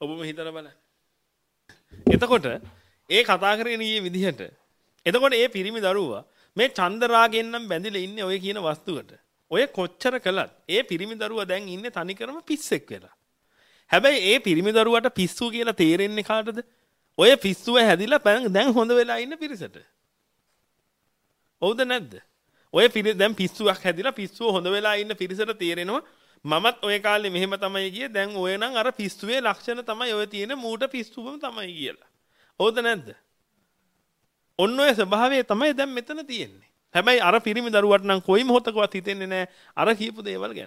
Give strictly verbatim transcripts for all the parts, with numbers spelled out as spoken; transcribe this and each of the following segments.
ඔබම හිතලා බලන්න. එතකොට ඒ කතා කරගෙන ඊයේ විදිහට එතකොට ඒ පිරිමි දරුවා මේ චන්දරාගෙන් නම් බැඳිලා ඉන්නේ ඔය කියන වස්තුවට. ඔය කොච්චර කළත් ඒ පිරිමි දරුවා දැන් ඉන්නේ තනිකරම පිස්සෙක් වෙලා. හැබැයි ඒ පිරිමි දරුවාට පිස්සු කියලා තේරෙන්නේ කාටද? ඔය පිස්සුව හැදිලා දැන් හොඳ වෙලා ඉන්න පිරිසට. හවුද නැද්ද? ඔය දැන් පිස්සුවක් හැදිලා පිස්සුව හොඳ වෙලා ඉන්න පිරිසට තේරෙනවා මමත් ඔය කාලේ මෙහෙම තමයි ගියේ. දැන් ඔය නම් අර පිස්සුවේ ලක්ෂණ තමයි ඔය තියෙන මූට පිස්සුවම තමයි කියලා. හවුද නැද්ද? ඔන්න ඔය ස්වභාවය තමයි දැන් මෙතන තියෙන්නේ. හැබැයි අර පිරිමි දරුවට නම් කොයි මොහොතකවත් හිතෙන්නේ නැහැ අර කියපු දේවල් ගැන.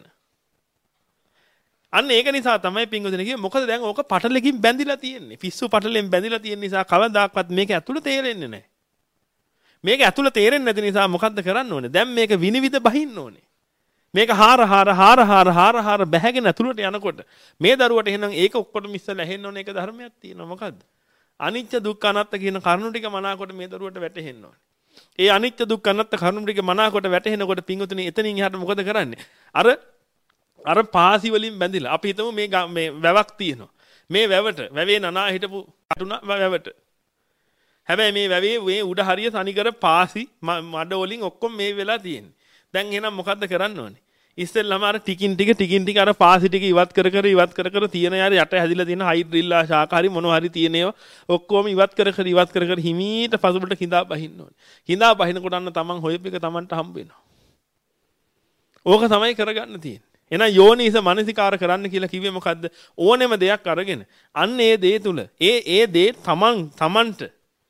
අන්න ඒක නිසා තමයි පින්වතුනි කිව්වේ මොකද දැන් ඕක පටලකින් බැඳිලා තියෙන්නේ. පිස්සු පටලෙන් බැඳිලා තියෙන නිසා කවදාකවත් මේක ඇතුළ තේරෙන්නේ නැහැ. මේක ඇතුළ තේරෙන්නේ නැති නිසා මොකද්ද කරන්න ඕනේ? දැන් මේක විනිවිද බහින්න ඕනේ. මේක හාර හාර හාර හාර හාර හාර බැහැගෙන ඇතුළට යනකොට මේ දරුවට එහෙනම් ඒක ඔක්කොටම ඉස්සෙල්ලා ඇහෙන්න ඕනේ. ඒක ධර්මයක් තියෙනවා. මොකද්ද? අනිච්ච දුක්ඛ අනාත්ත කියන කරුණු ටික මනාකොට මේ දරුවට වැටහෙන්න ඕනේ. ඒ අනිච්ච දුක්ඛ අනාත්ත කරුණු ටික මනාකොට වැටහෙනකොට පින්වතුනි එතනින් එහාට මොකද කරන්නේ? අර අර පාසි වලින් බැඳිලා අපි හිතමු මේ මේ වැවක් තියෙනවා. මේ වැවට වැවේ නනා හිටපු කටුන වැවට. හැබැයි මේ වැවේ මේ උඩ හරිය තනිකර පාසි මඩ වලින් ඔක්කොම මේ වෙලා තියෙන්නේ. දැන් එහෙනම් මොකද්ද කරන්න ඕනේ? ඉස්සෙල්ලාම අර ටිකින් ටික ටිකින් ටික අර පාසි ටික ඉවත් කර කර ඉවත් කර කර තියෙන යාර යට හැදිලා තියෙන හයිඩ්‍රිල්ලා ශාකාරි මොනවා හරි තියෙනේව ඔක්කොම ඉවත් කර කර ඉවත් කර කර හිමීට පසුබට කිඳා බහින්න ඕනේ. කිඳා බහිනකොට අන්න තමන් හොයපු එක තමන්ට හම්බ වෙනවා. ඕක තමයි කරගන්න තියෙන්නේ. එහෙනම් යෝනිස මනසිකාර කරන්න කියලා කිව්වේ මොකද්ද? ඕනෙම දෙයක් අරගෙන අන්න ඒ දේ තුල ඒ ඒ දේ තමන් තමන්ට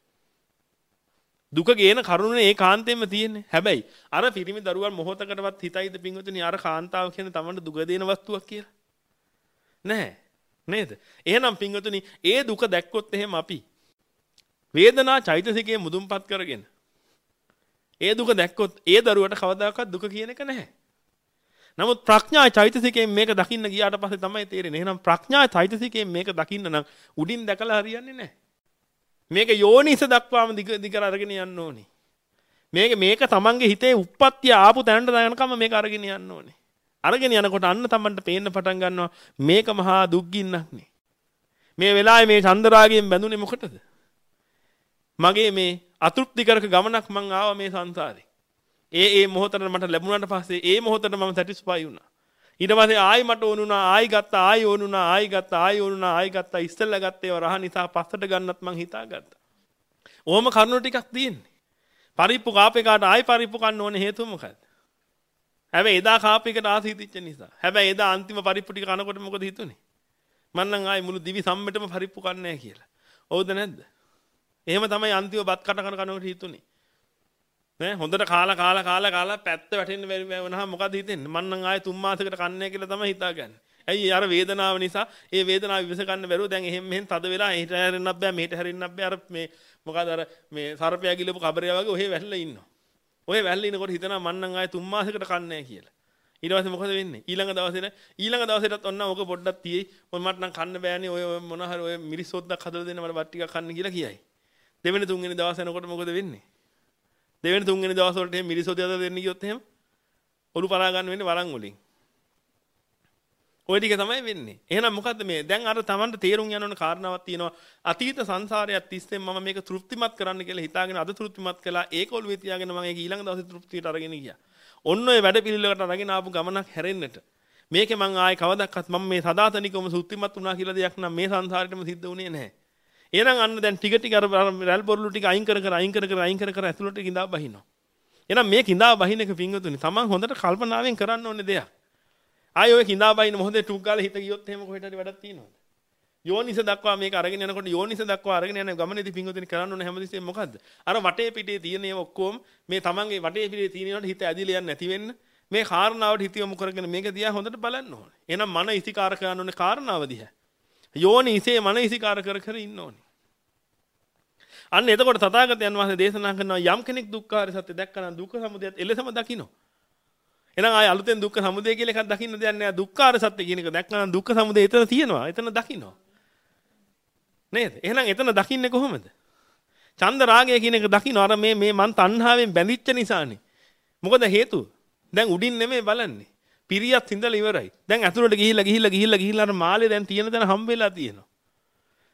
දුක ගේන කරුණ ඒකාන්තයෙන්ම තියෙන්නේ. හැබැයි අර පිරිමි දරුවන් මොහොතකටවත් හිතයිද පින්වතුනි අර කාන්තාව කියන තමන්ට දුක දෙන වස්තුවක් කියලා? නැහැ. නේද? එහෙනම් පින්වතුනි ඒ දුක දැක්කොත් එහෙම අපි වේදනා චෛතසිකයේ මුදුන්පත් කරගෙන ඒ දුක දැක්කොත් ඒ දරුවට කවදාකවත් දුක කියන එක නැහැ. නමුත් ප්‍රඥා චෛතසිකයෙන් මේක දකින්න ගියාට පස්සේ තමයි තේරෙන්නේ. එහෙනම් ප්‍රඥා චෛතසිකයෙන් මේක දකින්න නම් උඩින් දැකලා හරියන්නේ නැහැ. මේක යෝනිස දක්වාම දිග දිගට අරගෙන යන්න ඕනේ. මේක මේක තමන්ගේ හිතේ උප්පත්තිය ආපු තැනට යනකම් මේක අරගෙන යන්න ඕනේ. අරගෙන යනකොට අන්න තමන්ට පේන්න පටන් ගන්නවා මේක මහා දුක් ගින්නක් නේ. මේ වෙලාවේ මේ චන්දරාගයෙන් බැඳුනේ මොකටද? මගේ මේ අතෘප්තිකරක ගමනක් මං ආවා මේ සංසාරේ. ඒ ඒ මොහොතට මට ලැබුණාට පස්සේ ඒ මොහොතට මම සැටිස්ෆයි වුණා. ඊට පස්සේ ආයි මට ඕනුණා ආයි ගත්තා ආයි ඕනුණා ආයි ගත්තා ආයි ඕනුණා ආයි ගත්තා ඉස්සෙල්ලා ගත්තේ ඒවා රහ නිසා පස්සට ගන්නත් මං හිතාගත්තා. ඕම කරුණු ටිකක් තියෙන්නේ. පරිප්පු කාපේකට ආයි පරිප්පු කන්න ඕනේ හේතුව මොකද්ද? හැබැයි එදා කාපේකට ආසී තිච්ච නිසා. හැබැයි එදා අන්තිම පරිප්පු ටික කනකොට මොකද හිතුනේ? මං නම් ආයි මුළු දිවි සම්මෙටම පරිප්පු කන්නේ නැහැ කියලා. හවුද නැද්ද? එහෙම තමයි අන්තිම බත් කට කන කනකොට හිතුනේ. නේ හොඳට කාලා කාලා කාලා කාලා පැත්ත වැටෙන්න බැරි වුණාම මොකද හිතෙන්නේ? මං නම් ආයේ තුන් මාසයකට කන්නේ කියලා තමයි හිතාගන්නේ. ඇයි අර වේදනාව නිසා ඒ වේදනාව විවස ගන්න බැරුව දැන් එහෙම මෙහෙන් තද වෙලා එහෙට හැරෙන්නත් බෑ මෙහෙට හැරෙන්නත් බෑ අර මේ මොකද අර මේ සර්පයා ගිලපු කබරයා වගේ ඔහෙ වැහිලා ඉන්නවා. ඔහෙ වැහිලා ඉනකොට හිතනවා මං නම් ආයේ තුන් මාසයකට කන්නේ කියලා. ඊට පස්සේ මොකද වෙන්නේ? ඊළඟ දවසේ ඊළඟ දවසේටත් ඔන්න ඕක පොඩ්ඩක් තියෙයි. මොන් මට නම් කන්න බෑනේ ඔය මොන හරි ඔය මිරිස් සොද්දක් හදලා දෙන්න මට බත් ටිකක් කන්න කියලා කියයි. දෙවෙනි තුන්වෙනි දවස් යනකොට මොකද වෙන්නේ? දෙවෙනි තුන්වෙනි දවස් වලට එහෙම මිරිස් සොද්ද හදලා දෙන්න ගියොත් එහෙම ඔලු පරා ගන්න වෙන්නේ වරන් වලින්. ඔය ටික තමයි වෙන්නේ. එහෙනම් මොකද්ද මේ? දැන් අර Tamanට තේරුම් යන ඕන කාරණාවක් තියෙනවා. අතීත සංසාරයක් තිස්සේ මම මේක තෘප්තිමත් කරන්න කියලා හිතාගෙන අද තෘප්තිමත් කළා. ඒක ඔළුවේ තියාගෙන මම ඒක ඊළඟ දවසේ තෘප්තියට අරගෙන ගියා. ඔන්න ඔය වැඩ පිළිවෙලකට අරගෙන ආපු ගමනක් හැරෙන්නට. මේකේ මං ආයේ කවදාවත් මම මේ සදාතනිකවම තෘප්තිමත් වුණා කියලා දෙයක් නම් මේ සංසාරෙටම සිද්ධ වුණේ නැහැ. එහෙනම් අන්න දැන් ටික ටික අර රැල් බොරළු ටික අයින් කර කර අයින් කර කර අයින් කර කර ඇතුළට කිඳා බහිනවා. එහෙනම් මේ කිඳා බහින එක පිංගුතුනි Taman හොඳට කල්පනාවෙන් කරන්න ඕනේ දෙයක්. ආය ඔය කිඳා බහින මොහොතේ ටුක් ගාලා හිත ගියොත් එහෙම කොහෙට හරි වැඩක් තියෙනවද? යෝනිස දක්වා මේක අරගෙන යනකොට යෝනිස දක්වා අරගෙන යන ගමනේදී පිංගුතුනි කරන්න ඕනේ හැමදෙස්සෙම මොකද්ද? අර වටේ පිටේ තියෙන ඒවා ඔක්කොම මේ Tamanගේ වටේ පිටේ තියෙනවට හිත ඇදිලා යන්නේ නැති වෙන්න මේ කාරණාවට හිත යොමු කරගෙන මේක දිහා හොඳට බලන්න ඕනේ. එහෙනම් මන ඉසිකාර කරන්න ඕනේ කාරණාව දිහා. යෝනිසේ මන ඉසිකාර කර කර ඉන්න ඕනේ. අන්න එතකොට තථාගතයන් වහන්සේ දේශනා කරනවා යම් කෙනෙක් දුක්ඛාර සත්‍ය දැක්කනම් දුක්ඛ සමුදයත් එලෙසම දකින්න. එහෙනම් ආය අලුතෙන් දුක්ඛ සමුදය කියලා එකක් දකින්න දෙයක් නෑ. දුක්ඛාර සත්‍ය කියන එක දැක්කනම් දුක්ඛ සමුදය එතන තියෙනවා. එතන දකින්නවා. නේද? එහෙනම් එතන දකින්නේ කොහොමද? ඡන්ද රාගය කියන එක දකින්න අර මේ මේ මන් තණ්හාවෙන් බැඳිච්ච නිසානේ. මොකද හේතුව? දැන් උඩින් නෙමෙයි බලන්නේ. පිරියත් හිඳලා ඉවරයි. දැන් ඇතුළට ගිහිල්ලා ගිහිල්ලා ගිහිල්ලා ගිහිල්ලා අර මාළේ දැන් තියෙන තැන හම්බ වෙලා තියෙනවා.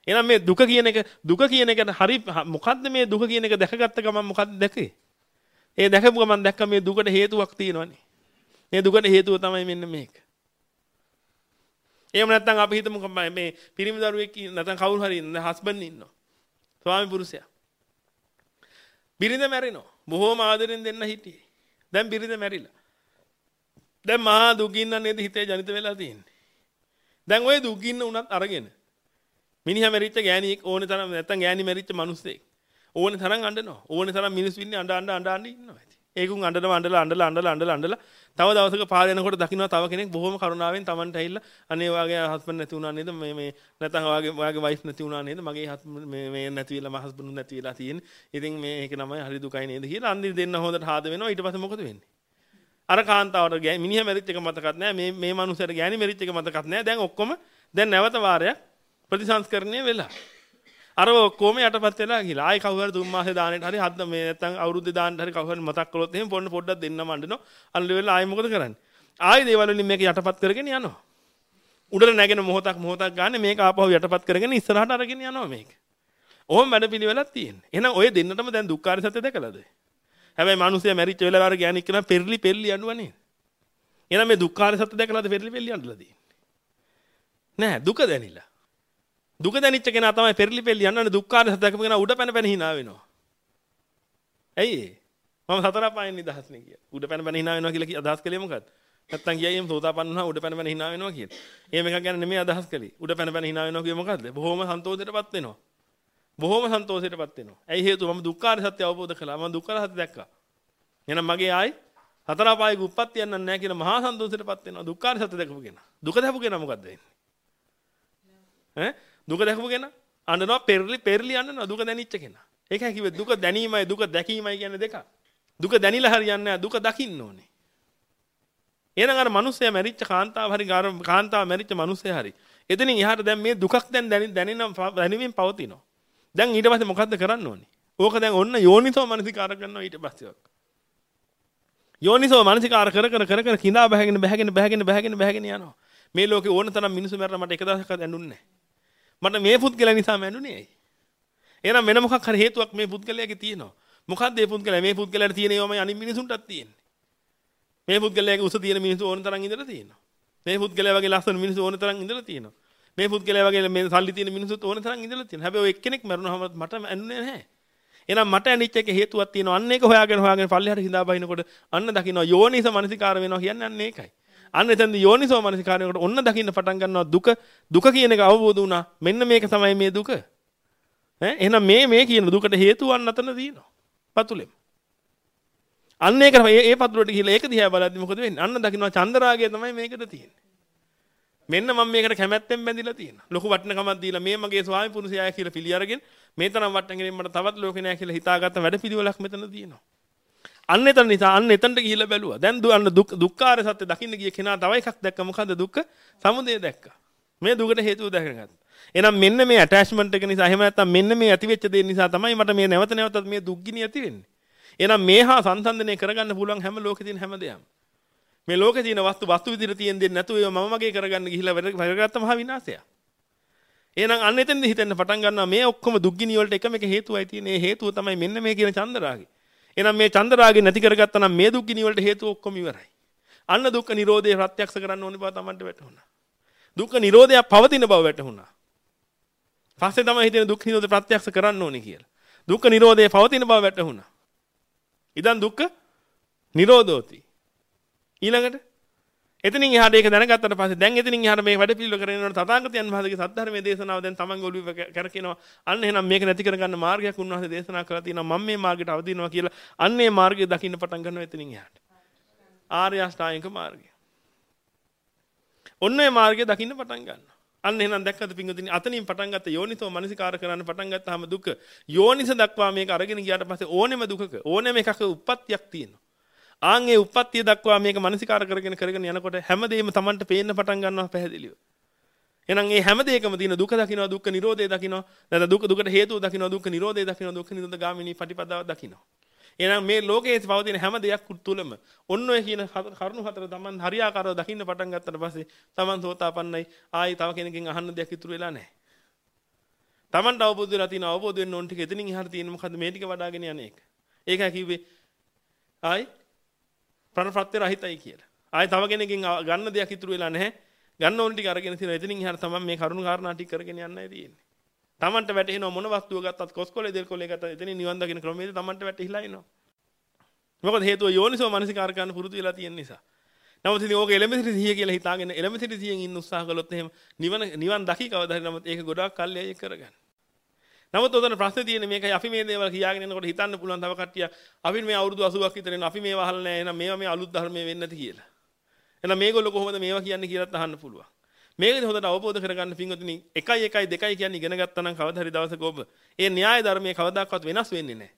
එහෙනම් මේ දුක කියන එක දුක කියන එකට හරි මොකද්ද මේ දුක කියන එක දැකගත්ත ගමන් මොකද්ද දැකේ? ඒ දැකපු ගමන් දැක්ක මේ දුකට හේතුවක් තියෙනවනේ. මේ දුකට හේතුව තමයි මෙන්න මේක. එහෙම නැත්නම් අපි හිතමු මේ පිරිමි දරුවෙක් නැත්නම් කවුරු හරි හස්බන්ඩ් ඉන්නවා. ස්වාමි පුරුෂයා. බිරිඳ මැරෙනවා. බොහෝම ආදරෙන් දෙන්න හිටියේ. දැන් බිරිඳ මැරිලා. දැන් මහා දුකින් නේද හිතේ ජනිත වෙලා තියෙන්නේ. දැන් ওই දුකින් උනත් අරගෙන මිනිහා මැරිච්ච ගෑණියෙක් ඕනේ තරම් නැත්නම් ගෑණි මැරිච්ච මිනිස්සෙක් ඕනේ තරම් අඬනවා. ඕනේ තරම් මිනිස්සු ඉන්නේ අඬ අඬ අඬ අඬ ඉන්නවා ඇති. ඒකුන් අඬනවා අඬලා අඬලා අඬලා අඬලා අඬලා තව දවසක පාර යනකොට දකින්නවා තව කෙනෙක් බොහොම කරුණාවෙන් Tamanට ඇවිල්ලා අනේ ඔයාගේ හස්බන්ඩ් නැති වුණා නේද මේ මේ නැත්නම් ඔයාගේ ඔයාගේ වයිෆ් නැති වුණා නේද මගේ හස්බන්ඩ් මේ මේ නැති වෙලා මගේ හස්බන්ඩ් නැති වෙලා තියෙන්නේ. ඉතින් මේ ඒක නමයි හරි දුකයි නේද කියලා අන්දි දෙන්න හොඳට හාද වෙනවා. ඊට පස්සේ මොකද වෙන්නේ? අර කාන්තාවට මිනිහා මැරිච්ච එක මතකත් නැහැ. මේ මේ මනුස්සයාට ගෑණි මැරිච්ච එක මතකත් නැහැ. දැන් ඔක්කොම දැන් නැවත වාරයක් ප්‍රතිසංස්කරණය වෙලා. අර ඔක්කොම යටපත් වෙලා ගිහලා ආයි කවුරු හරි තුන් මාසේ දානෙට හරි හත් මේ නැත්තම් අවුරුද්දේ දාන්නට හරි කවුරු හරි මතක් කළොත් එහෙම පොන්න පොඩ්ඩක් දෙන්නම අඬනවා. අඬල වෙලා ආයි මොකද කරන්නේ? ආයි දේවල් වලින් මේක යටපත් කරගෙන යනවා. උඩට නැගෙන මොහොතක් මොහොතක් ගන්න මේක ආපහු යටපත් කරගෙන ඉස්සරහට අරගෙන යනවා මේක. ඔහොම වැඩ පිළිවෙලක් තියෙන. එහෙනම් ඔය දෙන්නටම දැන් දුක්ඛාර සත්‍ය දැකලාද? හැබැයි මිනිස්සයා මැරිච්ච වෙලාව අර ගෑණික් කරන පෙරලි පෙරලි යනවා නේද? එහෙනම් මේ දුක්ඛාර සත්‍ය දැකලාද පෙරලි පෙරලි යන්නලා තියෙන්නේ? නෑ දුක දැනිලා. දුක දැනිච්ච කෙනා තමයි පෙරලි පෙරලි යන්නනේ දුක්ඛාර සත්‍ය දැකපු කෙනා උඩ පැන පැන hina වෙනවා. ඇයි ඒ? මම සතර පායෙන් නිදහස් නේ කිය. උඩ පැන පැන hina වෙනවා කියලා අදහස් කළේ මොකද්ද? නැත්තම් කියයි එම් සෝතාපන්න වුණා උඩ පැන පැන hina වෙනවා කියලා. එහෙම එකක් ගැන නෙමෙයි අදහස් කළේ. උඩ පැන පැන hina වෙනවා කියේ මොකද්ද? බොහොම සන්තෝෂයටපත් වෙනවා. බොහොම සන්තෝෂයටපත් වෙනවා. ඇයි හේතුව? මම දුක්ඛාර සත්‍ය අවබෝධ කළා. මම දුක්ඛාර සත්‍ය දැක්කා. එහෙනම් මගේ ආයි හතර පායක උප්පත්ති යන්න නැහැ කියලා මහා සන්තෝෂයටපත් වෙනවා. දුක්ඛාර සත්‍ය දැකපු කෙනා. දුක දැකපු කෙනා මොකද්ද වෙන්නේ? ඈ දුක දැකපු කෙනා අඬනවා පෙරලි පෙරලි අඬනවා දුක දැනිච්ච කෙනා. ඒකයි කිව්වේ දුක දැනීමයි දුක දැකීමයි කියන්නේ දෙක. දුක දැනිලා හරියන්නේ නැහැ දුක දකින්න ඕනේ. එහෙනම් අර මිනිස්සයා මැරිච්ච කාන්තාව හරි කාන්තාව මැරිච්ච මිනිස්සයා හරි. එතනින් එහාට දැන් මේ දුකක් දැන් දැනෙන දැනෙමින් පවතිනවා. දැන් ඊට පස්සේ මොකද්ද කරන්න ඕනේ? ඕක දැන් ඔන්න යෝනිසෝ මනසිකාර කරනවා ඊට පස්සේ. යෝනිසෝ මනසිකාර කර කර කර කර කිඳා බහගෙන බහගෙන බහගෙන බහගෙන බහගෙන යනවා. මේ ලෝකේ ඕන තරම් මිනිස්සු මැරලා මට එක දවසක්වත් ඇඬුන්නේ නැහැ. මට මේ පුද්ගලයා නිසාම ඇඬුනේ ඇයි? එහෙනම් වෙන මොකක් හරි හේතුවක් මේ පුද්ගලයාගේ තියෙනවා. මොකද්ද මේ පුද්ගලයා මේ පුද්ගලයාට තියෙන ඒවාමයි අනිත් මිනිසුන්ටත් තියෙන්නේ. මේ පුද්ගලයාගේ උස තියෙන මිනිස්සු ඕන තරම් ඉඳලා තියෙනවා. මේ පුද්ගලයා වගේ ලස්සන මිනිස්සු ඕන තරම් ඉඳලා තියෙනවා. මේ පුද්ගලයා වගේ මේ සල්ලි තියෙන මිනිස්සුත් ඕන තරම් ඉඳලා තියෙනවා. හැබැයි ඔය එක්කෙනෙක් මැරුණාම මට ඇඬුනේ නැහැ. එහෙනම් මට ඇඬිච්ච එක හේතුවක් තියෙනවා. අන්න ඒක හොයාගෙන හොයාගෙන පල්ලෙහාට හිඳා බහිනකොට අන්න දකින්නවා යෝනිස මනසිකාර වෙනවා කියන්නේ අන්න ඒකයි. අන්න එතෙන්ද යෝනිසෝ මනසිකාරයකට ඔන්න දකින්න පටන් ගන්නවා දුක දුක කියන එක අවබෝධ වුණා. මෙන්න මේක තමයි මේ දුක. ඈ එහෙනම් මේ මේ කියන දුකට හේතුවක් අතන තියෙනවා. පතුලෙම. අන්න ඒක ඒ පතුලට ගිහලා ඒක දිහා බලද්දි මොකද වෙන්නේ? අන්න දකින්නවා චන්දරාගය තමයි මේකට තියෙන්නේ. මෙන්න මම මේකට කැමැත්තෙන් බැඳිලා තියෙනවා. ලොකු වටිනකමක් දීලා මේ මගේ ස්වාමි පුරුෂයා කියලා පිළි අරගෙන මේ තරම් වටිනකමින් මට තවත් ලෝකේ නෑ කියලා හිතාගත්ත වැඩ පිළිවෙලක් මෙතන තියෙනවා. අන්න එතන නිසා අන්න එතනට ගිහිල්ලා බැලුවා. දැන් අන්න දුක් දුක්ඛාර සත්‍ය දකින්න ගිය කෙනා තව එකක් දැක්ක. මොකද්ද දුක්ඛ සමුදය දැක්කා. මේ දුකට හේතුව දැකගත්තා. එහෙනම් මෙන්න මේ ඇටැච්මන්ට් එක නිසා එහෙම නැත්නම් මෙන්න මේ ඇතිවෙච්ච දේ නිසා තමයි මට මේ නැවත නැවතත් මේ දුක් ගිනි ඇති වෙන්නේ. එහෙනම් මේ හා සංසන්දනය කරගන්න පුළුවන් හැම ලෝකේ තියෙන හැම දෙයක්ම. මේ ලෝකේ තියෙන වස්තු වස්තු විදිහට තියෙන දෙයක් නැතුව ඒව මම මගේ කරගන්න ගිහිල්ලා වැඩගත්ත මහා විනාශයක්. එහෙනම් අන්න එතෙන්ද හිතෙන්න පටන් ගන්නවා මේ ඔක්කොම දුක් ගිනි වලට එකම එක හේතුවයි තියෙන්නේ. ඒ හේතුව තමයි මෙන්න මේ කියන චන්දරාගය. එහෙනම් මේ චන්දරාගය නැති කරගත්තා නම් මේ දුක් ගිනි වලට හේතුව ඔක්කොම ඉවරයි. අන්න දුක්ඛ නිරෝධය ප්‍රත්‍යක්ෂ කරන්න ඕනේ බව Tamanට වැටහුණා. දුක්ඛ නිරෝධය පවතින බව වැටහුණා. පස්සේ තමයි හිතෙන දුක්ඛ නිරෝධය ප්‍රත්‍යක්ෂ කරන්න ඕනේ කියලා. දුක්ඛ නිරෝධය පවතින බව වැටහුණා. ඉතින් දුක්ඛ නිරෝධෝති. ඊළඟට එතනින් එහාට ඒක දැනගත්තට පස්සේ දැන් එතනින් එහාට මේ වැඩ පිළිවෙල කරගෙන යනකොට තථාගතයන් වහන්සේගේ සද්ධර්මයේ දේශනාව දැන් තමන්ගේ ඔළුවේ කරකිනවා. අන්න එහෙනම් මේක නැති කරගන්න මාර්ගයක් උන්වහන්සේ දේශනා කරලා තියෙනවා. මම මේ මාර්ගයට අවදිනවා කියලා අන්න ඒ මාර්ගය දකින්න පටන් ගන්නවා එතනින් එහාට. ආර්ය අෂ්ටාංගික මාර්ගය. ඔන්න ඒ මාර්ගය දකින්න පටන් ගන්නවා. අන්න එහෙනම් දැක්කද පින්වතුනි අතනින් පටන් ගත්ත යෝනිසෝ මනසිකාර කරන්න පටන් ගත්තාම දුක යෝනිස දක්වා මේක අරගෙන ගියාට පස්සේ ඕනෙම දුකක ඕනෙම එකක උප්පත්තියක් තියෙනවා. ආන් ඒ උප්පත්තිය දක්වා මේක මනසිකාර කරගෙන කරගෙන යනකොට හැමදේම Tamanට පේන්න පටන් ගන්නවා පැහැදිලිව. එහෙනම් මේ හැම දෙයකම තියෙන දුක දකින්නවා දුක්ඛ නිරෝධය දකින්නවා. නැත්නම් දුක දුකට හේතුව දකින්නවා දුක්ඛ නිරෝධය දකින්නවා දුක්ඛ නිරෝධ ගාමිනී පටිපදාව දකින්නවා. එහෙනම් මේ ලෝකයේ පවතින හැම දෙයක් තුළම ඔන්න ඔය කියන කරුණු හතර Taman හරියාකාරව දකින්න පටන් ගත්තට පස්සේ Taman සෝතාපන්නයි. ආයි තව කෙනකින් අහන්න දෙයක් ඉතුරු වෙලා නැහැ. Tamanට අවබෝධ වෙලා තියෙන අවබෝධ වෙන්න ඕන ටික එතනින් එහාට තියෙන මොකද්ද මේ ටික වඩාගෙන යන එක. ඒකයි කිව්වේ ආයි ප්‍රණප්‍රත්‍ය රහිතයි කියලා. ආයි තව කෙනකින් ගන්න දෙයක් ඉතුරු වෙලා නැහැ. ගන්න ඕන ටික අරගෙන තියෙනවා. එතනින් එහාට තමයි මේ කරුණු කාරණා ටික කරගෙන යන්නයි තියෙන්නේ. Tamanට වැටෙනවා මොන වස්තුව ගත්තත් කොස්කොලේ දෙල් කොලේ ගත්තත් එතනින් නිවන් දකින්න ක්‍රමයේද Tamanට වැටහිලා ඉනවා. මොකද හේතුව යෝනිසෝ මනසිකාර කරන්න පුරුදු වෙලා තියෙන නිසා. නමුත් ඉතින් ඕක එලෙමසිටි සිහිය කියලා හිතාගෙන එලෙමසිටි සිහියෙන් ඉන්න උත්සාහ කළොත් එහෙම නිවන නිවන් දකි කවදා හරි නමුත් ඒක ගොඩාක් කල් යයි කරගන්න. නමුත් උතන ප්‍රශ්නේ තියෙන්නේ මේකයි අපි මේ දේවල් කියාගෙන යනකොට හිතන්න පුළුවන් තව කට්ටිය අපි මේ අවුරුදු අසූවක් විතර එන අපි මේවා අහලා නැහැ එහෙනම් මේවා මේ අලුත් ධර්මයේ වෙන්නේ නැති කියලා. එහෙනම් මේගොල්ලෝ කොහොමද මේවා කියන්නේ කියලාත් අහන්න පුළුවන්. මේකද හොඳට අවබෝධ කරගන්න පින්වතුනි එකයි එකයි දෙකයි කියන්නේ ඉගෙන ගත්තා නම් කවදා හරි දවසක ඔබ ඒ න්‍යාය ධර්මයේ කවදාකවත් වෙනස් වෙන්නේ නැහැ.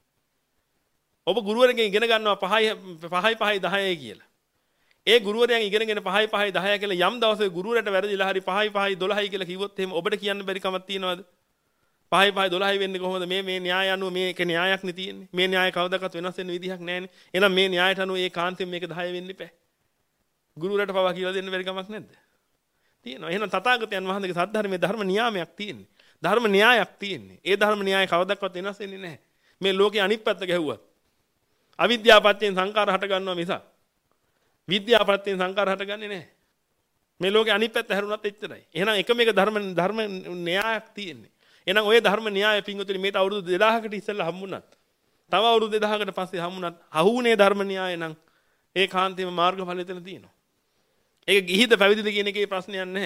ඔබ ගුරුවරගෙන් ඉගෙන ගන්නවා පහයි පහයි පහයි දහයයි කියලා. ඒ ගුරුවරයන් ඉගෙනගෙන පහයි පහයි දහයයි කියලා යම් දවසක ගුරුවරට වැරදිලා හරි පහයි පහයි දොළහයි කියලා කිව්වොත් එහෙම ඔබට කියන්න බැරි කමක් තියනවද? පහයි පහයි දොළහයි වෙන්නේ කොහොමද? මේ මේ න්‍යාය අනුව මේක න්‍යායක් නේ තියෙන්නේ. මේ න්‍යාය කවදාකවත් වෙනස් වෙන්න විදිහක් නැහැනේ. එහෙනම් මේ න්‍යායට අනුව ඒ කාන්තෙන් මේක දහය වෙන්න ඉපැ. ගුරුවරට පවා කියලා දෙන්න බැරි කමක් නැද්ද? තියෙනවා. එහෙනම් තථාගතයන් වහන්සේගේ සද්ධර්මයේ ධර්ම නියාමයක් තියෙන්නේ. ධර්ම න්‍යායක් තියෙන්නේ. ඒ ධර්ම න්‍යාය කවදාකවත් වෙනස් වෙන්නේ නැහැ. මේ ලෝකේ අනිත් පැත්ත ගැහුවත් අවිද්‍යාවපත්‍යෙන් සංකාර හට ගන්නවා මිසක් විද්‍යාවපත්‍යෙන් සංකාර හටගන්නේ නැහැ. මේ ලෝකේ අනිත් පැත්ත හැරුණත් එච්චරයි. එහෙනම් එකම එක ධර්ම ධර්ම න්‍යායක් තියෙන්නේ. එහෙනම් ওই ධර්ම න්‍යාය පිංගුතුනි මේට අවුරුදු දෙදාහකට ඉස්සෙල්ලා හම්බුණත් තව අවුරුදු දෙදාහකට පස්සේ හම්බුණත් අහුුනේ ධර්ම න්‍යාය නම් ඒ කාන්තේම මාර්ගඵල එතන තියෙනවා. ඒක ගිහිද පැවිදිද කියන එකේ ප්‍රශ්නයක් නැහැ.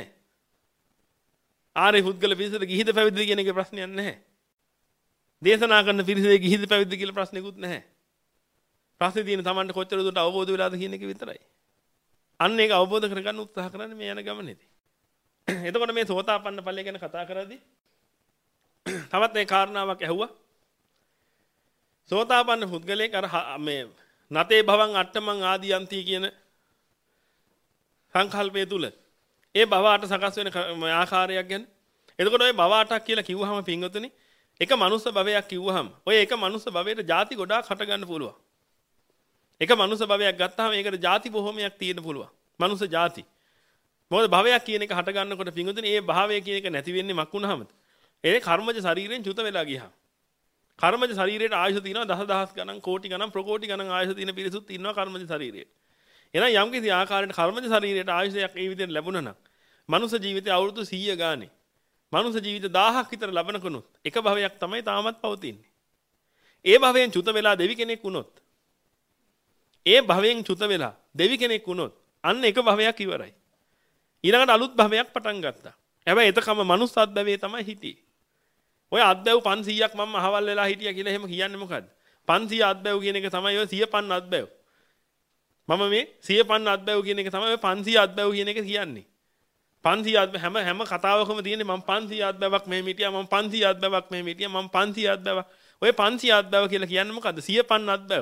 ආරේ පුද්ගල පිරිසද ගිහිද පැවිදිද කියන එකේ ප්‍රශ්නයක් නැහැ. දේශනා කරන පිරිසේ ගිහිද පැවිදිද කියලා ප්‍රශ්නයක්වත් නැහැ. ප්‍රශ්නේ තියෙන Tamanට කොච්චර දුරට අවබෝධ වෙලාද කියන එක විතරයි. අන්න ඒක අවබෝධ කරගන්න උත්සාහ කරන්නේ මේ යන ගමනේදී. එතකොට මේ සෝතාපන්න ඵලය ගැන කතා කරද්දී තවත් මේ කාරණාවක් ඇහුවා. සෝතාපන්න පුද්ගලයෙක් අර මේ නතේ භවං අට්ඨමං ආදියන්ති කියන සංකල්පය තුල ඒ භව අට සකස් වෙන ආකාරයක් ගැන. එතකොට ওই භව අටක් කියලා කිව්වහම පින්වතුනි එක මනුස්ස භවයක් කිව්වහම ඔය එක මනුස්ස භවයට ಜಾති ගොඩාක් හට ගන්න පුළුවන්. එක මනුස්ස භවයක් ගත්තාම ඒකට ಜಾති බොහොමයක් තියෙන්න පුළුවන්. මනුස්ස ಜಾති. මොකද භවයක් කියන එක හට ගන්නකොට පින්වතුනි ඒ භාවය කියන එක නැති වෙන්නේ මක් වුණාමද? ඒ කර්මජ ශරීරයෙන් චුත වෙලා ගියාම. කර්මජ ශරීරයට ආයුෂ තියෙනවා දසදහස් ගණන් කෝටි ගණන් ප්‍රකෝටි ගණන් ආයුෂ තියෙන පිරිසුත් ඉන්නවා කර්මජ ශරීරයට. එහෙනම් යම් කිසි ආකාරයකට කර්මජ ශරීරයට ආයුෂයක් ඒ විදිහට ලැබුණා නම් මනුස්ස ජීවිතය අවුරුදු සීය ගානේ මනුස්ස ජීවිත දහයක් විතර ලබනකොනුත් එක භවයක් තමයි තාමත් පවතින්නේ. ඒ භවයෙන් චුත වෙලා දෙවි කෙනෙක් වුණොත් ඒ භවයෙන් චුත වෙලා දෙවි කෙනෙක් වුණොත් අන්න එක භවයක් ඉවරයි. ඊළඟට අලුත් භවයක් පටන් ගත්තා. හැබැයි එතකම මනුස්ස අත්දැවේ තමයි හිටියේ. ඔය අත්දැව් පන්සීයක් මම අහවල් වෙලා හිටියා කියලා එහෙම කියන්නේ මොකද්ද? පන්සීය අත්දැව් කියන එක තමයි ඔය සිය පන් අත්දැව්. මම මේ සිය පන් අත්දැව් කියන එක තමයි ඔය පන්සීය අත්දැව් කියන එක කියන්නේ. පන්සීය අත්දැව් හැම හැම කතාවකම තියෙන්නේ මම පන්සීය අත්දැවක් මෙහෙම හිටියා මම පන්සීය අත්දැවක් මෙහෙම හිටියා මම පන්සීය අත්දැවක්. ඔය පන්සීය අත්දැව කියලා කියන්නේ මොකද්ද? සිය පන් අත්දැව.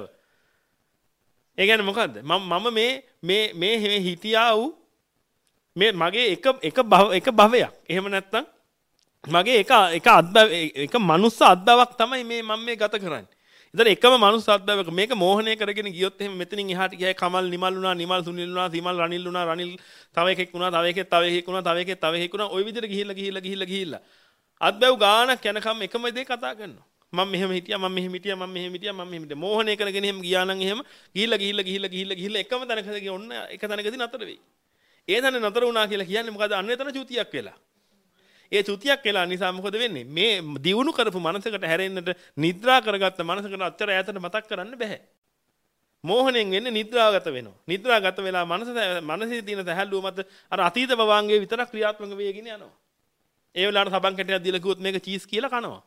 ඒ කියන්නේ මොකද්ද? මම මම මේ මේ මේ හිටියා වූ මේ මගේ එක එක භව එක භවයක්. එහෙම නැත්නම් මගේ එක එක අත්දැව එක මනුස්ස අත්දැවක් තමයි මේ මම මේ ගත කරන්නේ. ඉතින් එකම මනුස්ස අත්දැවක මේක මෝහණය කරගෙන ගියොත් එහෙම මෙතනින් එහාට ගියයි කමල් නිමල් වුණා නිමල් සුනිල් වුණා සීමල් රනිල් වුණා රනිල් තව එකෙක් වුණා තව එකෙක් තව එකෙක් වුණා තව එකෙක් තව එකෙක් වුණා ওই විදිහට ගිහිල්ලා ගිහිල්ලා ගිහිල්ලා ගිහිල්ලා අත්දැව ගානක් යනකම් එකම දේ කතා කරනවා. මම මෙහෙම හිටියා මම මෙහෙම හිටියා මම මෙහෙම හිටියා මම මෙහෙම හිටියා මෝහණය කරගෙන එහෙම ගියා නම් එහෙම ගිහිල්ලා ගිහිල්ලා ගිහිල්ලා ගිහිල්ලා ගිහිල්ලා එකම තැනකදී ඔන්න එක තැනකදී නතර වෙයි. ඒ තැන නතර වුණා කියලා කියන්නේ මොකද? අන්න එතන චුතියක් වෙලා. ඒ චුතියක් වෙලා නිසා මොකද වෙන්නේ? මේ දියුණු කරපු මනසකට හැරෙන්නට නිද්‍රා කරගත්ත මනසකට අච්චර ඈතට මතක් කරන්න බෑ. මෝහණයෙන් වෙන්නේ නිද්‍රාගත වෙනවා. නිද්‍රාගත වෙලා මනස මනසේ තියෙන සැහැල්ලුව මත අර අතීත භවංගේ විතරක් ක්‍රියාත්මක වෙගෙන යනවා. ඒ වෙලාවට සබන් කැටයක් දීලා කිව්වොත් මේක චීස් කියලා කනවා.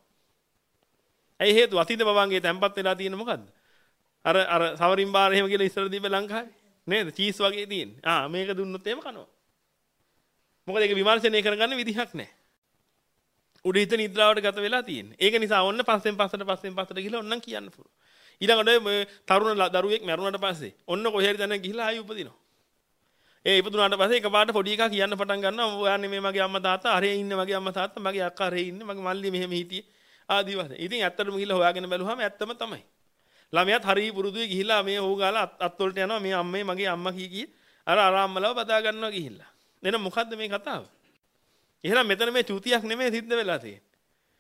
ඇයි හේතුව? අතීත භවංගේ තැම්පත් වෙලා තියෙන මොකද්ද? අර අර සවරින් බාර එහෙම කියලා ඉස්සර දීපේ ලංකාවේ නේද? චීස් වගේ තියෙන්නේ. ආ මේක දුන්නොත් එහෙම කනවා. මොකද ඒක විමර්ශනය කරගන්න විදිහක් නැහැ. උඩිත නිද්‍රාවට ගත වෙලා තියෙන්නේ. ඒක නිසා ඔන්න පස්සෙන් පස්සට පස්සෙන් පස්සට ගිහලා ඔන්නම් කියන්න පුළුවන්. ඊළඟට මේ තරුණ දරුවෙක් මැරුණාට පස්සේ ඔන්න කොහේ හරි දැන ගිහලා ආයි උපදිනවා. ඒ ඉපදුනාට පස්සේ එකපාරට පොඩි එකා කියන්න පටන් ගන්නවා ඔයා නෙමෙයි මගේ අම්මා තාත්තා අරේ ඉන්නේ මගේ අම්මා තාත්තා මගේ අක්කා අරේ ඉන්නේ මගේ මල්ලි මෙහෙම හිටියේ ආදි වශයෙන්. ඉතින් ඇත්තටම ගිහලා හොයාගෙන බැලුවාම ඇත්තම තමයි. ළමයාත් හරි පුරුදුයි ගිහිලා මේ හොව ගාලා අත් වලට යනවා මේ අම්මේ මගේ අම්මා කී කී අර අරාම්මලව බදා ගන්නවා ගිහිල්ලා. එන මොකද්ද මේ කතාව? එහෙනම් මෙතන මේ චූතියක් නෙමෙයි සිද්ධ වෙලා තියෙන්නේ.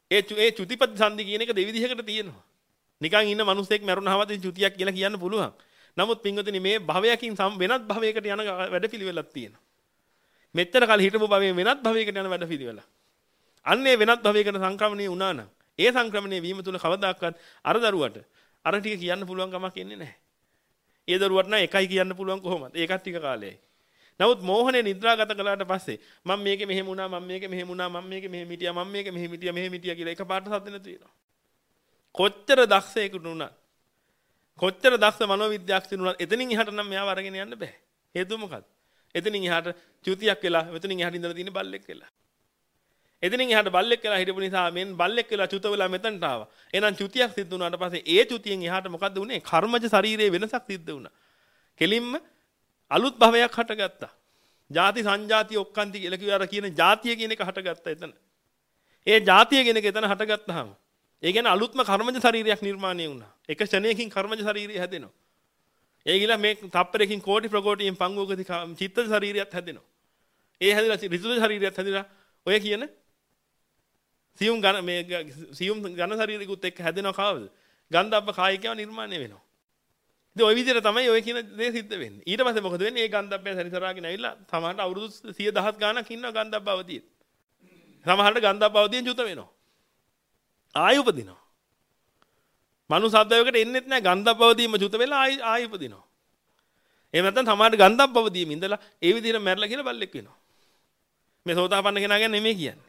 ඒ ඒ චුතිපත්සන්දි කියන එක දෙවිදිහකට තියෙනවා. නිකන් ඉන්න මිනිස්සෙක් මැරුණාම ඉතින් චුතියක් කියලා කියන්න පුළුවන්. නමුත් පින්වතුනි මේ භවයකින් වෙනත් භවයකට යන වැඩපිළිවෙලක් තියෙනවා. මෙච්චර කල් හිටපු භවයේ වෙනත් භවයකට යන වැඩපිළිවෙල. අන්නේ වෙනත් භවයකට සංක්‍රමණය වුණා නම් ඒ සංක්‍රමණය වීම තුල කවදාකවත් අර දරුවට අර ටික කියන්න පුළුවන් කමක් එන්නේ නැහැ. ඒ දරුවට නම් එකයි කියන්න පුළුවන් කොහොමද? ඒකත් ටික කාලයයි. නමුත් මෝහනේ නිද්‍රාගත කළාට පස්සේ මම මේකේ මෙහෙම වුණා මම මේකේ මෙහෙම වුණා මම මේකේ මෙහෙම හිටියා මම මේකේ මෙහෙම හිටියා මෙහෙම හිටියා කියලා එකපාරට සද්ද නැති වෙනවා. කොච්චර දක්ෂයෙකුට උනත් කොච්චර දක්ෂ මනෝවිද්‍යාඥයෙකුට උනත් එතනින් එහාට නම් මෙයාව අරගෙන යන්න බෑ. හේතුව මොකද්ද? එතනින් එහාට චුතියක් වෙලා එතනින් එහාට ඉඳලා තියෙන බල්ලෙක් වෙලා. එතනින් එහාට බල්ලෙක් වෙලා හිටපු නිසා මෙන් බල්ලෙක් වෙලා චුත වෙලා මෙතනට ආවා. එහෙනම් චුතියක් සිද්ධ වුණාට පස්සේ ඒ චුතියෙන් එහාට මොකද්ද උනේ? කර්මජ ශරීරයේ වෙනසක් සිද්ධ වුණා. කෙලින්ම අලුත් භවයක් හටගත්තා. ಜಾති සංජාති ඔක්කාන්ති කියලා කිව්ව අර කියන ಜಾතිය කියන එක හටගත්තා එතන. ඒ ಜಾතිය කියන එක එතන හටගත්තාම ඒ කියන්නේ අලුත්ම කර්මජ ශරීරයක් නිර්මාණය වුණා. එක ක්ෂණයකින් කර්මජ ශරීරය හැදෙනවා. ඒ ගිලා මේ තප්පරයකින් කෝටි ප්‍රකෝටියෙන් පංගුවකදී චිත්ත ශරීරයක් හැදෙනවා. ඒ හැදිලා ඍතු ශරීරයක් හැදිලා ඔය කියන සියුම් ඝන මේ සියුම් ඝන ශරීරිකුත් එක්ක හැදෙනවා කවද? ගන්ධබ්බ කායිකව නිර්මාණය වෙනවා. ඉතින් ওই විදිහට තමයි ඔය කියන දේ සිද්ධ වෙන්නේ. ඊට පස්සේ මොකද වෙන්නේ? මේ ගන්ධබ්බය සැරිසරාගෙන ඇවිල්ලා සමහරට අවුරුදු සිය දහස් ගාණක් ඉන්නවා ගන්ධබ්බ අවදියේ. සමහරට ගන්ධබ්බ අවදියෙන් චුත වෙනවා. ආයෙ උපදිනවා. මනුසද්දයකට එන්නෙත් නැහැ ගන්ධබ්බ අවදියෙම චුත වෙලා ආයෙ ආයෙ උපදිනවා. එහෙම නැත්නම් සමහරට ගන්ධබ්බ අවදියෙම ඉඳලා ඒ විදිහට මැරලා කියලා බල්ලෙක් වෙනවා. මේ සෝතාපන්න කෙනා ගැන නෙමෙයි කියන්නේ.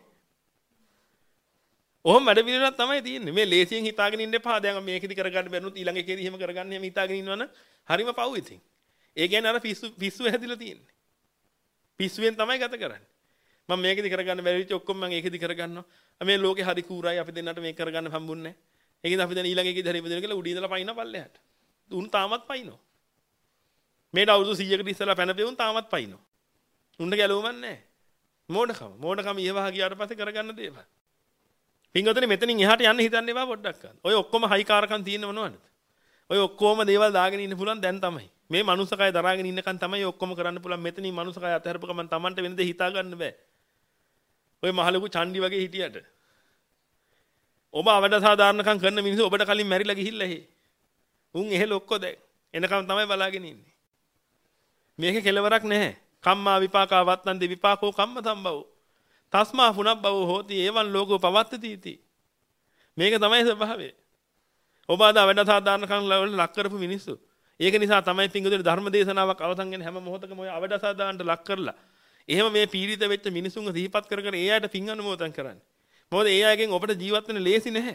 ඔහොම වැඩ පිළිවෙලක් තමයි තියෙන්නේ. මේ ලේසියෙන් හිතාගෙන ඉන්න එපා. දැන් මේකෙදි කරගන්න බැරිනුත් ඊළඟ එකේදී එහෙම කරගන්න එහෙම හිතාගෙන ඉන්නවනම් හරිම පව් ඉතින්. ඒ කියන්නේ අර පිස්සු පිස්සු හැදිලා තියෙන්නේ. පිස්සුවෙන් තමයි ගත කරන්නේ. මම මේකෙදි කරගන්න බැරි වෙච්ච ඔක්කොම මම ඒකෙදි කරගන්නවා. මේ ලෝකේ හරි කූරයි අපි දෙන්නට මේක කරගන්න හම්බුන්නේ නැහැ. ඒකෙන් අපි දැන් ඊළඟ එකේදී හරි ඉපදෙන කියලා උඩින් ඉඳලා පයින්න පල්ලෙහාට. උන් තාමත් පයින්නවා. මේට අවුරුදු සීයකට ඉස්සලා පැනපෙවුන් තාමත් පයින්නවා. උන්ට ගැලවෙන්නේ නැහැ. මෝඩකම. මෝඩකම ඊවහ ගියාට පස්සේ කරගන්න දේවල්. පින්වතුනි මෙතනින් එහාට යන්න හිතන්න එපා පොඩ්ඩක්. ඔය ඔක්කොම හයිකාරකම් තියෙන මොනවද? ඔය ඔක්කොම දේවල් දාගෙන ඉන්න පුළුවන් දැන් තමයි. මේ මනුස්සකය දරාගෙන ඉන්නකන් තමයි ඔක්කොම කරන්න පුළුවන්. මෙතනින් මනුස්සකය අතහැරපු ගමන් Tamanට වෙන දේ හිතා ගන්න බෑ. ඔය මහලොකු චණ්ඩි වගේ හිටියට. ඔබ අවඩ සාධාරණකම් කරන මිනිස්සු ඔබට කලින් මැරිලා ගිහිල්ලා එහෙ. උන් එහෙ ලොක්කෝ දැන්. එනකම් තමයි බලාගෙන ඉන්නේ. මේකේ කෙලවරක් නැහැ. කම්මා විපාකා වත්තන්ති විපාකෝ කම්ම සම්භවෝ. තස්මා පුනබ්බවෝ හෝති එවං ලෝකෝ පවත්තති इति. මේක තමයි ස්වභාවය. ඔබ අද වැඩ සාධාරණකම් වල ලක් කරපු මිනිස්සු. ඒක නිසා තමයි පිංගුදුනේ ධර්ම දේශනාවක් අවසන් වෙන හැම මොහොතකම ඔය අවඩ සාධාරණට ලක් කරලා එහෙම මේ පීඩිත වෙච්ච මිනිසුන්ව සිහිපත් කර කර ඒ අයට පින් අනුමෝදන් කරන්නේ. මොකද ඒ අයගෙන් ඔබට ජීවත් වෙන්න ලේසි නැහැ.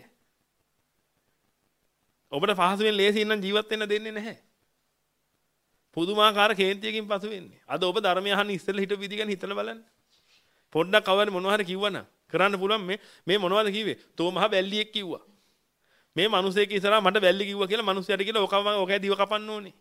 ඔබට පහසුවෙන් ලේසියෙන් නම් ජීවත් වෙන්න දෙන්නේ නැහැ. පුදුමාකාර කේන්තියකින් පසු වෙන්නේ. අද ඔබ ධර්මය අහන්න ඉස්සෙල්ලා හිටපු විදිහ ගැන හිතලා බලන්න. පොඩ්ඩක් කවදාද මොනවා හරි කිව්වනම් කරන්න පුළුවන් මේ මේ මොනවද කිව්වේ? තෝ මහ බැල්ලියෙක් කිව්වා. මේ මිනිස්සෙක් ඉස්සරහා මට බැල්ලි කිව්වා කියලා මිනිස්සයාට කියලා ඔකම ඔකයි දිව කපන්න ඕනේ.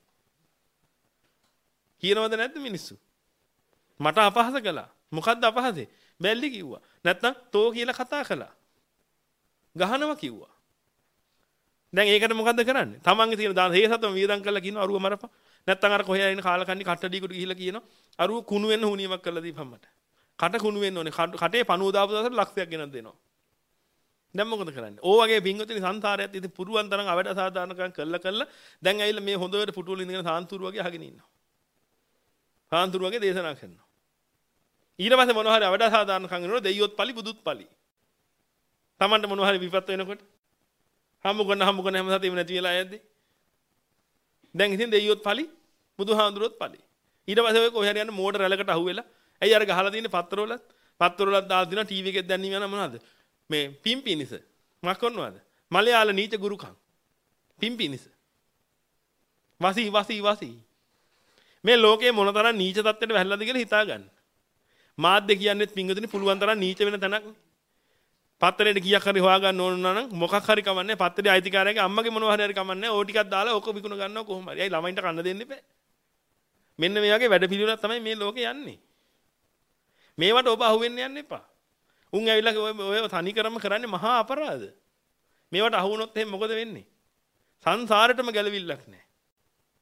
කියනවද නැද්ද මිනිස්සු? මට අපහාස කළා. මොකද්ද අපහාසෙ? බැල්ලි කිව්වා. නැත්නම් තෝ කියලා කතා කළා. ගහනවා කිව්වා. දැන් ඒකට මොකද්ද කරන්නේ? තමන්ගේ තියෙන දාන හේසතම වියදම් කරලා කියනවා අරුව මරපන්. නැත්නම් අර කොහේ ඉන්න කාලකන්ණි කට්ටඩියකට ගිහිල්ලා කියනවා අරුව කුණු වෙන්න හුනියමක් කරලා දීපන් මට. කට කුණු වෙන්න ඕනේ. කටේ පණුව දාපු දවසට ලක්ෂයක් ගෙනත් දෙනවා. දැන් මොකද කරන්නේ? ඕ වගේ පින්වතුනි සංසාරයත් ඉතින් පුරුවන් තරම් අවඩ සාධාරණකම් කළා කළා දැන් ඇවිල්ලා මේ හොඳට පුටුවල ඉඳගෙන සාන්තුරු වගේ අහගෙන ඉන්නවා. සාන්තුරු වගේ දේශනා කරනවා. ඊට පස්සේ මොනවා හරි අවඩ සාධාරණකම් වෙනකොට දෙයියොත් පලි බුදුත් පලි. Tamanට මොනවා හරි විපත් වෙනකොට හම්බ කරන හම්බ කරන හැම සතෙම නැති වෙලා යද්දි. දැන් ඉතින් දෙයියොත් පලි බුදුහාඳුරොත් පලි. ඊට පස්සේ ඔය කොහේ හරි යන මෝටර රැලකට අහුවෙලා ඇයි අර ගහලා තියෙන පත්තරවලත් පත්තරවලත් දාලා දිනවා ටීවී එකෙත් දැන්නීම යන මොනවද? මේ පිම්පිනිස. මොකක් කරනවද? මලයාල නීච ගුරුකම්. පිම්පිනිස. වසී වසී වසී. මේ ලෝකේ මොනතරම් නීච තත්ත්වයට වැහැලාද කියලා හිතා ගන්න. මාධ්‍ය කියන්නේත් පිංගුතුනි පුළුවන් තරම් නීච වෙන තැනක්. පත්තරේට කීයක් හරි හොයාගන්න ඕන නම් මොකක් හරි කමන්නේ පත්තරේ අයිතිකාරයාගේ අම්මගේ මොනවා හරි හරි කමන්නේ ඕ ටිකක් දාලා ඕක විකුණ ගන්නවා කොහොම හරි. අයි ළමයින්ට කන්න දෙන්න එපා. මෙන්න මේ වගේ වැඩ පිළිවෙලක් තමයි මේ ලෝකේ යන්නේ. මේවට ඔබ අහුවෙන්න යන්න එපා. උන් ඇවිල්ලා ඔය ඔය තනි කරම කරන්නේ මහා අපරාධ. මේවට අහු වුණොත් එහෙනම් මොකද වෙන්නේ? සංසාරෙටම ගැලවිල්ලක් නැහැ.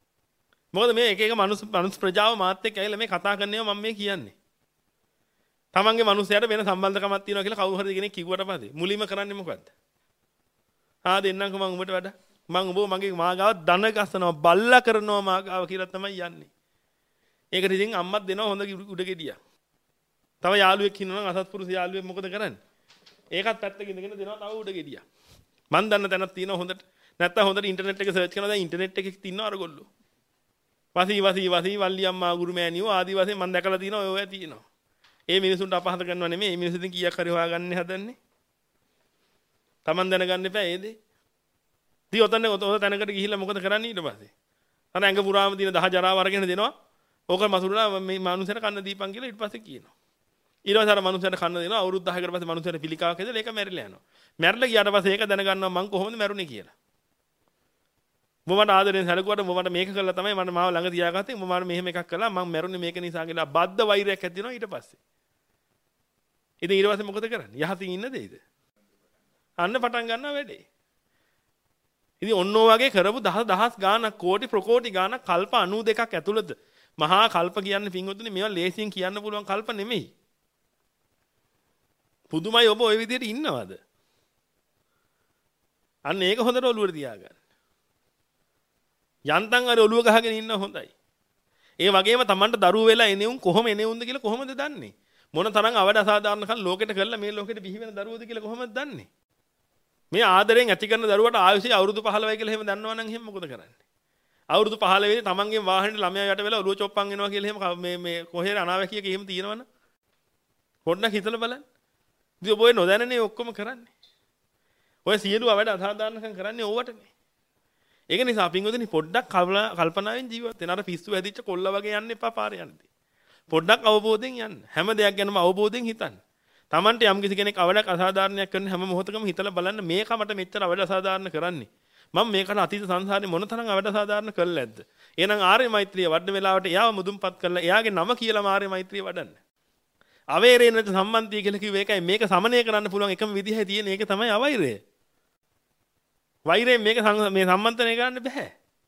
මොකද මේ එක එක මනුස්ස මනුස්ස ප්‍රජාව මාත් එක්ක ඇවිල්ලා මේ කතා කරන්නේව මම මේ කියන්නේ. තමන්ගේ මනුස්සයාට වෙන සම්බන්ධකමක් තියෙනවා කියලා කවුරු හරි කෙනෙක් කිව්වට පස්සේ මුලින්ම කරන්නේ මොකද්ද? ආ දෙන්නම්ක මම උඹට වඩා මම උඹව මගේ මාගාව දන ගස්සනවා බල්ලා කරනවා මාගාව කියලා තමයි යන්නේ. ඒකට ඉතින් අම්මත් දෙනවා හොඳ උඩ ගෙඩියක්. තව යාළුවෙක් ඉන්නවා නම් අසත්පුරුෂ යාළුවෙක් මොකද කරන්නේ? ඒකත් පැත්තක ඉඳගෙන දෙනවා තව උඩ ගෙඩියක්. මන් දන්න තැනක් තියෙනවා හොඳට. නැත්තම් හොඳට ඉන්ටර්නෙට් එක සර්ච් කරනවා දැන් ඉන්ටර්නෙට් එකේ තියෙනවා අර ගොල්ලෝ. වසී වසී වසී වල්ලි අම්මා ගුරු මෑණියෝ ආදි වශයෙන් මම දැකලා තියෙනවා ඔය ඔය තියෙනවා. ඒ මිනිසුන්ට අපහාස කරනවා නෙමෙයි. මේ මිනිසුන් කීයක් හරි හොයාගන්න හදන්නේ. Taman දැනගන්න එපා ඒ දේ. දී ඔතන ඔතන තැනකට ගිහිල්ලා මොකද කරන්නේ ඊට පස්සේ? අර ඇඟ පුරාම තියෙන දහ ජරාව අරගෙන දෙනවා. ඕක මසුරුලා මේ මනුස්සයට කන්න දීපන් කියලා ඊට පස්සේ කියනවා. ඊට පස්සේ අර මනුස්සයට කන්න දෙනවා. අවුරුදු දහයකට පස්සේ මනුස්සයට පිළිකාවක් හැදලා ඒක මැරිලා යනවා. මැරිලා ගියාට පස්සේ ඒක දැනගන්නවා මං කොහොමද මැරුණේ කියලා. මොමට ආදරෙන් සැලකුවට මොමට මේක කළා තමයි මට මාව ළඟ තියාගත්තේ. මොමට මෙහෙම එකක් කළා මං මැරුණේ මේක නිසා කියලා බද්ධ වෛරයක් ඇති වෙනවා ඊට පස්සේ. ඉතින් ඊට පස්සේ මොකද කරන්නේ? යහතින් ඉන්න දෙයිද? අන්න පටන් ගන්නවා වැඩේ. ඉතින් ඔන්නෝ වගේ කරපු දහස් දහස් ගාණක් කෝටි ප්‍රකෝටි ගාණක් කල්ප අනූ දෙකක් ඇතුළත මහා කල්ප කියන්නේ පින්වතුනි මේවා ලේසියෙන් කියන්න පුළුවන් කල්ප නෙමෙයි. පුදුමයි ඔබ ওই විදිහට ඉන්නවද? අන්න ඒක හොඳට ඔළුවට තියාගන්න. යන්තම් අර ඔළුව ගහගෙන ඉන්න හොඳයි. ඒ වගේම Tamanට දරුවෝ වෙලා එනෙවුන් කොහොම එනෙවුන්ද කියලා කොහොමද දන්නේ? මොන තරම් අවඩ අසාධාරණකම් ලෝකෙට කළා මේ ලෝකෙට බිහි වෙන දරුවෝද කියලා කොහොමද දන්නේ? මේ ආදරෙන් ඇති කරන දරුවට ආයුෂය අවුරුදු පහළොවයි කියලා එහෙම දන්නවනම් එහෙම මොකද කරන්නේ? අවුරුදු පහළොවේ තමන්ගේ වාහනේ ළමයා යට වෙලා ඔළුව චොප්පන් වෙනවා කියලා එහෙම මේ මේ කොහේ අනාවැකියක එහෙම තියෙනවනම් පොඩ්ඩක් හිතලා බලන්න. ඉතින් ඔබ ඔය නොදැනනේ ඔක්කොම කරන්නේ. ඔය සියලු අවඩ අසාධාරණකම් කරන්නේ ඕවටනේ. ඒක නිසා පින්වතුනි පොඩ්ඩක් කල්පනාවෙන් ජීවත් වෙන්න. අර පිස්සු හැදිච්ච කොල්ල වගේ යන්න එපා පාරේ යන්නේ. පොඩ්ඩක් අවබෝධයෙන් යන්න. හැම දෙයක් ගැනම අවබෝධයෙන් හිතන්න. Tamante යම් කිසි කෙනෙක් අවඩක් අසාධාරණයක් කරන හැම මොහොතකම හිතලා බලන්න මේක මට මෙච්චර අවඩ අසාධාරණ කරන්නේ. මම මේකට අතීත සංසාරේ මොන තරම් අවඩ අසාධාරණ කළා නැද්ද? එහෙනම් ආර්ය මෛත්‍රිය වඩන වෙලාවට එයාව මුදුන්පත් කරලා එයාගේ නම කියලා ආර්ය මෛත්‍රිය වඩන්න. අවේරේන සම්බන්ධය කියලා කිව්ව එකයි මේක සමනය කරන්න පුළුවන් එකම විදිහයි තියෙන ඒක තමයි අවෛරය. වෛරයෙන් මේක මේ සම්මන්ත්‍රණය කරන්න බෑ.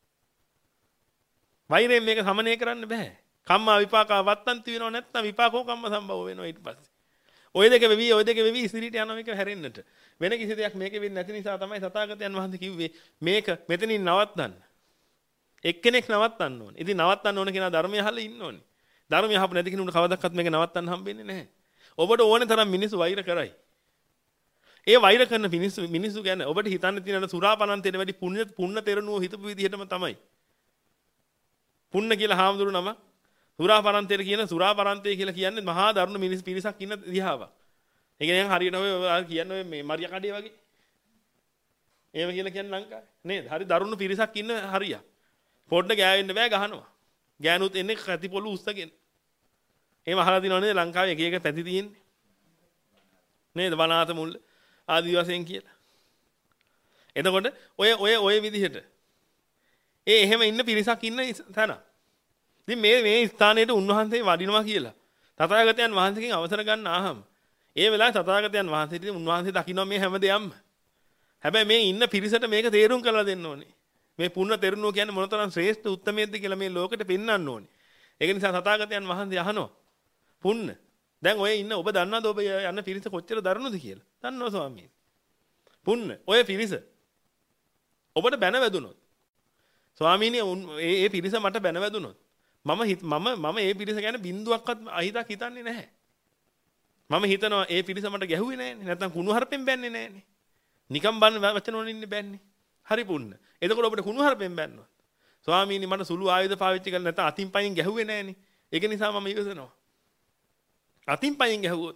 වෛරයෙන් මේක සමනය කරන්න බෑ. කම්මා විපාකා වත්තන්ති වෙනව නැත්නම් විපාකෝ කම්ම සම්භව වෙනවා ඊට පස්සේ. ඔය දෙක වෙවි ඔය දෙක වෙවි ඉදිරියට යනවා මේක හැරෙන්නට. වෙන කිසි දෙයක් මේකේ වෙන්නේ නැති නිසා තමයි තථාගතයන් වහන්සේ කිව්වේ මේක මෙතනින් නවත්තන්න. එක්කෙනෙක් නවත්තන්න ඕනේ. ඉතින් නවත්තන්න ඕන කෙනා ධර්මය අහලා ඉන්න ඕනේ. ධර්මය අහපු නැති කෙනෙකුට කවදාවත් මේක නවත්තන්න හම්බෙන්නේ නැහැ. ඔබට ඕනේ තරම් මිනිස්සු වෛර කරයි. ඒ වෛර කරන මිනිස්සු මිනිස්සු ගැන ඔබට හිතන්න තියෙන සුරාපනන්තේට වැඩි පුණ්‍ය පුණ්‍ය තෙරණුව හිතපු විදිහටම තමයි. පුණ්‍ය කියලා හාමුදුරු නම සුරාපනන්තේට කියන සුරාපනන්තේ කියලා කියන්නේ මහා දරුණු මිනිස් පිරිසක් ඉන්න දිහාවක්. ඒ කියන්නේ හරියට ඔය කියන්නේ ඔය මේ මරියා කඩේ වගේ. එහෙම කියලා කියන්නේ ලංකාවේ. නේද? හරි දරුණු පිරිසක් ඉන්න හරියක්. පොඩ්ඩ ගෑවෙන්න බෑ ගහනවා. ගෑනුත් එන්නේ කැති පොළු උස්සගෙන. එහෙම අහලා දිනව නේද ලංකාවේ එක එක පැති තියෙන්නේ. නේද? වනාත මුල් ආදි වශයෙන් කියලා. එතකොට ඔය ඔය ඔය විදිහට ඒ එහෙම ඉන්න පිරිසක් ඉන්න තැන. ඉතින් මේ මේ ස්ථානයේට උන්වහන්සේ වඩිනවා කියලා තථාගතයන් වහන්සේගෙන් අවසර ගන්න ආහම ඒ වෙලාවේ තථාගතයන් වහන්සේට උන්වහන්සේ දකින්න මේ හැම දෙයක්ම. හැබැයි මේ ඉන්න පිරිසට මේක තේරුම් කරලා දෙන්න ඕනේ. මේ පුණ්‍ය තෙරුණුව කියන්නේ මොනතරම් ශ්‍රේෂ්ඨ උත්තමයේද කියලා මේ ලෝකෙට පෙන්වන්න ඕනේ. ඒක නිසා තථාගතයන් වහන්සේ අහනවා පුණ්‍ය දැන් ඔය ඉන්න ඔබ දන්නවද ඔබ යන පිරිස කොච්චර දරුණුද කියලා? දන්නවා ස්වාමීනි. පුණ්‍ය ඔය පිරිස ඔබට බැන වැදුනොත් ස්වාමීනි ඒ ඒ පිරිස මට බැන වැදුනොත් මම මම මම ඒ පිරිස ගැන බින්දුවක්වත් අහිතක් හිතන්නේ නැහැ. මම හිතනවා ඒ පිරිස මට ගැහුවේ නැහැනේ. නැත්තම් කුණු හරපෙන් බැන්නේ නැහැනේ. නිකම් බන් වචන වලින් ඉන්නේ බැන්නේ. හරි පුණ්‍ය. එතකොට ඔබට කුණු හරපෙන් බැන්නොත් ස්වාමීනි මට සුළු ආයුධ පාවිච්චි කරලා නැත්නම් අතින් පයින් ගැහුවේ නැහැනේ. ඒක නිසා මම ඉවසනවා. අතින් පයින් ගැහුවොත්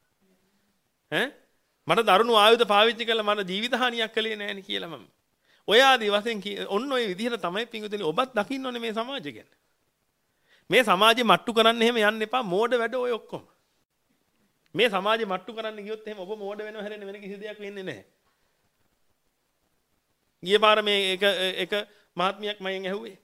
ඈ මට දරුණු ආයුධ පාවිච්චි කළා මට ජීවිත හානියක් කළේ නැහැ නේ කියලා මම. ඔය ආදී වශයෙන් ඔන්න ඔය විදිහට තමයි පිංගුතුනි ඔබත් දකින්න ඕනේ මේ සමාජය ගැන. මේ සමාජෙ මට්ටු කරන්න එහෙම යන්න එපා මෝඩ වැඩ ඔය ඔක්කොම. මේ සමාජෙ මට්ටු කරන්න ගියොත් එහෙම ඔබ මෝඩ වෙනව හැරෙන්න වෙන කිසි දෙයක් වෙන්නේ නැහැ. ගිය පාර මේ එක එක මහත්මියක් මයෙන් ඇහුවේ.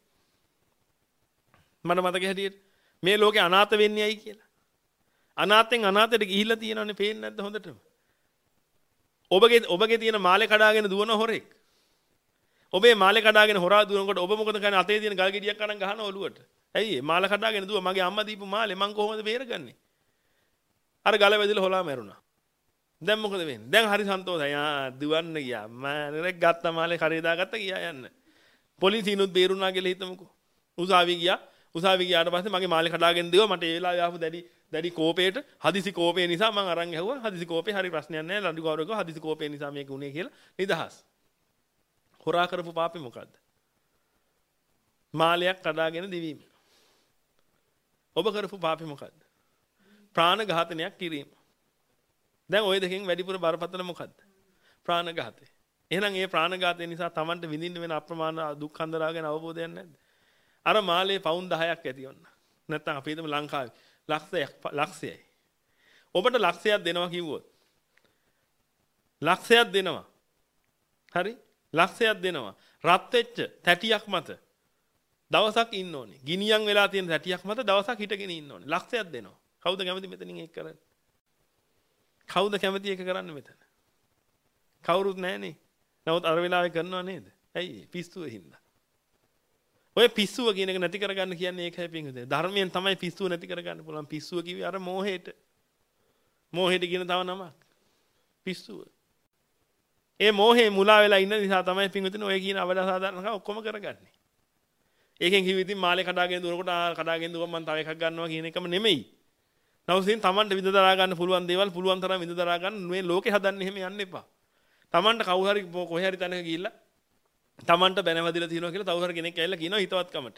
මට මතක හැටියට මේ ලෝකේ අනාථ වෙන්නේ ඇයි කියලා. අනාථෙන් අනාථයට ගිහිල්ලා තියෙනවනේ පේන්නේ නැද්ද හොඳටම? ඔබගේ ඔබගේ තියෙන මාලේ කඩාගෙන දුවන හොරෙක්. ඔබේ මාලේ කඩාගෙන හොරා දුවනකොට ඔබ මොකද කරන්නේ? අතේ තියෙන ගල් ගෙඩියක් අරන් ගහන ඔලුවට. ඇයි ඒ මාල කඩාගෙන දුව මගේ අම්මා දීපු මාලේ මං කොහොමද බේරගන්නේ? අර ගල වැදිලා හොලා මැරුණා. දැන් මොකද වෙන්නේ? දැන් හරි සන්තෝෂයි. ආ දුවන්න ගියා. මම ගත්ත මාලේ කරේ දාගත්ත ගියා යන්න. පොලිසියනුත් බේරුණා කියලා හිතමුකෝ. උසාවිය ගියා. උසාවිය ගියාට පස්සේ මගේ මාලේ කඩාගෙන දිව මට ඒ වෙලාවේ ආපු දැඩි දැඩි කෝපේට හදිසි කෝපේ නිසා මම අරන් ඇහුවා. හදිසි කෝපේ හරි ප්‍රශ්නයක් නැහැ. ලඩු ගෞරවක හදිසි කෝපේ නිසා මේක උනේ කියලා නිදහස්. හොරා කරපු පාපේ මොකද්ද? මාලයක් කඩාගෙන දිවීම. ඔබ කරපු පාපේ මොකද්ද? ප්‍රාණඝාතනයක් කිරීම. දැන් ওই දෙකෙන් වැඩිපුර බරපතල මොකද්ද? ප්‍රාණඝාතය. එහෙනම් ඒ ප්‍රාණඝාතය නිසා Tamanට විඳින්න වෙන අප්‍රමාණ දුක් හඳරා ගැන අවබෝධයක් නැද්ද? අර මාලේ පවුන් දහයක් ඇති වුණා. නැත්තම් අපි හිතමු ලංකාවේ ලක්ෂයක් ලක්ෂයයි. ඔබට ලක්ෂයක් දෙනවා කිව්වොත් ලක්ෂයක් දෙනවා. හරි? ලක්ෂයක් දෙනවා. රත් වෙච්ච තැටියක් මත දවසක් ඉන්න ඕනේ. ගිනියම් වෙලා තියෙන තැටියක් මත දවසක් හිටගෙන ඉන්න ඕනේ. ලක්ෂයක් දෙනවා. කවුද කැමති මෙතනින් ඒක කරන්න? කවුද කැමති ඒක කරන්න මෙතන? කවුරුත් නැහනේ. නමුත් අර වෙලාවේ කරනවා නේද? ඇයි? පිස්සුව හින්දා. ඔය පිස්සුව කියන එක නැති කරගන්න කියන්නේ ඒකයි පින්වතුනි. ධර්මයෙන් තමයි පිස්සුව නැති කරගන්න පුළුවන්. පිස්සුව කිව්වේ අර මෝහයට. මෝහයට කියන තව නමක්. පිස්සුව. ඒ මෝහේ මුලා වෙලා ඉන්න නිසා තමයි පින්වතුනි ඔය කියන අවදා සාධාරණකම් ඔක්කොම කරගන්නේ. ඒකෙන් කිව්ව ඉතින් මාලේ කඩාගෙන දුවනකොට ආ කඩාගෙන දුවම මම තව එකක් ගන්නවා කියන එකම නෙමෙයි. නවසින් Tamanට විඳ දරා ගන්න පුළුවන් දේවල් පුළුවන් තරම් විඳ දරා ගන්න මේ ලෝකේ හදන්න එහෙම යන්න එපා. Tamanට කවුරු හරි කොහේ හරි තැනක ගිහිල්ලා Tamanට බැනවදිලා තියෙනවා කියලා තව හරි කෙනෙක් ඇවිල්ලා කියනවා හිතවත්කමට.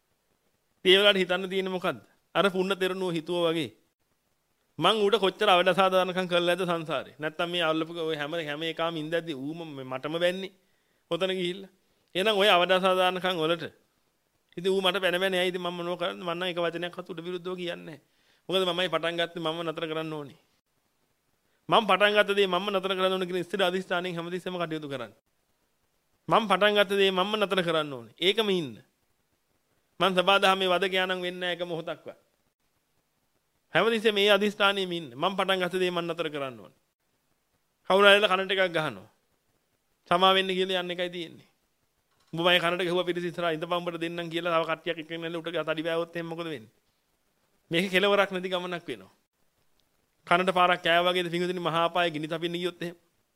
ඒ වෙලාවට හිතන්න තියෙන්නේ මොකද්ද? අර පුන්න තෙරණුව හිතුවා වගේ. මං ඌට කොච්චර අවදාසාදානකම් කරලා ඇද්ද සංසාරේ. නැත්තම් මේ අවලපක ඔය හැම හැම එකාම ඉඳද්දි ඌම මටම බැන්නේ. ඔතන ගිහිල්ලා. එහෙනම් ඔය අවදාසාදානකම් වලට ඉතින් ඌ මට බැන බැන ඇයි ඉතින් මම මොනව කරන්නේ? මම නම් එක වචනයක් හත් උඩ විරුද්ධව කියන්නේ නැහැ. මොකද මමයි පටන් ගත්තේ මම නතර කරන්න ඕනේ. මම පටන් ගත්ත දේ මම නතර කරන්න ඕනේ කියන ස්ථිර අධිෂ්ඨානයෙන් හැමතිස්සෙම කටයුතු කරන්න. මම පටන් ගත්ත දේ මම නතර කරන්න ඕනේ. ඒකම ඉන්න. මං සබාදහමේ වදකයානම් වෙන්නේ නැහැ එක මොහොතක්වත්. හැමතිස්සෙම මේ අධිෂ්ඨානයෙම ඉන්න. මම පටන් ගත්ත දේ මම නතර කරන්න ඕනේ. කවුරු හරි කනට එකක් ගහනවා. සමා වෙන්න කියලා යන්න එකයි තියෙන්නේ. උඹ මගේ කනට ගහුවා පිටිස ඉස්සරහා ඉඳපන් උඹට දෙන්නම් කියලා තව කට්ටියක් එක්කගෙන ඇවිල්ලා උට තඩි බෑවොත් එහෙනම් මොකද වෙන්නේ? මේක කෙලවරක් නැති ගමනක් වෙනවා. කනට පාරක් කෑව වගේද පිඟුතුනි මහා පායේ ගිනි තපින්න ගියොත් එහෙම.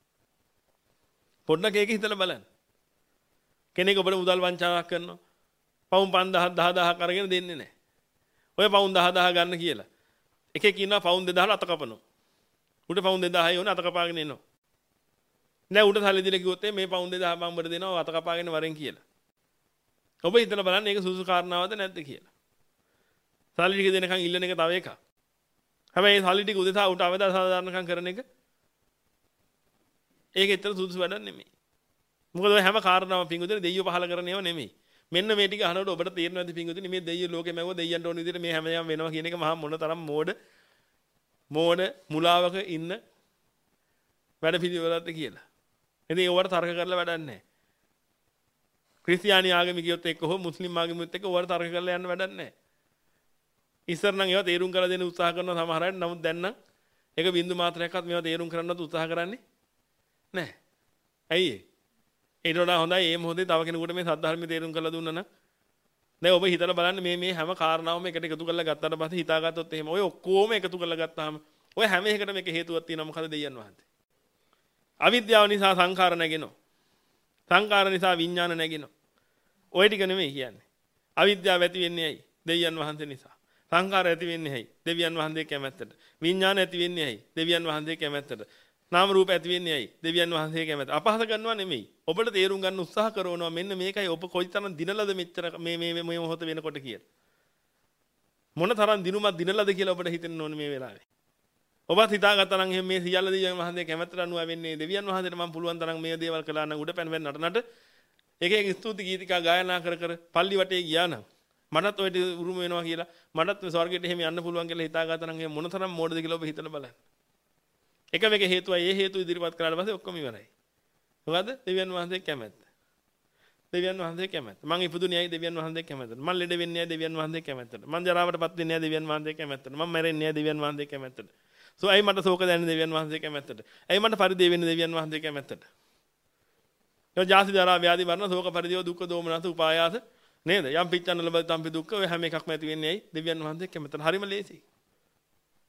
පොඩ්ඩක් ඒක හිතලා බලන්න. කෙනෙක් ඔබට මුදල් වංචාවක් කරනවා. පවුම් පන්දාහක් දහදාහක් අරගෙන දෙන්නේ නැහැ. ඔය පවුම් දහදාහ ගන්න කියලා. එකෙක් ඉන්නවා පවුම් දෙදාහක් අත කපනවා. උඩ පවුම් දෙදාහයි ඕනේ අත කපාගෙන එනවා. නෑ උඩ සල්ලි දීලා කිව්වොත් මේ පවුම් දෙදාහ මම උඹට දෙනවා අත කපාගෙන වරෙන් කියලා. ඔබ හිතලා බලන්න ඒක සුසු කාරණාවද නැද්ද කියලා. සල්ලි ටික දෙනකන් ඉල්ලන එක තව එකක්. හැබැයි මේ සල්ලි ටික උදෙසා උට අවදා සාධාරණකම් කරන එක ඒක ඇත්තට සුදුසු වැඩක් නෙමෙයි. මොකද ඔය හැම කාරණාවම පිංගුතුනි දෙයියෝ පහල කරන ඒවා නෙමෙයි. මෙන්න මේ ටික අහනකොට ඔබට තේරෙන්නේ නැද්ද පිංගුතුනි මේ දෙයියෝ ලෝකෙ මැවුව දෙයියන්ට ඕන විදිහට මේ හැමදේම වෙනවා කියන එක මහා මොන තරම් මෝඩ මෝඩ මුලාවක ඉන්න වැඩ පිළිවෙලක්ද කියලා. ඉතින් ඒවට තර්ක කරලා වැඩක් නැහැ. ක්‍රිස්තියානි ආගමිකයොත් එක්ක හෝ මුස්ලිම් ආගමිකයොත් එක්ක ඒවට තර්ක කරලා යන්න වැඩක් නැහැ. ඉස්සර නම් ඒවා තේරුම් කරලා දෙන්න උත්සාහ කරනවා සමහර අය. නමුත් දැන් නම් ඒක බින්දු මාත්‍රයක්වත් මේවා තේරුම් කරන්නත් උත්සාහ කරන්නේ නැහැ. ඇයි ඒ? ඊට වඩා හොඳයි මේ මොහොතේ තව කෙනෙකුට මේ සද්ධර්මය තේරුම් කරලා දුන්නා නම් දැන් ඔබ හිතලා බලන්න මේ මේ හැම කාරණාවම එකට එකතු කරලා ගත්තාට පස්සේ හිතාගත්තොත් එහෙම ඔය ඔක්කොම එකතු කරලා ගත්තාම ඔය හැම එකකටම එක හේතුවක් තියෙනවා. මොකද දෙයයන් වහන්සේ අවිද්‍යාව නිසා සංඛාර නැගෙනවා. සංඛාර නිසා විඥාන නැගෙනවා. ඔය ටික නෙමෙයි කියන්නේ. අවිද්‍යාව ඇති වෙන්නේ ඇයි? දෙයයන් වහන්සේ නිසා. සංඛාර ඇති වෙන්නේ ඇයි? දෙවියන් වහන්සේ කැමැත්තට. විඥාන ඇති වෙන්නේ ඇයි? දෙවියන් වහන්සේ කැමැත්තට. නාම රූප ඇති වෙන්නේ ඇයි? දෙවියන් වහන්සේ කැමැත්ත. අපහාස කරනවා නෙමෙයි. ඔබට තේරුම් ගන්න උත්සාහ කරනවා මෙන්න මේකයි ඔබ කොයිතරම් දිනලද මෙච්චර මේ මේ මේ මොහොත වෙනකොට කියලා. මොන තරම් දිනුමක් දිනලද කියලා ඔබට හිතෙන්න ඕනේ මේ වෙලාවේ. ඔබත් හිතාගත්තා නම් එහෙනම් මේ සියල්ල දෙවියන් වහන්සේ කැමැත්තට අනුව වෙන්නේ දෙවියන් වහන්සේට මම පුළුවන් තරම් මේ දේවල් කළා නම් උඩ පැන පැන නටනට එක එක ස්තුති ගීතිකා ගායනා කර කර පල්ලි වටේ ගියා නම් මටත් ඔය උරුම වෙනවා කියලා මටත් ස්වර්ගයට එහෙම යන්න පුළුවන් කියලා හිතාගත්තා නම් මොන තරම් මෝඩද කියලා ඔබ හිතලා බලන්න. එක එක හේතුවයි ඒ හේතු ඉදිරිපත් කරාට පස්සේ ඔක්කොම ඉවරයි. මොකද දෙවියන් වහන්සේ කැමැත්ත. දෙවියන් වහන්සේ කැමැත්ත. මං ඉපදුනේ ඇයි දෙවියන් වහන්සේ කැමැත්තට. මං ලෙඩ වෙන්නේ ඇයි දෙවියන් වහන්සේ කැමැත්තට. මං ජරාවටපත් වෙන්නේ ඇයි දෙවියන් වහන්සේ කැමැත්තට. මං මැරෙන්නේ ඇයි දෙවියන් වහන්සේ කැමැත්තට. සෝ ඇයි මට ශෝක දැනෙන්නේ දෙවියන් වහන්සේ කැමැත්තට. ඇයි මට පරිදේ වෙන්නේ දෙවියන් වහන්සේ කැමැත්තට. ඒ ජාති ජරා ව්‍යාධි මරණ ශෝක පරිදේව දුක්ඛ දෝමනස උපායාස නේද? යම් පිච්චන්න ලබ තම්පි දුක්ඛ ඔය හැම එකක්ම ඇති වෙන්නේ ඇයි දෙවියන් වහන්සේ කැමැත්තට. හරිම ලේසි.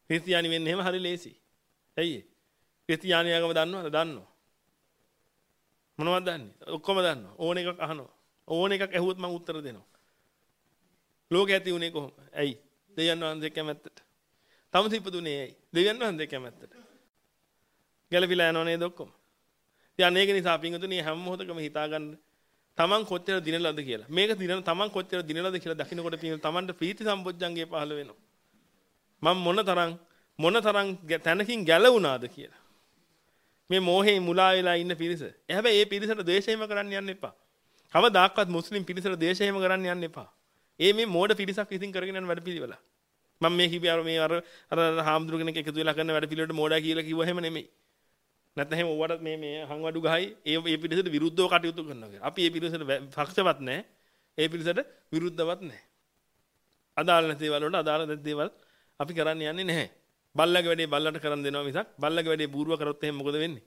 ක්‍රිස්තියානි වෙන්න එහෙම හරි ලේසි. ඇයි? ක්‍රිස්තියානියාගම දන්නවද? දන්නවා. මොනවද දන්නේ? ඔක්කොම දන්නවා. ඕන එකක් අහනවා. ඕන එකක් ඇහුවොත් මම උත්තර දෙනවා. ලෝකෙ ඇති උනේ කොහොම? ඇයි? දෙවියන් වහන්සේ කැමැත්තට. තම සිපදුනේ ඇයි? දෙවියන් වහන්සේ කැමැත්තට. ගැලපිලා යනව නේද ඔක්කොම? ඉතින් ඒක නිසා පින්වතුනි හැම මොහොතකම හිතා ගන්න තමන් කොච්චර දිනලද කියලා. මේක දිනන තමන් කොච්චර දිනලද කියලා දකින්නකොට පින් තමන්ට ප්‍රීති සම්පොච්චංගේ පහළ වෙනවා. මම මොන තරම් මොන තරම් තැනකින් ගැලවුණාද කියලා. මේ මෝහේ මුලා වෙලා ඉන්න පිරිස. හැබැයි මේ පිරිසට ද්වේෂයම කරන්න යන්න එපා. කවදාක්වත් මුස්ලිම් පිරිසට ද්වේෂයම කරන්න යන්න එපා. ඒ මේ මෝඩ පිරිසක් විසින් කරගෙන යන වැඩ පිළිවෙල. මම මේ කිව්වේ අර මේ අර අර හාමුදුරු කෙනෙක් එකතු වෙලා කරන වැඩ පිළිවෙලට මෝඩා කියලා කිව්ව හැම නෙමෙයි. නැත්නම් එහෙම ඔයාලට මේ මේ හංවඩු ගහයි ඒ මේ පිරිසට විරුද්ධව කටයුතු කරනවා කියලා. අපි මේ පිරිසට පක්ෂවත් නැහැ. ඒ පිරිසට විරුද්ධවත් නැහැ. අදාළ නැති දේවල් වලට අදාළ නැති දේවල් අපි කරන්න යන්නේ නැහැ. බල්ලගේ වැඩේ බල්ලට කරන් දෙනවා මිසක් බල්ලගේ වැඩේ බූරුව කරොත් එහෙනම් මොකද වෙන්නේ?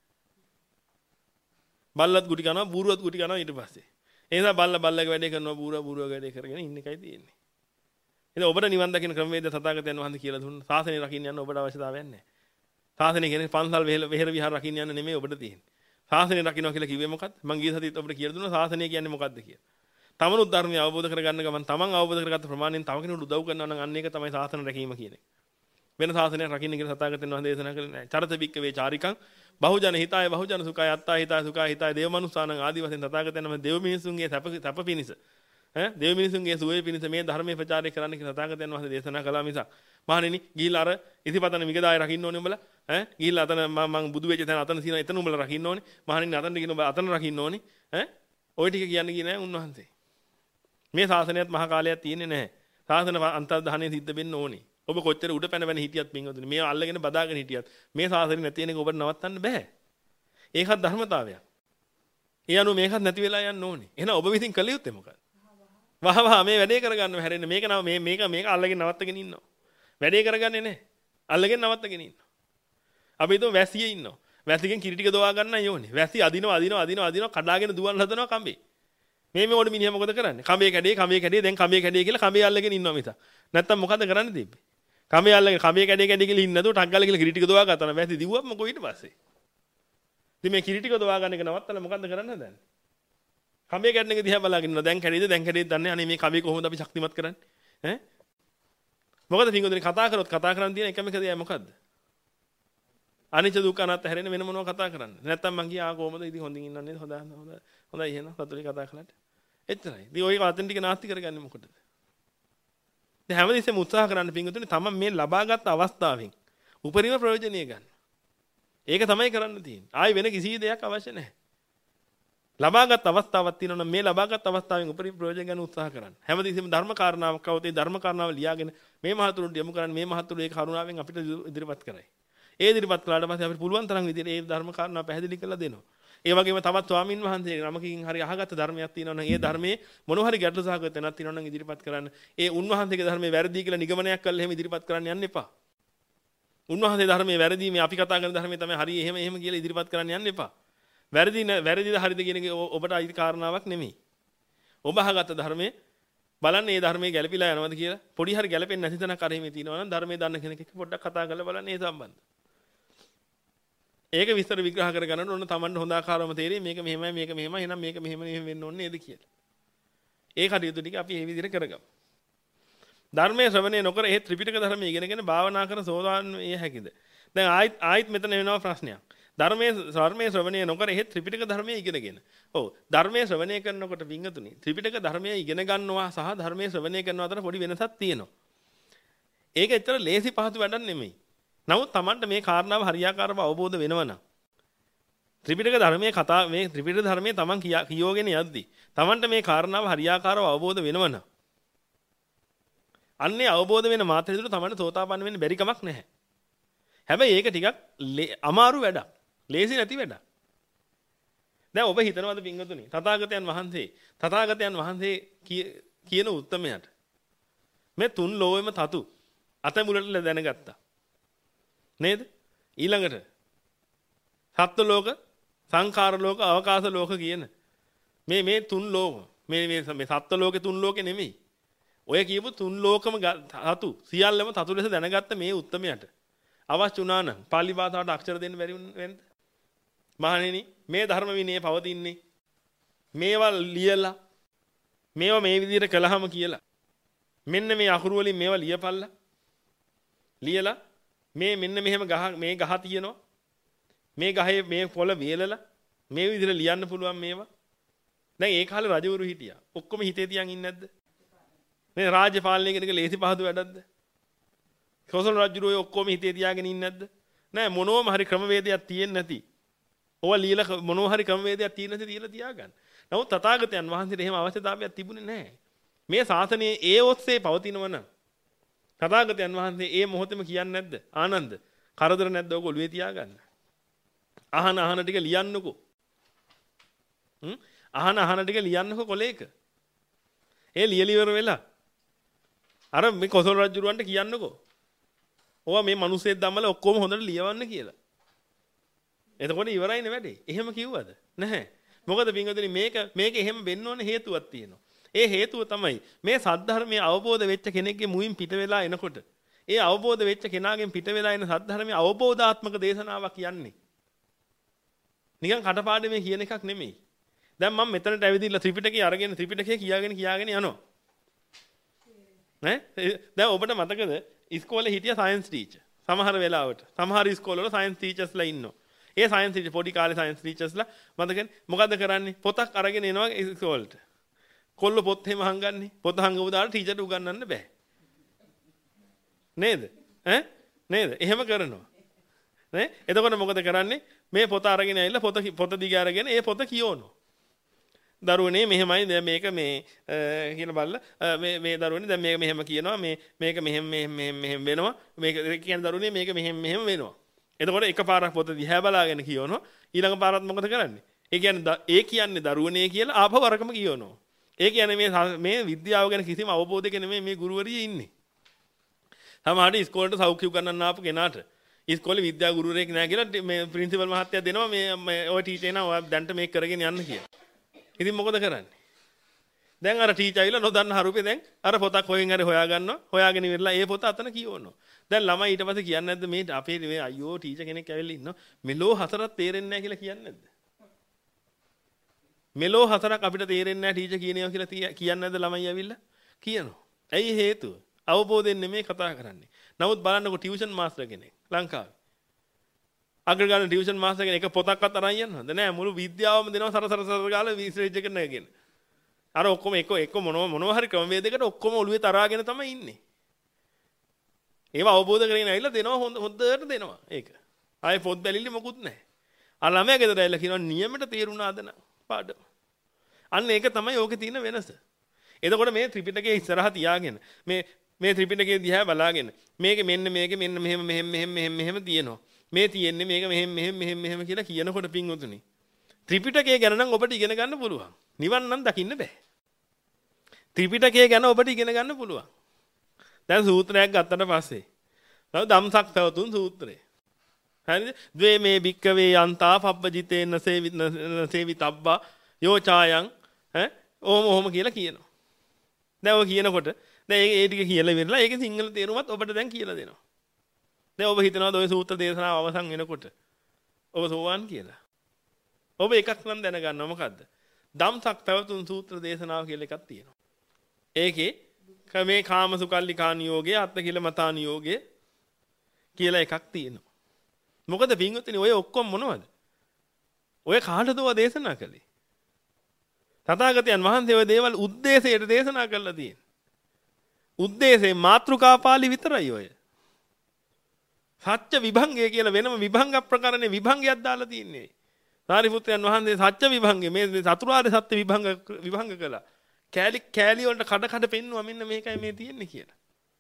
බල්ලත් ගුටි කනවා බූරුවත් ගුටි කනවා ඊට පස්සේ. ඒ නිසා බල්ල බල්ලගේ වැඩේ කරනවා බූරුව බූරුවගේ වැඩේ කරගෙන ඉන්න එකයි තියෙන්නේ. ඉතින් ඔබට නිවන් දකින්න ක්‍රමවේද තථාගතයන් වහන්සේ කියලා දුන්නා. ශාසනය රකින්න යන්න ඔබට අවශ්‍යතාවයක් නැහැ. ශාසනය කියන්නේ පන්සල් වෙහෙර විහාර රකින්න යන්න නෙමෙයි ඔබට තියෙන්නේ. ශාසනය රකින්නවා කියලා කිව්වේ මොකක්ද? මං ගිය සතියේත් ඔබට කියලා දුන්නා ශාසනය කියන්නේ මොකක්ද කියලා. තමනුත් ධර්මය අවබෝධ කරගන්න ගමන් තමන් අවබෝධ කරගත්ත ප්‍රමාණයෙන් තව කෙනෙකුට උදව් කරනවා නම් අන්න ඒක තමයි ශාසන රැකීම කියන්නේ. වෙන ශාසනයක් රකින්න කියලා තථාගතයන් වහන්සේ දේශනා කළේ නැහැ. චරත බික්කවේ චාරිකං බහුජන හිතාය බහුජන සුඛාය අත්තා හිතාය සුඛාය හිතාය දේව මනුස්සානං ආදි වශයෙන් තථාගතයන් වහන්සේ දේව මිනිසුන්ගේ සැප සැප පිණිස ඈ දේව මිනිසුන්ගේ සුවය පිණිස මේ ධර්මයේ ප්‍රචාරය කරන්න කියලා තථාගතයන් වහන්සේ දේශනා කළා මිසක් මහණෙනි ගිහිල්ලා අර ඉතිපතන මිගදාය රකින්න ඕනේ උඹලා ඈ ගිහිල්ලා අතන මම මං බුදු වෙච්ච තැන අතන සීන එතන උඹලා රකින්න ඕනේ මහණෙනි අතන ගිහින් උඹ අතන රකින්න ඕනේ ඈ ওই ටික කියන්නේ කියේ නෑ උන්වහන්සේ මේ ශාසනයත් මහා කාලයක් තියෙන්නේ නැහැ ශාසන අන්තර්ධානය සිද්ධ වෙන්න ඕනේ ඔබ කොච්චර උඩ පැන පැන හිටියත් පින්වතුනි මේ අල්ලගෙන බදාගෙන හිටියත් මේ ශාසනය නැති වෙන එක ඔබට නවත්තන්න බෑ ඒකත් ධර්මතාවයක් ඒ අනුව මේකත් නැති වෙලා යන්න ඕනේ එහෙනම් ඔබ විසින් කළ යුත්තේ මොකක්ද වහ වහ මේ වැඩේ කරගන්න හැරෙන්න මේක නම මේ මේක මේක අල්ලගෙන නවත්තගෙන ඉන්නවා වැඩේ කරගන්නේ නැහැ අල්ලගෙන නවත්තගෙන ඉන්නවා අපි හිතමු වැසියේ ඉන්නවා වැසිගෙන් කිරි ටික දවා ගන්නයි ඕනේ වැසි අදිනවා අදිනවා අදිනවා අදිනවා කඩාගෙන දුවන්න හදනවා කඹේ මේ මේ ඕඩ මිනිහා මොකද කරන්නේ කඹේ කැඩේ කඹේ කැඩේ දැන් කඹේ කැඩේ කියලා කඹේ අල්ලගෙන ඉන්නවා මිස නැත්තම් මොකද කරන්නේ දෙන්නේ කඹේ අල්ලගෙන කඹේ කැඩේ කැඩේ කියලා ඉන්නේ නැතුව ටක් ගාලා කියලා කිරි ටික දවා ගත්තා නම් වැසි දිව්වම මොකෝ ඊට පස්සේ ඉතින් මේ කිරි ටික දවා ගන්න එක නවත්තලා මොකද්ද කරන්න හදන්නේ කඹේ කැඩෙන එක දිහා බලාගෙන ඉන්නවා දැන් කැඩේද දැන් කැඩේද දන්නේ අනේ මේ කඹේ කොහොමද අපි ශක්තිමත් කරන්නේ ඈ මොකද පින්වතුනි කතා කරොත් කතා කරන්න තියෙන එකම එක දෙයක් මොකද්ද අනිච්ච දුක්ඛ අනාත්ම හැරෙන්න වෙන මොනවද කතා කරන්නේ නැත්තම් මං කියා කොහොමද ඉතින් හොඳින් ඉන්නන්නේ හොඳ හොඳ හොඳයි එහෙනම් සතුටුයි කතා කළාට එච්චරයි ඉතින් ওই වචන ටික නාස්ති කරගන්නේ මොකටද දැන් හැමදෙස්සෙම උත්සාහ කරන්න පින්වතුනි තමයි මේ ලබාගත් අවස්ථාවෙන් උපරිම ප්‍රයෝජනීය ගන්න ඒක තමයි කරන්න තියෙන්නේ ආයි වෙන කිසි දෙයක් අවශ්‍ය නැහැ ලබාගත් අවස්ථාවක් තියෙනවා නම් මේ ලබාගත් අවස්ථාවෙන් උපරිම ප්‍රයෝජන ගන්න උත්සාහ කරන්න හැමදෙස්සෙම ධර්ම කාරණාවක් આવතේ ධර්ම කාරණාව ලියාගෙන මේ මහතුරුන්ට යොමු කරන්න මේ මහතුරු ඒක කරුණාවෙන් අපිට ඉදිරිපත් කරයි ඒ ඉදිරිපත් කළාට පස්සේ අපිට පුළුවන් තරම් විදිහට ඒ ධර්ම කාරණා පැහැදිලි කරලා දෙනවා. ඒ වගේම තවත් ස්වාමින් වහන්සේ නමකින් හරි අහගත්ත ධර්මයක් තියෙනවා නම් ඒ ධර්මයේ මොන හරි ගැටලු සහගත තැනක් තියෙනවා නම් ඉදිරිපත් කරන්න. ඒ උන්වහන්සේගේ ධර්මයේ වැරදි කියලා නිගමනයක් කළා එහෙම ඉදිරිපත් කරන්න යන්න එපා. උන්වහන්සේ ධර්මයේ වැරදි මේ අපි කතා කරන ධර්මයේ තමයි හරි එහෙම එහෙම කියලා ඉදිරිපත් කරන්න යන්න එපා. වැරදි වැරදිද හරිද කියන එක ඔබට අයිති කාරණාවක් නෙමෙයි. ඔබ අහගත්ත ධර්මයේ බලන්න මේ ධර්මයේ ගැළපීලා යනවද කියලා පොඩි හරි ගැළපෙන්නේ නැති තැනක් අර එහෙම තියෙනවා නම් ධර්මයේ දන්න කෙනෙක් එක්ක පොඩ්ඩක් කතා කරලා බලන්න ඒ සම්බන්ධ. ඒක විස්තර විග්‍රහ කරගන්න ඕන තමන්ට හොඳ ආකාරවම තේරෙයි මේක මෙහෙමයි මේක මෙහෙමයි එහෙනම් මේක මෙහෙම මෙහෙම වෙන්න ඕනේ නේද කියලා. ඒ කටයුතු ටික අපි මේ විදිහට කරගමු. ධර්මයේ ශ්‍රවණය නොකර ඒ ත්‍රිපිටක ධර්මයේ ඉගෙනගෙන භාවනා කර සෝදාන් වේ හැකිද? දැන් ආයිත් ආයිත් මෙතන වෙනවා ප්‍රශ්නයක්. ධර්මයේ ධර්මයේ ශ්‍රවණය නොකර ඒ ත්‍රිපිටක ධර්මයේ ඉගෙනගෙන. ඔව් ධර්මයේ ශ්‍රවණය කරනකොට වින්ගතුනි ත්‍රිපිටක ධර්මයේ ඉගෙන ගන්නවා සහ ධර්මයේ ශ්‍රවණය කරනවා අතර පොඩි වෙනසක් තියෙනවා. ඒක ඇත්තට ලේසි පහසු වැඩක් නෙමෙයි. නමුත් Tamanට මේ කාරණාව හරියාකාරව අවබෝධ වෙනවනම් ත්‍රිපිටක ධර්මයේ කතා මේ ත්‍රිපිටක ධර්මයේ Taman කියෝගෙන යද්දී Tamanට මේ කාරණාව හරියාකාරව අවබෝධ වෙනවනම් අන්නේ අවබෝධ වෙන මාත්‍රය තුළ Tamanට සෝතාපන්න වෙන්න බැරි කමක් නැහැ. හැබැයි ඒක ටිකක් අමාරු වැඩක්. ලේසි නැති වැඩක්. දැන් ඔබ හිතනවද පින්වතුනි තථාගතයන් වහන්සේ තථාගතයන් වහන්සේ කියන උත්තමයට මේ තුන් ලෝවෙම තතු අත මුලට දැනගත්තා. නේද? ඊළඟට සත්ත්ව ලෝක, සංඛාර ලෝක, අවකාශ ලෝක කියන මේ මේ තුන් ලෝක මේ මේ මේ සත්ත්ව ලෝකේ තුන් ලෝකේ නෙමෙයි. ඔය කියපු තුන් ලෝකම ධාතු සියල්ලම ධාතු ලෙස දැනගත්ත මේ උත්තමයට අවශ්‍ය වුණා නම් පාලි භාෂාවට අක්ෂර දෙන්න බැරි වෙනද? මහණෙනි මේ ධර්ම විනය පවතින්නේ මේවා ලියලා මේවා මේ විදිහට කළාම කියලා. මෙන්න මේ අකුරු වලින් මේවා ලියපල්ලා. ලියලා මේ මෙන්න මෙහෙම ගහ මේ ගහ තියෙනවා. මේ ගහේ මේ පොළ වේලලා මේ විදිහට ලියන්න පුළුවන් මේවා. දැන් ඒ කාලේ රජවරු හිටියා. ඔක්කොම හිතේ තියන් ඉන්නේ නැද්ද? මේ රාජ්‍ය පාලනය කියන එක ලේසි පහසු වැඩක්ද? කොසල් රජුරෝ ඔක්කොම හිතේ තියාගෙන ඉන්නේ නැද්ද? නෑ මොනෝම හරි ක්‍රමවේදයක් තියෙන්නේ නැති. ඕවා ලියලා මොනෝ හරි ක්‍රමවේදයක් තියෙන නැති තියලා තියාගන්න. නමුත් තථාගතයන් වහන්සේට එහෙම අවශ්‍යතාවයක් තිබුණේ නැහැ. මේ ශාසනයේ ඒ ඔස්සේ පවතිනව නම් තථාගතයන් වහන්සේ ඒ මොහොතේම කියන්නේ නැද්ද? ආනන්ද කරදර නැද්ද ඔක ඔළුවේ තියාගන්න. අහන අහන ටික ලියන්නකෝ. හ්ම් අහන අහන ටික ලියන්නකෝ කොලේක. ඒ ලියලි ඉවර වෙලා අර මේ කොසල් රජුරවන්ට කියන්නකෝ. ඕවා මේ මිනිස්සෙක් දැම්මලා ඔක්කොම හොඳට ලියවන්න කියලා. එතකොට ඉවරයිනේ වැඩේ. එහෙම කිව්වද? නැහැ. මොකද පින්වතුනි මේක මේක එහෙම වෙන්න ඕනේ හේතුවක් තියෙනවා. ඒ හේතුව තමයි මේ සද්ධර්මයේ අවබෝධ වෙච්ච කෙනෙක්ගේ මුවින් පිට වෙලා එනකොට ඒ අවබෝධ වෙච්ච කෙනාගෙන් පිට වෙලා එන සද්ධර්මයේ අවබෝධාත්මක දේශනාවක් කියන්නේ. නිකන් කටපාඩමේ කියන එකක් නෙමෙයි. දැන් මම මෙතනට ඇවිදින්න ත්‍රිපිටකය අරගෙන ත්‍රිපිටකය කියාගෙන කියාගෙන යනවා. නේ? දැන් ඔබට මතකද ඉස්කෝලේ හිටිය සයන්ස් ටීචර්. සමහර වෙලාවට සමහර ඉස්කෝලවල සයන්ස් ටීචර්ස්ලා ඉන්නවා. ඒ සයන්ස් ටීචර් පොඩි කාලේ සයන්ස් ටීචර්ස්ලා මතකනේ මොකද්ද කරන්නේ? පොතක් අරගෙන එනවා ඉස්කෝලේට. කොල්ල පොත් එහෙම හංගන්නේ. පොත හංගව දාලා ටීචර්ට උගන්වන්න බෑ. නේද? ඈ? නේද? එහෙම කරනවා. නේ? එතකොට මොකද කරන්නේ? මේ පොත අරගෙන ඇවිල්ලා පොත පොත දිග අරගෙන ඒ පොත කියවනවා. දරුවනේ මෙහෙමයි දැන් මේක මේ කියන බල්ල මේ මේ දරුවනේ දැන් මේක මෙහෙම කියනවා මේ මේක මෙහෙම මෙහෙම මෙහෙම වෙනවා මේක කියන්නේ දරුවනේ මේක මෙහෙම මෙහෙම වෙනවා. එතකොට එකපාරක් පොත දිහා බලාගෙන කියවනවා ඊළඟ පාරත් මොකද කරන්නේ? ඒ කියන්නේ ඒ කියන්නේ දරුවනේ කියලා ආපහු වරකම කියවනවා. ඒ කියන්නේ මේ මේ විද්‍යාව ගැන කිසිම අවබෝධයක නෙමෙයි මේ ගුරුවරිය ඉන්නේ. සමහරවිට ඉස්කෝලේට සෞඛ්‍ය උගන්වන්න ආපු කෙනාට ඉස්කෝලේ විද්‍යා ගුරුවරයෙක් නෑ කියලා මේ ප්‍රින්සිපල් මහත්තයා දෙනවා මේ ඔය ටීචර් එනවා ඔයා දැන්ට මේක කරගෙන යන්න කියලා. ඉතින් මොකද කරන්නේ? දැන් අර ටීචර් ඇවිල්ලා නොදන්න හරුපේ දැන් අර පොතක් හොයෙන් හරි හොයා ගන්නවා. හොයාගෙන ඉවරලා ඒ පොත අතන කියවනවා. දැන් ළමයි ඊට පස්සේ කියන්නේ නැද්ද මේ අපේ මේ අයියෝ ටීචර් කෙනෙක් ඇවිල්ලා ඉන්නවා. මෙලෝ හතරක් තේරෙන්නේ නැහැ කියලා කියන්නේ නැද්ද? මෙලෝ හතරක් අපිට තේරෙන්නේ නැහැ ටීචර් කියනවා කියලා කියන්නේ නැද්ද ළමයි ඇවිල්ලා? කියනවා. ඇයි හේතුව? අවබෝධයෙන් නෙමෙයි කතා කරන්නේ. නමුත් බලන්නකො ටියුෂන් මාස්ටර් කෙනෙක් ලංකාවේ. අග්‍රගාන ටියුෂන් මාස්ටර් කෙනෙක් එක පොතක්වත් අරන් යන්නවද? නෑ මුළු විද්‍යාවම දෙනවා සර සර සර ගාලා රිසර්ච් එක නගෙන. අර ඔක්කොම එක එක මොනවා මොනවා හරි ක්‍රමවේදයකට ඔක්කොම ඔළුවේ තරාගෙන තමයි ඉන්නේ. ඒව අවබෝධ කරගෙන ඇවිල්ලා දෙනවා හොඳ හොඳට දෙනවා ඒක. ආයේ පොත් බැලිලි මොකුත් නැහැ. අර ළමයා ගෙදර ඇවිල්ලා කියනවා නියමයට තේරුණාද නා පාඩම. අන්න ඒක තමයි ඕකේ තියෙන වෙනස. එතකොට මේ ත්‍රිපිටකයේ ඉස්සරහ තියාගෙන මේ මේ ත්‍රිපිටකයේ දිහා බලාගෙන මේක මෙන්න මේක මෙන්න මෙහෙම මෙහෙම මෙහෙම මෙහෙම මෙහෙම තියෙනවා. මේ තියෙන්නේ මේක මෙහෙම මෙහෙම මෙහෙම මෙහෙම කියලා කියනකොට පින්වතුනි ත්‍රිපිටකය ගැන නම් ඔබට ඉගෙන ගන්න පුළුවන්. නිවන් නම් දකින්න බෑ. ත්‍රිපිටකය ගැන ඔබට ඉගෙන ගන්න පුළුවන්. දැන් සූත්‍රයක් ගත්තට පස්සේ තව ධම්සක් පැවතුම් සූත්‍රය. හරිද? ද්වේ මේ භික්කවේ යන්තා පබ්බජිතේන සේවිතබ්බා යෝචායන් ඈ ඕම ඕම කියලා කියනවා. දැන් ඔය කියනකොට දැන් ඒ ටික කියලා ඉවරලා ඒකේ සිංහල තේරුමත් ඔබට දැන් කියලා දෙනවා. දැන් ඔබ හිතනවාද ඔය සූත්‍ර දේශනාව අවසන් වෙනකොට ඔබ සෝවාන් කියලා? ඔබ එකක් නම් දැනගන්නවා මොකද්ද? ධම්සක් පැවතුම් සූත්‍ර දේශනාව කියලා එකක් තියෙනවා. ඒකේ මේ කාමසුකල්ලිකා නියෝගය අත්කිල මතා නියෝගය කියලා එකක් තියෙනවා. මොකද පින්වත්නි ඔය ඔක්කොම මොනවද? ඔය කාටද ඔය දේශනා කළේ? තථාගතයන් වහන්සේ ඔය දේවල් උද්දේශයට දේශනා කළා තියෙන්නේ. උද්දේශේ මාත්‍රිකාපාලි විතරයි ඔය. සත්‍ය විභංගය කියලා වෙනම විභංග ප්‍රකරණේ විභංගයක් දාලා තියෙන්නේ. සාරිපුත්‍රයන් වහන්සේ සත්‍ය විභංගේ මේ චතුරාර්ය සත්‍ය විභංග විභංග කළා. කෑලි කෑලි වලට කඩ කඩ පෙන්නුවා මෙන්න මේකයි මේ තියෙන්නේ කියලා.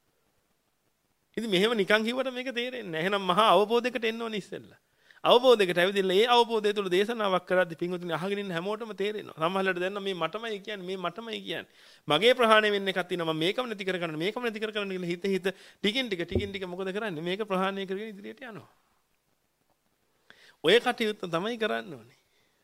ඉතින් මෙහෙම නිකන් කිව්වට මේක තේරෙන්නේ නැහැ. එහෙනම් මහා අවබෝධයකට එන්න ඕනේ ඉස්සෙල්ලා. අවබෝධයකට ඇවිදලා ඒ අවබෝධය තුළ දේශනාවක් කරද්දී පින්වතුනි අහගෙන ඉන්න හැමෝටම තේරෙනවා. සමහරවිට දැන් මේ මටමයි කියන්නේ මේ මටමයි කියන්නේ. මගේ ප්‍රහාණය වෙන්න එකක් තියෙනවා. මම මේකම නැති කර ගන්න මේකම නැති කර ගන්න කියලා හිත හිත ටිකින් ටික ටිකින් ටික මොකද කරන්නේ? මේක ප්‍රහාණය කරගෙන ඉදිරියට යනවා. ඔය කටයුත්ත තමයි කරන්න ඕනේ.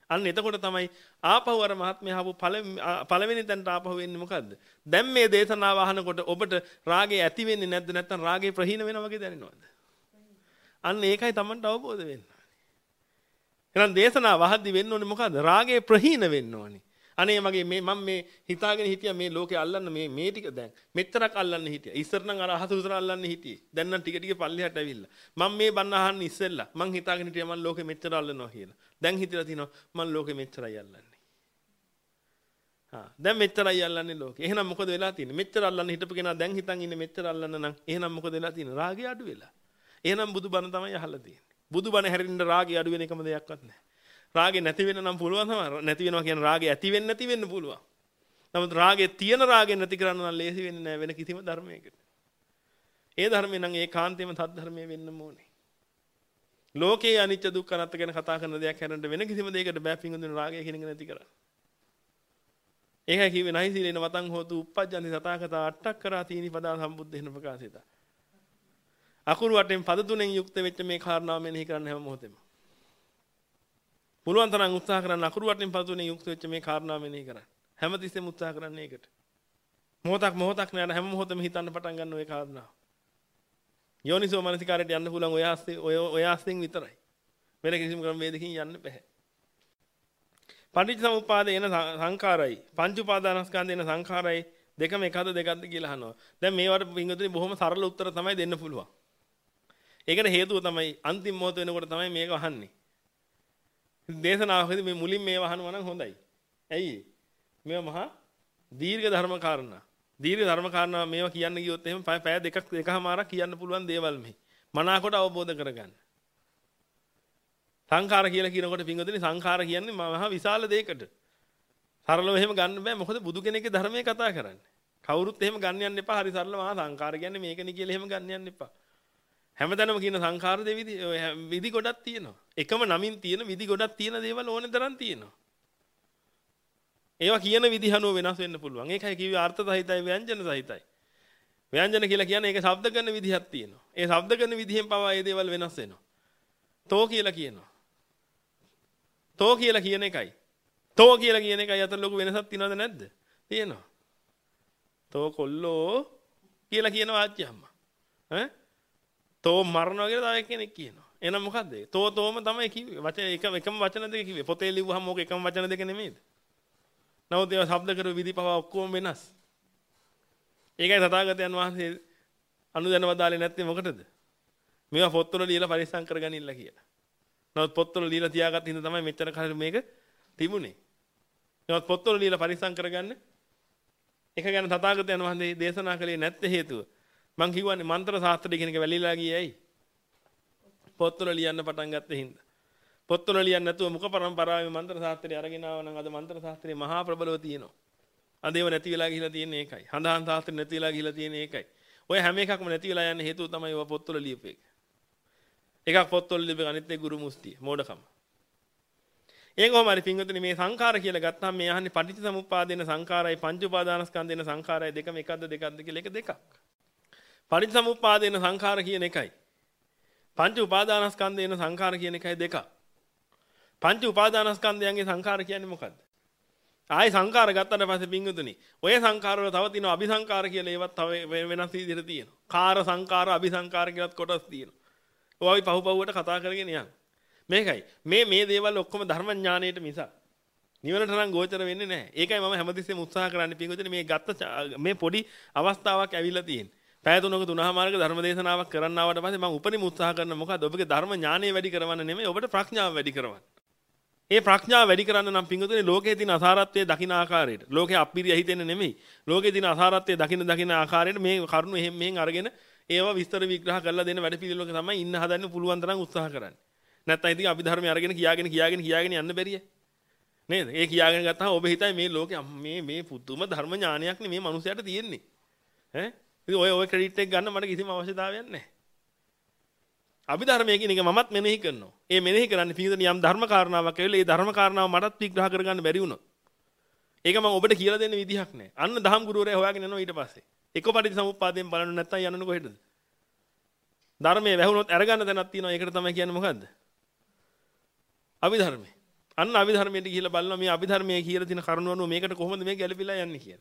අන්න එතකොට තමයි ආපහු අර මහත්මයා ආපහු පළවෙනි තැනට ආපහු වෙන්නේ මොකද්ද? දැන් මේ දේශනාව අහනකොට ඔබට රාගේ ඇති වෙන්නේ නැද්ද නැත්නම් රාගේ ප්‍රහීන වෙනවා වගේ දැනෙනවද? අන්න ඒකයි Tamanට අවබෝධ වෙන්නේ. එහෙනම් දේශනාව අහද්දි වෙන්න ඕනේ මොකද්ද? රාගේ ප්‍රහීන වෙන්න ඕනේ. අනේ මගේ මේ මම මේ හිතාගෙන හිටියා මේ ලෝකේ අල්ලන්න මේ මේ ටික දැන් මෙච්චරක් අල්ලන්න හිටියා. ඉස්සර නම් අර අහස උසර අල්ලන්න හිටියේ. දැන් නම් ටික ටික පල්ලෙහාට ඇවිල්ලා. මම මේ බන්න අහන්න ඉස්සෙල්ලා මං හිතාගෙන හිටියා මම ලෝකෙ මෙච්චර අල්ලනවා කියලා. දැන් හිතලා තිනවා මම ලෝකෙ මෙච්චරයි අල්ලන්නේ. හා දැන් මෙච්චරයි අල්ලන්නේ ලෝකෙ. එහෙනම් මොකද වෙලා තියෙන්නේ? මෙච්චර අල්ලන්න හිටපු කෙනා දැන් හිතන් ඉන්නේ මෙච්චර අල්ලන්න නම් එහෙනම් මොකද වෙලා තියෙන්නේ? රාගය අඩු වෙලා. එහෙනම් බුදුබණ තමයි අහලා තියෙන්නේ. බුදුබණ හැරෙන්න රාගය අඩු වෙන එකම දෙයක්වත් නැහැ. රාගේ නැති වෙන්න නම් පුළුවන් තමයි. නැති වෙනවා කියන රාගේ ඇති වෙන්න නැති වෙන්න පුළුවන්. නමුත් රාගේ තියෙන රාගේ නැති කරන්න නම් ලේසි වෙන්නේ නැහැ වෙන කිසිම ධර්මයකට. ඒ ධර්මේ නම් ඒකාන්තයෙන්ම තත් ධර්මයේ වෙන්න ඕනේ. ලෝකේ අනිත්‍ය දුක්ඛ අනාත්ම ගැන කතා කරන දෙයක් හැරෙන්න වෙන කිසිම දෙයකට බෑ පිංගුදුන රාගය කියන එක නැති කරන්න. ඒකයි කිව්වේ නහි සීලේන වතං හෝතු uppajjanti සතාකතා අට්ඨක් කරා තීනි පදා සම්බුද්ධේන ප්‍රකාශිත. අකුරු වටෙන් පද තුනෙන් යුක්ත වෙච්ච මේ කාරණාව මෙනෙහි කරන්න හැම මොහොතෙම. පුළුවන් තරම් උත්සාහ කරන්න අකුරු වටින් පසුනේ යුක්ත වෙච්ච මේ කාරණා මෙනෙහි කරන්න. හැමතිස්සෙම උත්සාහ කරන්න ඒකට. මොහොතක් මොහොතක් නෑ හැම මොහොතෙම හිතන්න පටන් ගන්න ඔය කාරණා. යෝනිසෝ මනසිකාරයට යන්න පුළුවන් ඔය ආස්තේ ඔය ඔය ආස්තෙන් විතරයි. වෙන කිසිම ක්‍රම වේදකින් යන්න බෑ. පටිච්චසමුප්පාදේ එන සංඛාරයි පංච උපාදානස්කන්ධේ එන සංඛාරයි දෙකම එකද දෙකක්ද කියලා අහනවා. දැන් මේවට පින්වතුනි බොහොම සරල උත්තර තමයි දෙන්න පුළුවන්. ඒකට හේතුව තමයි අන්තිම මොහොත වෙනකොට තමයි මේක අහන්නේ. දේශනාවකදී මේ මුලින් මේව අහනවා නම් හොඳයි. ඇයි? මේවා මහා දීර්ඝ ධර්ම කාරණා. දීර්ඝ ධර්ම කාරණා මේවා කියන්න ගියොත් එහෙම පැය දෙකක් එකමාරක් කියන්න පුළුවන් දේවල් මේ. මනාකොට අවබෝධ කරගන්න. සංඛාර කියලා කියනකොට පින්වතුනි සංඛාර කියන්නේ මහා විශාල දෙයකට. සරලව එහෙම ගන්න බෑ. මොකද බුදු කෙනෙක්ගේ ධර්මයේ කතා කරන්නේ. කවුරුත් එහෙම ගන්න යන්න එපා. හරි සරලව මහා සංඛාර කියන්නේ මේකනේ කියලා එහෙම ගන්න යන්න එපා. හැමතැනම කියන සංඛාර දෙවිදි විදි ගොඩක් තියෙනවා. එකම නමින් තියෙන විදි ගොඩක් තියෙන දේවල් ඕනේ තරම් තියෙනවා. ඒවා කියන විදි හනුව වෙනස් වෙන්න පුළුවන්. ඒකයි කිව්වේ අර්ථ සහිතයි ව්‍යංජන සහිතයි. ව්‍යංජන කියලා කියන්නේ ඒක ශබ්ද කරන විදිහක් තියෙනවා. ඒ ශබ්ද කරන විදිහෙන් පවා මේ දේවල් වෙනස් වෙනවා. තෝ කියලා කියනවා. තෝ කියලා කියන එකයි. තෝ කියලා කියන එකයි අතර ලොකු වෙනසක් තියෙනවද නැද්ද? තියෙනවා. තෝ කොල්ලෝ කියලා කියන වාච්‍ය අම්මා. ඈ තෝ මරනවා කියලා තව කෙනෙක් කියනවා. එහෙනම් මොකද්ද ඒ? තෝ තෝම තමයි කිව්වේ. වචන එක එකම වචන දෙක කිව්වේ. පොතේ ලිව්වහම ඕක එකම වචන දෙක නෙමෙයිද? නමුත් ඒවා ශබ්ද කරු විදි පවා ඔක්කොම වෙනස්. ඒකයි තථාගතයන් වහන්සේ අනුදැනවදාලේ නැත්තේ මොකටද? මේවා පොත්වල ලියලා පරිස්සම් කරගනින්න කියලා. නමුත් පොත්වල ලියලා තියාගත්ත හින්දා තමයි මෙච්චර කාලෙ මේක තිබුණේ. නමුත් පොත්වල ලියලා පරිස්සම් කරගන්න එක ගැන තථාගතයන් වහන්සේ දේශනා කළේ නැත්තේ හේතුව මං කියවන්නේ මන්ත්‍ර ශාස්ත්‍රය කියන එක වැලිලා ගියේ ඇයි? පොත්වල ලියන්න පටන් ගත්තේ හින්දා. පොත්වල ලියන්න නැතුව මුඛ පරම්පරාවේ මන්ත්‍ර ශාස්ත්‍රය අරගෙන ආව නම් අද මන්ත්‍ර ශාස්ත්‍රය මහා ප්‍රබලව තියෙනවා. අද ඒව නැති වෙලා ගිහිලා තියෙන්නේ ඒකයි. හඳහන් ශාස්ත්‍රය නැති වෙලා ගිහිලා තියෙන්නේ ඒකයි. ඔය හැම එකක්ම නැති වෙලා යන්නේ හේතුව තමයි ඔය පොත්වල ලියපු එක. එකක් පොත්වල ලියපු අනිත් එක ගුරු මුස්තිය මෝඩකම. ඒක කොහොම හරි පින්වතුනි මේ සංඛාර කියලා ගත්තාම මේ අහන්නේ පටිච්චසමුප්පාදේන සංඛාරයි පංච උපාදානස්කන්ධේන සංඛාරයි දෙකම එකක්ද දෙකක්ද කියලා එක දෙකක්. පටිච්චසමුප්පාදේන සංඛාර කියන එකයි. පංච උපාදානස්කන්ධේන සංඛාර කියන එකයි දෙකක්. පංච උපාදානස්කන්ධයන්ගේ සංඛාර කියන්නේ මොකද්ද? ආයි සංඛාර ගත්තට පස්සේ පින්වතුනි ඔය සංඛාර වල තව තියෙනවා අபிසංඛාර කියලා ඒවත් තව වෙනස් විදිහට තියෙනවා. කාර සංඛාර අபிසංඛාර කියලාත් කොටස් තියෙනවා. ඔය අපි පහු පහුවට කතා කරගෙන යන්න. මේකයි මේ මේ දේවල් ඔක්කොම ධර්ම ඥාණයට මිසක් නිවනට නම් ගෝචර වෙන්නේ නැහැ. ඒකයි මම හැමතිස්සෙම උත්සාහ කරන්නේ පින්වතුනි මේ ගත්ත මේ පොඩි අවස්ථාවක් ඇවිල්ලා තියෙන්නේ. පැය තුනක තුනමාරක ධර්ම දේශනාවක් කරන්න ආවට පස්සේ මම උපරිම උත්සාහ කරන මොකද ඔබගේ ධර්ම ඥානය වැඩි කරවන්න නෙමෙයි ඔබට ප්‍රඥාව වැඩි කරවන්න. ඒ ප්‍රඥාව වැඩි කරන්න නම් පින්වතුනි ලෝකයේ තියෙන අසාරත්වයේ දකින්න ආකාරයට ලෝකයේ අපිරිය හිතෙන්නේ නෙමෙයි. ලෝකයේ තියෙන අසාරත්වයේ දකින්න දකින්න ආකාරයට මේ කරුණු එහෙම මෙහෙන් අරගෙන ඒවා විස්තර විග්‍රහ කරලා දෙන වැඩ පිළිවෙලක තමයි ඉන්න හදන්න පුළුවන් තරම් උත්සාහ කරන්නේ. නැත්නම් ඉතින් අභිධර්මය අරගෙන කියාගෙන කියාගෙන කියාගෙන යන්න බැරිය. නේද? ඒ කියාගෙන ගත්තාම ඔබ හිතයි මේ ලෝකේ මේ මේ පුදුම ධර්ම ඥානයක් නේ මේ මිනිසයාට තියෙන්නේ. ඈ ඉතින් ඔය ඔය ක්‍රෙඩිට් එක ගන්න මට කිසිම අවශ්‍යතාවයක් නැහැ. අභිධර්මයේ කියන එක මමත් මෙනෙහි කරනවා. ඒ මෙනෙහි කරන්නේ පිළිදෙන යම් ධර්ම කාරණාවක් ඇවිල්ලා ඒ ධර්ම කාරණාව මටත් විග්‍රහ කරගන්න බැරි වුණා. ඒක මම ඔබට කියලා දෙන්න විදිහක් නැහැ. අන්න දහම් ගුරුවරයා හොයාගෙන යනවා ඊට පස්සේ. එක පටිච්චසමුප්පාදයෙන් බලන්න නැත්නම් යන්නන කොහෙටද? ධර්මයේ වැහුනොත් අරගන්න තැනක් තියෙනවා. ඒකට තමයි කියන්නේ මොකද්ද? අභිධර්මයේ. අන්න අභිධර්මයට ගිහිල්ලා බලනවා මේ අභිධර්මයේ කියලා තියෙන කරුණ අනුව මේකට කොහොමද මේ ගැළපීලා යන්නේ කියලා.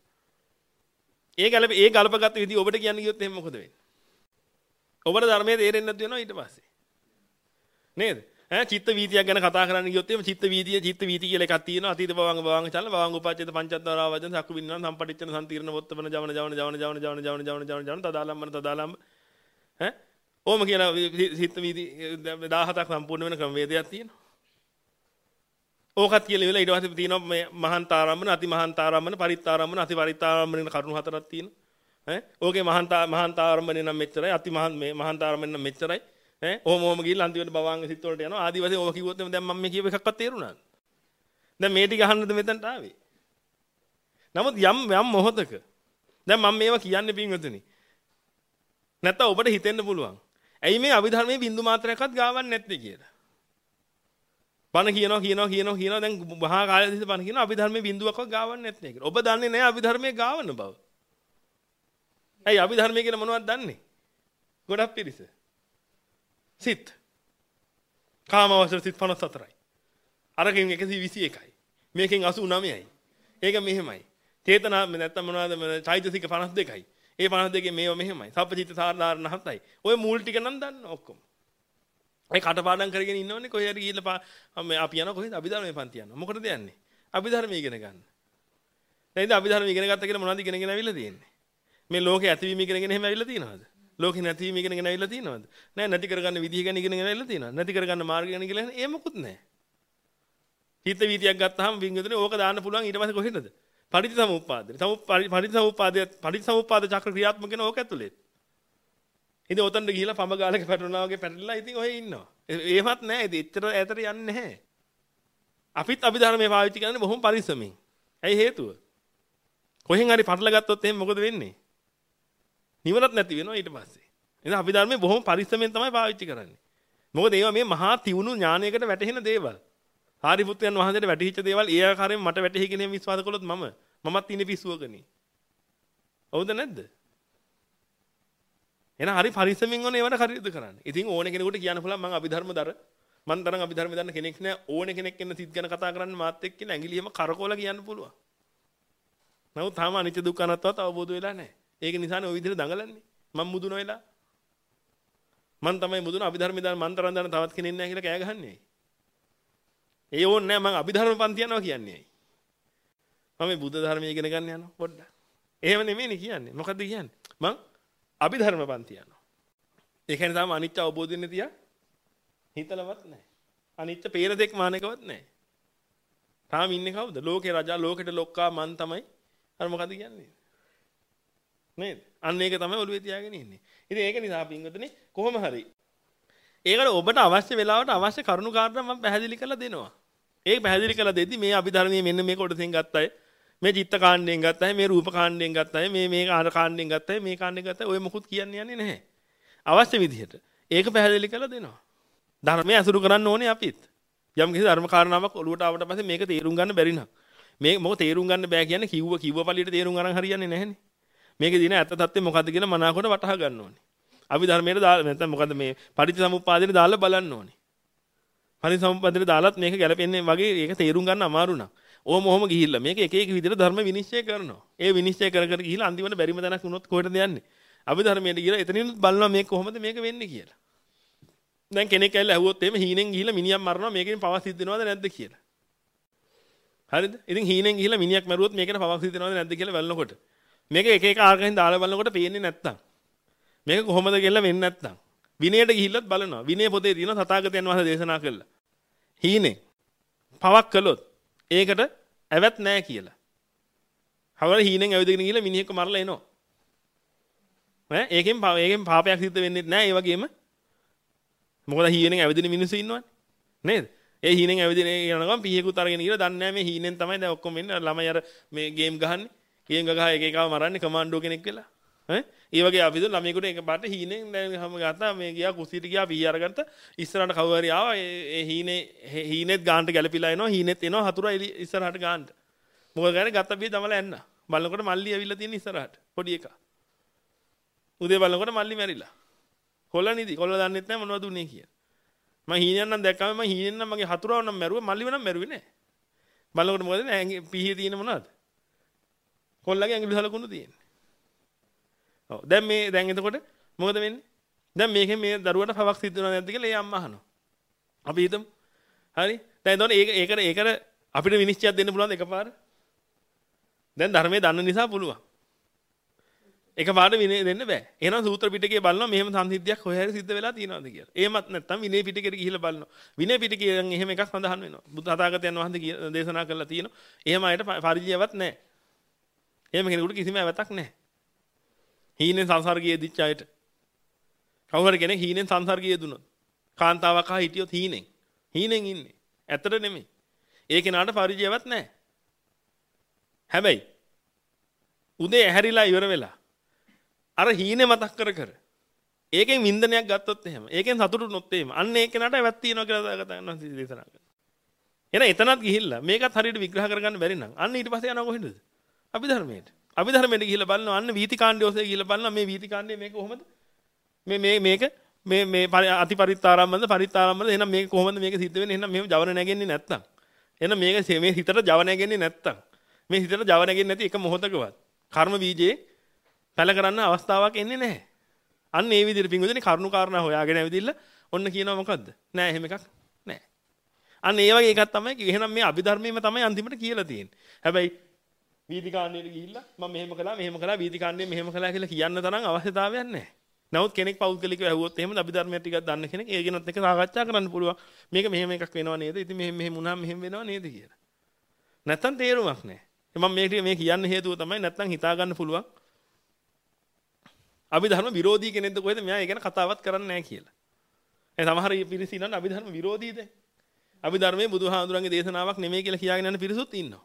ඒ ගැළප ඒ ගල්පගත් විදිහ ඔබට කියන්න ගියොත් එහෙනම් මොකද වෙන්නේ? ඔබට ධර්මයේ තේරෙන්නේ නැතු වෙනවා ඊට පස්සේ. නේද? ඈ චිත්ත වීතියක් ගැන කතා කරන්න ගියොත් එහෙනම් චිත්ත වීතිය චිත්ත වීති කියලා එකක් තියෙනවා. අතීත භවංග භවංග චලන භවංග උපච්ඡේද පංචද්වාරා වදන සක්කු විඤ්ඤාණ සම්පටිච්ඡන සම්තිරණ වොත්තපන ජවන ජවන ජවන ජවන ජවන ජවන ජවන ජවන ජවන තදාලම්බන තදාලම්බ ඈ ඕම කියලා චිත්ත වීති දහහතක් සම්පූර්ණ වෙන ක්‍රමවේදයක් තියෙනවා. ඕකත් කියලා ඉවල ඊට පස්සේ තියෙනවා මේ මහන්තාරම්මන අති මහන්තාරම්මන පරිත්තාරම්මන අති පරිත්තාරම්මන කියන කරුණු හතරක් තියෙනවා. ඈ ඕකේ මහන්තා මහන්තාරම්මනේ නම් මෙච්චරයි අති මහන් මේ මහන්තාරම්මනේ නම් මෙච්චරයි. ඈ ඕම ඕම ගිහින් අන්තිමට භවංග සිත් වලට යනවා. ආදි වශයෙන් ඕක කිව්වොත් දැන් මම මේ කියව එකක්වත් තේරුණාද? දැන් මේ ටික අහන්නද මෙතනට ආවේ? නමුත් යම් යම් මොහොතක දැන් මම මේවා කියන්නේ පින්වතුනි. නැත්තම් ඔබට හිතෙන්න පුළුවන්. ඇයි මේ අභිධර්මයේ බින්දු මාත්‍රයක්වත් ගාවන්නේ නැත්තේ කියලා. බණ කියනවා කියනවා කියනවා කියනවා දැන් මහා කාලය තිස්සේ බණ කියනවා අභිධර්මයේ බින්දුවක්වත් ගාවන්නේ නැත්තේ කියලා. ඔබ දන්නේ නැහැ අභිධර්මයේ ගාවන බව. ඇයි අභිධර්මයේ කියලා මොනවද දන්නේ? ගොඩක් පිරිස. සිත්. කාමවස්ත්‍ර සිත් පනස් හතරයි. අරකින් එකසිය විසි එකයි. මේකෙන් අසූ නවයයි. ඒක මෙහෙමයි. චේතනා නැත්තම් මොනවද චෛතසික පනස් දෙකයි. ඒ පනස් දෙකේ මේව මෙහෙමයි. සප්පචිත්ත සාරාරණ හතයි. ඔය මූල් ටික නම් දන්න ඔක්කොම. ඒ කටපාඩම් කරගෙන ඉන්නවනේ කොහේ හරි ගිහිල්ලා අපි යනවා කොහෙද අභිධර්මයේ පන්ති යනවා. මොකටද යන්නේ? අභිධර්මයේ ඉගෙන ගන්න. දැන් ඉතින් අභිධර්මයේ ඉගෙන ගත්ත කියලා මොනවද ඉගෙනගෙන ඇවිල්ලා තියෙන්නේ? මේ ලෝකේ ඇතිවීම ඉගෙනගෙන එහෙම ඇවිල්ලා තියෙනවද? ලෝකේ නැතිවීම ඉගෙනගෙන ඇවිල්ලා තියෙනවද? නෑ නැති කරගන්න විදිහ ගැන ඉගෙනගෙන ඇවිල්ලා තියෙනවද? නැති කරගන්න මාර්ගය ගැන ඉගෙනගෙන ඒ මොකුත් නෑ. හිත වීතියක් ගත්තාම වින්ගුදනේ ඕක දාන්න පුළුවන් ඊට පස්සේ කොහෙටද? පටිච්චසමුප්පාදේ. පටිච්චසමුප්පාදේ පටිච්චසමුප්පාද චක්‍ර ක්‍රියාත්මක වෙන ඕක ඇතුලේ. ඉතින් ඔතනට ගිහිලා පඹ ගාලක පැටලුණා වගේ පැටලලා ඉතින් ඔහෙ ඉන්නවා. ඒවත් නෑ. ඉතින් එච්චර ඈතට යන්නේ නැහැ. අපිත් අභිධර්මයේ පාවිච්චි කරන්නේ බොහොම පරිස්සමෙන්. ඇයි හේතුව? කොහෙන් හරි පටල ගත්තොත් එහෙනම් මොකද වෙන්නේ? නිවනත් නැති වෙනවා ඊට පස්සේ. එහෙනම් අභිධර්මයේ බොහොම පරිස්සමෙන් තමයි පාවිච්චි කරන්නේ. මොකද ඒවා මේ මහා තියුණු ඥානයකට වැටහෙන දේවල්. සාරිපුත්‍රයන් වහන්සේට වැටහිච්ච දේවල් ඒ ආකාරයෙන් මට වැටහි කියන විශ්වාස කළොත් මම මමත් ඉන්නේ පිස්සුවකනේ. හවුද නැද්ද? එහෙනම් හරි පරිස්සමින් ඕනේ ඒවට කටයුතු කරන්න. ඉතින් ඕනේ කෙනෙකුට කියන්න පුළුවන් මම අභිධර්මදර මම තරම් අභිධර්ම දන්න කෙනෙක් නෑ. ඕනේ කෙනෙක් එන්න සිත් ගැන කතා කරන්න මාත් එක්ක කියන ඇඟිලියම කරකෝලා කියන්න පුළුවන්. නමුත් තාම අනිත්‍ය දුක්ඛ අනාත්මවත් අවබෝධ වෙලා නැහැ. ඒක නිසානේ ওই විදිහට දඟලන්නේ. මම මුදුන වෙලා. මම තමයි මුදුන අභිධර්ම දාන මම තරම් දන්න තවත් කෙනෙක් නැහැ කියලා කෑ ගහන්නේ. ඒ ඕනේ නෑ මම අභිධර්ම පන්ති යනවා කියන්නේ. මම මේ බුද්ධ ධර්මය ඉගෙන ගන්න යනවා පොඩ්ඩක්. එහෙම නෙමෙයිනේ කියන්නේ. මොකද්ද කියන්නේ? මම අභිධර්ම පන්ති යනවා. ඒ කියන්නේ තාම අනිත්‍ය අවබෝධ වෙන්නේ තියා හිතලවත් නැහැ. අනිත්‍ය පේන දෙයක් මානකවත් නැහැ. තාම ඉන්නේ කවුද? ලෝකේ රජා ලෝකෙට ලොක්කා මන් තමයි. අර මොකද්ද කියන්නේ? නේද? අන්න ඒක තමයි ඔළුවේ තියාගෙන ඉන්නේ. ඉතින් ඒක නිසා පින්වතුනි කොහොම හරි ඒකට ඔබට අවශ්‍ය වෙලාවට අවශ්‍ය කරුණු කාරණා මම පැහැදිලි කරලා දෙනවා. ඒක පැහැදිලි කරලා දෙද්දි මේ අභිධර්මයේ මෙන්න මේ කොටසෙන් ගත්තයි මේ චිත්ත කාණ්ඩයෙන් ගත්තයි මේ රූප කාණ්ඩයෙන් ගත්තයි මේ මේ ආර කාණ්ඩයෙන් ගත්තයි මේ කාණ්ඩයෙන් ගත්තයි ඔය මොකුත් කියන්නේ යන්නේ නැහැ. අවශ්‍ය විදිහට ඒක පැහැදිලි කරලා දෙනවා. ධර්මයේ අසුරු කරන්න ඕනේ අපිත්. යම් කිසි ධර්ම කාරණාවක් ඔලුවට ආවට පස්සේ මේක තේරුම් ගන්න බැරි නම් මේ මොකද තේරුම් ගන්න බෑ කියන්නේ කිව්ව කිව්ව පළියට තේරුම් අරන් හරියන්නේ නැහැනේ. මේකේ දින ඇත්ත තත්ත්වය මොකද්ද කියලා මනාවකට වටහා ගන්න ඕනේ. අභිධර්මයේ දාලා නැත්නම් මොකද්ද මේ පටිච්චසමුප්පාදේ දාලා බලන්න ඕනේ. පටිච්චසමුප්පාදේ දාලත් මේක ගැලපෙන්නේ වගේ ඒක තේරුම් ගන්න අමාරු නම් ඕම ඔහම ගිහිල්ලා මේක එක එක විදිහට ධර්ම විනිශ්චය කරනවා. ඒ විනිශ්චය කර කර ගිහිල්ලා අන්තිමට බැරිම තැනක් වුණොත් කොහෙටද යන්නේ? අභිධර්මයේ ගිහිල්ලා එතනින් බලනවා මේක කොහොමද මේක වෙන්නේ කියලා. දැන් කෙනෙක් ඇවිල්ලා ඇහුවොත් එහෙම හීනෙන් ගිහිල්ලා මිනිහක් මරනවා මේකෙන් පවක් සිද්ධ වෙනවද නැද්ද කියලා. හරිද? ඉතින් හීනෙන් ගිහිල්ලා මිනිහක් මරුවොත් මේකට පවක් සිද්ධ වෙනවද නැද්ද කියලා බලනකොට මේක එක එක ආකාරයෙන් දාලා බලනකොට පේන්නේ නැත්තම් මේක කොහොමද කියලා වෙන්නේ නැත්තම් විනයට ගිහිල්ලත් බලනවා. විනය පොතේ තියෙනවා තථාගතයන් වහන්සේ දේශනා කළා. හීනෙන් පවක් කළොත් ඒකට ඇවත් නැහැ කියලා. හවර හීනෙන් ඇවිදගෙන ගිහිල්ලා මිනිහෙක්ව මරලා එනවා. ඈ ඒකෙන් ඒකෙන් පාපයක් සිද්ධ වෙන්නේ නැහැ. ඒ වගේම මොකද හීනෙන් ඇවිදින මිනිස්සු ඉන්නවනේ. නේද? ඒ හීනෙන් ඇවිදින යනකම් පීහෙකුත් අරගෙන ගිහලා දන්නේ නැහැ මේ හීනෙන් තමයි දැන් ඔක්කොම ඉන්නේ. ළමයි අර මේ ගේම් ගහන්නේ. ගේම් ගහ එක එකව මරන්නේ කමාන්ඩෝ කෙනෙක් වෙලා. ඈ ඒ වගේ අපි දුන්න ළමයෙකුට එක පාට හීනෙන් දැන් හැම ගත්තා මේ ගියා කුස්සියට ගියා පීහ අරගත්ත ඉස්සරහට කවුරු හරි ආවා ඒ හීනේ හීනෙත් ගානට ගැලපිලා එනවා හීනෙත් එනවා හතුරා ඉස්සරහට ගානට. මොකද ගානේ ගත්ත බිය තමලා එන්න. බලනකොට මල්ලි ඇවිල්ලා තියෙන ඉස්සරහට පොඩි එකා. උදේ බලනකොට මල්ලි මැරිලා. කොල්ල නිදි. කොල්ල දන්නෙත් නැහැ මොනවද උනේ කියලා. මම හීනයක් නම් දැක්කම මම හීනෙන් නම් මගේ හතුරව නම් මැරුවා මල්ලිව නම් මැරුවේ නෑ. බලනකොට මොකද නෑ පීහිය තියෙන මොනවද? කොල්ලගේ ඇඟිලි සලකුණු තියෙන්නේ. ඔව් දැන් මේ දැන් එතකොට මොකද වෙන්නේ? දැන් මේකෙන් මේ දරුවට පවක් සිද්ධ වෙනවද නැද්ද කියලා ඒ අම්මා අහනවා. අපි හිතමු. හරි? දැන් එතකොට ඒක ඒකට ඒකට අපිට විනිශ්චයක් දෙන්න පුළුවන්ද එකපාර? දැන් ධර්මයේ දන්න නිසා පුළුවන්. එකපාරට විනය දෙන්න බෑ. එහෙනම් සූත්‍ර පිටකේ බලනවා මෙහෙම සංසිද්ධියක් කොහේ හරි සිද්ධ වෙලා තියෙනවද කියලා. එහෙමත් නැත්නම් විනය පිටකේට ගිහිල්ලා බලනවා. විනය පිටකයෙන් එහෙම එකක් සඳහන් වෙනවා. බුද්ධ තථාගතයන් වහන්සේ දේශනා කළා තියෙනවා. එහෙම අයට පරිජයවත් නැහැ. එහෙම කෙනෙකුට කිසිම ඇවතක් නැහැ. හීනෙන් සංසර්ගයේ දිච්ච අයට. කවුරු හරි කෙනෙක් හීනෙන් සංසර්ගයේ දුනොත් කාන්තාවක් හා හිටියොත් හීනෙන්. හීනෙන් ඉන්නේ. ඇත්තට නෙමෙයි. ඒ කෙනාට පරිජයවත් නැහැ. හැබැයි උදේ ඇහැරිලා ඉවර වෙලා අර හීනේ මතක් කර කර ඒකෙන් වින්දනයක් ගත්තොත් එහෙම ඒකෙන් සතුටුනොත් එහෙම අන්න ඒ කෙනාට ඇවත් තියෙනවා කියලා කතා දේශනා කරනවා. එහෙනම් එතනත් ගිහිල්ලා මේකත් හරියට විග්‍රහ කරගන්න බැරි නම් අන්න ඊට පස්සේ යනවා කොහෙන්ද? අභිධර්මයට. අභිධර්මයට ගිහිල්ලා බලනවා අන්න වීතිකාණ්ඩය ඔස්සේ ගිහිල්ලා බලනවා මේ වීතිකාණ්ඩය මේක කොහොමද? මේ මේ මේක මේ මේ අතිපරිත්තාරම්මද පරිත්තාරම්මද එහෙනම් මේක කොහොමද මේක සිද්ධ වෙන්නේ? එහෙනම් මේව ජවන නැගෙන්නේ නැත්තම්. එහෙනම් මේක මේ හිතට ජව නැගෙන්නේ නැත්තම්. මේ හිතට ජව නැගෙන්නේ නැති එක මොහොතකවත් කර්ම බීජේ පැල කරන්න අවස්ථාවක් එන්නේ නැහැ. අන්න ඒ විදිහට පිංගුදෙනි කරුණු කාරණා හොයාගෙන ඇවිදින්න ඔන්න කියනවා මොකද්ද? නෑ එහෙම එකක් නෑ. අන්න ඒ වගේ එකක් තමයි එහෙනම් මේ අභිධර්මයේම තමයි අන්තිමට කියලා තියෙන්නේ. හැබැයි වීතිකාණ්ඩයට ගිහිල්ලා මම මෙහෙම කළා මෙහෙම කළා වීතිකාණ්ඩයෙන් මෙහෙම කළා කියලා කියන්න තරම් අවශ්‍යතාවයක් නැහැ. නමුත් කෙනෙක් පෞද්ගලිකව ඇහුවොත් එහෙම අභිධර්මයේ ටිකක් දන්න කෙනෙක් ඒ කෙනත් එක්ක සාකච්ඡා කරන්න පුළුවන්. මේක මෙහෙම එකක් වෙනව නේද? ඉතින් මෙහෙම මෙහෙම වුණාම මෙහෙම වෙනව නේද කියලා. නැත්තම් තේරුමක් නැහැ. මම මේක මේ කියන්න හේතුව තමයි නැත්තම් හිතා ගන්න පුළුවන්. අභිධර්ම විරෝධී කෙනෙක්ද කොහෙද මෙයා ඒ ගැන කතාවත් කරන්නේ නැහැ කියලා. ඒ සමහර පිරිස ඉන්නන් අභිධර්ම විරෝධීද? අභිධර්මයේ බුදුහාඳුරන්ගේ දේශනාවක් නෙමෙයි කියලා කියාගෙන යන පිරිසුත් ඉන්නවා.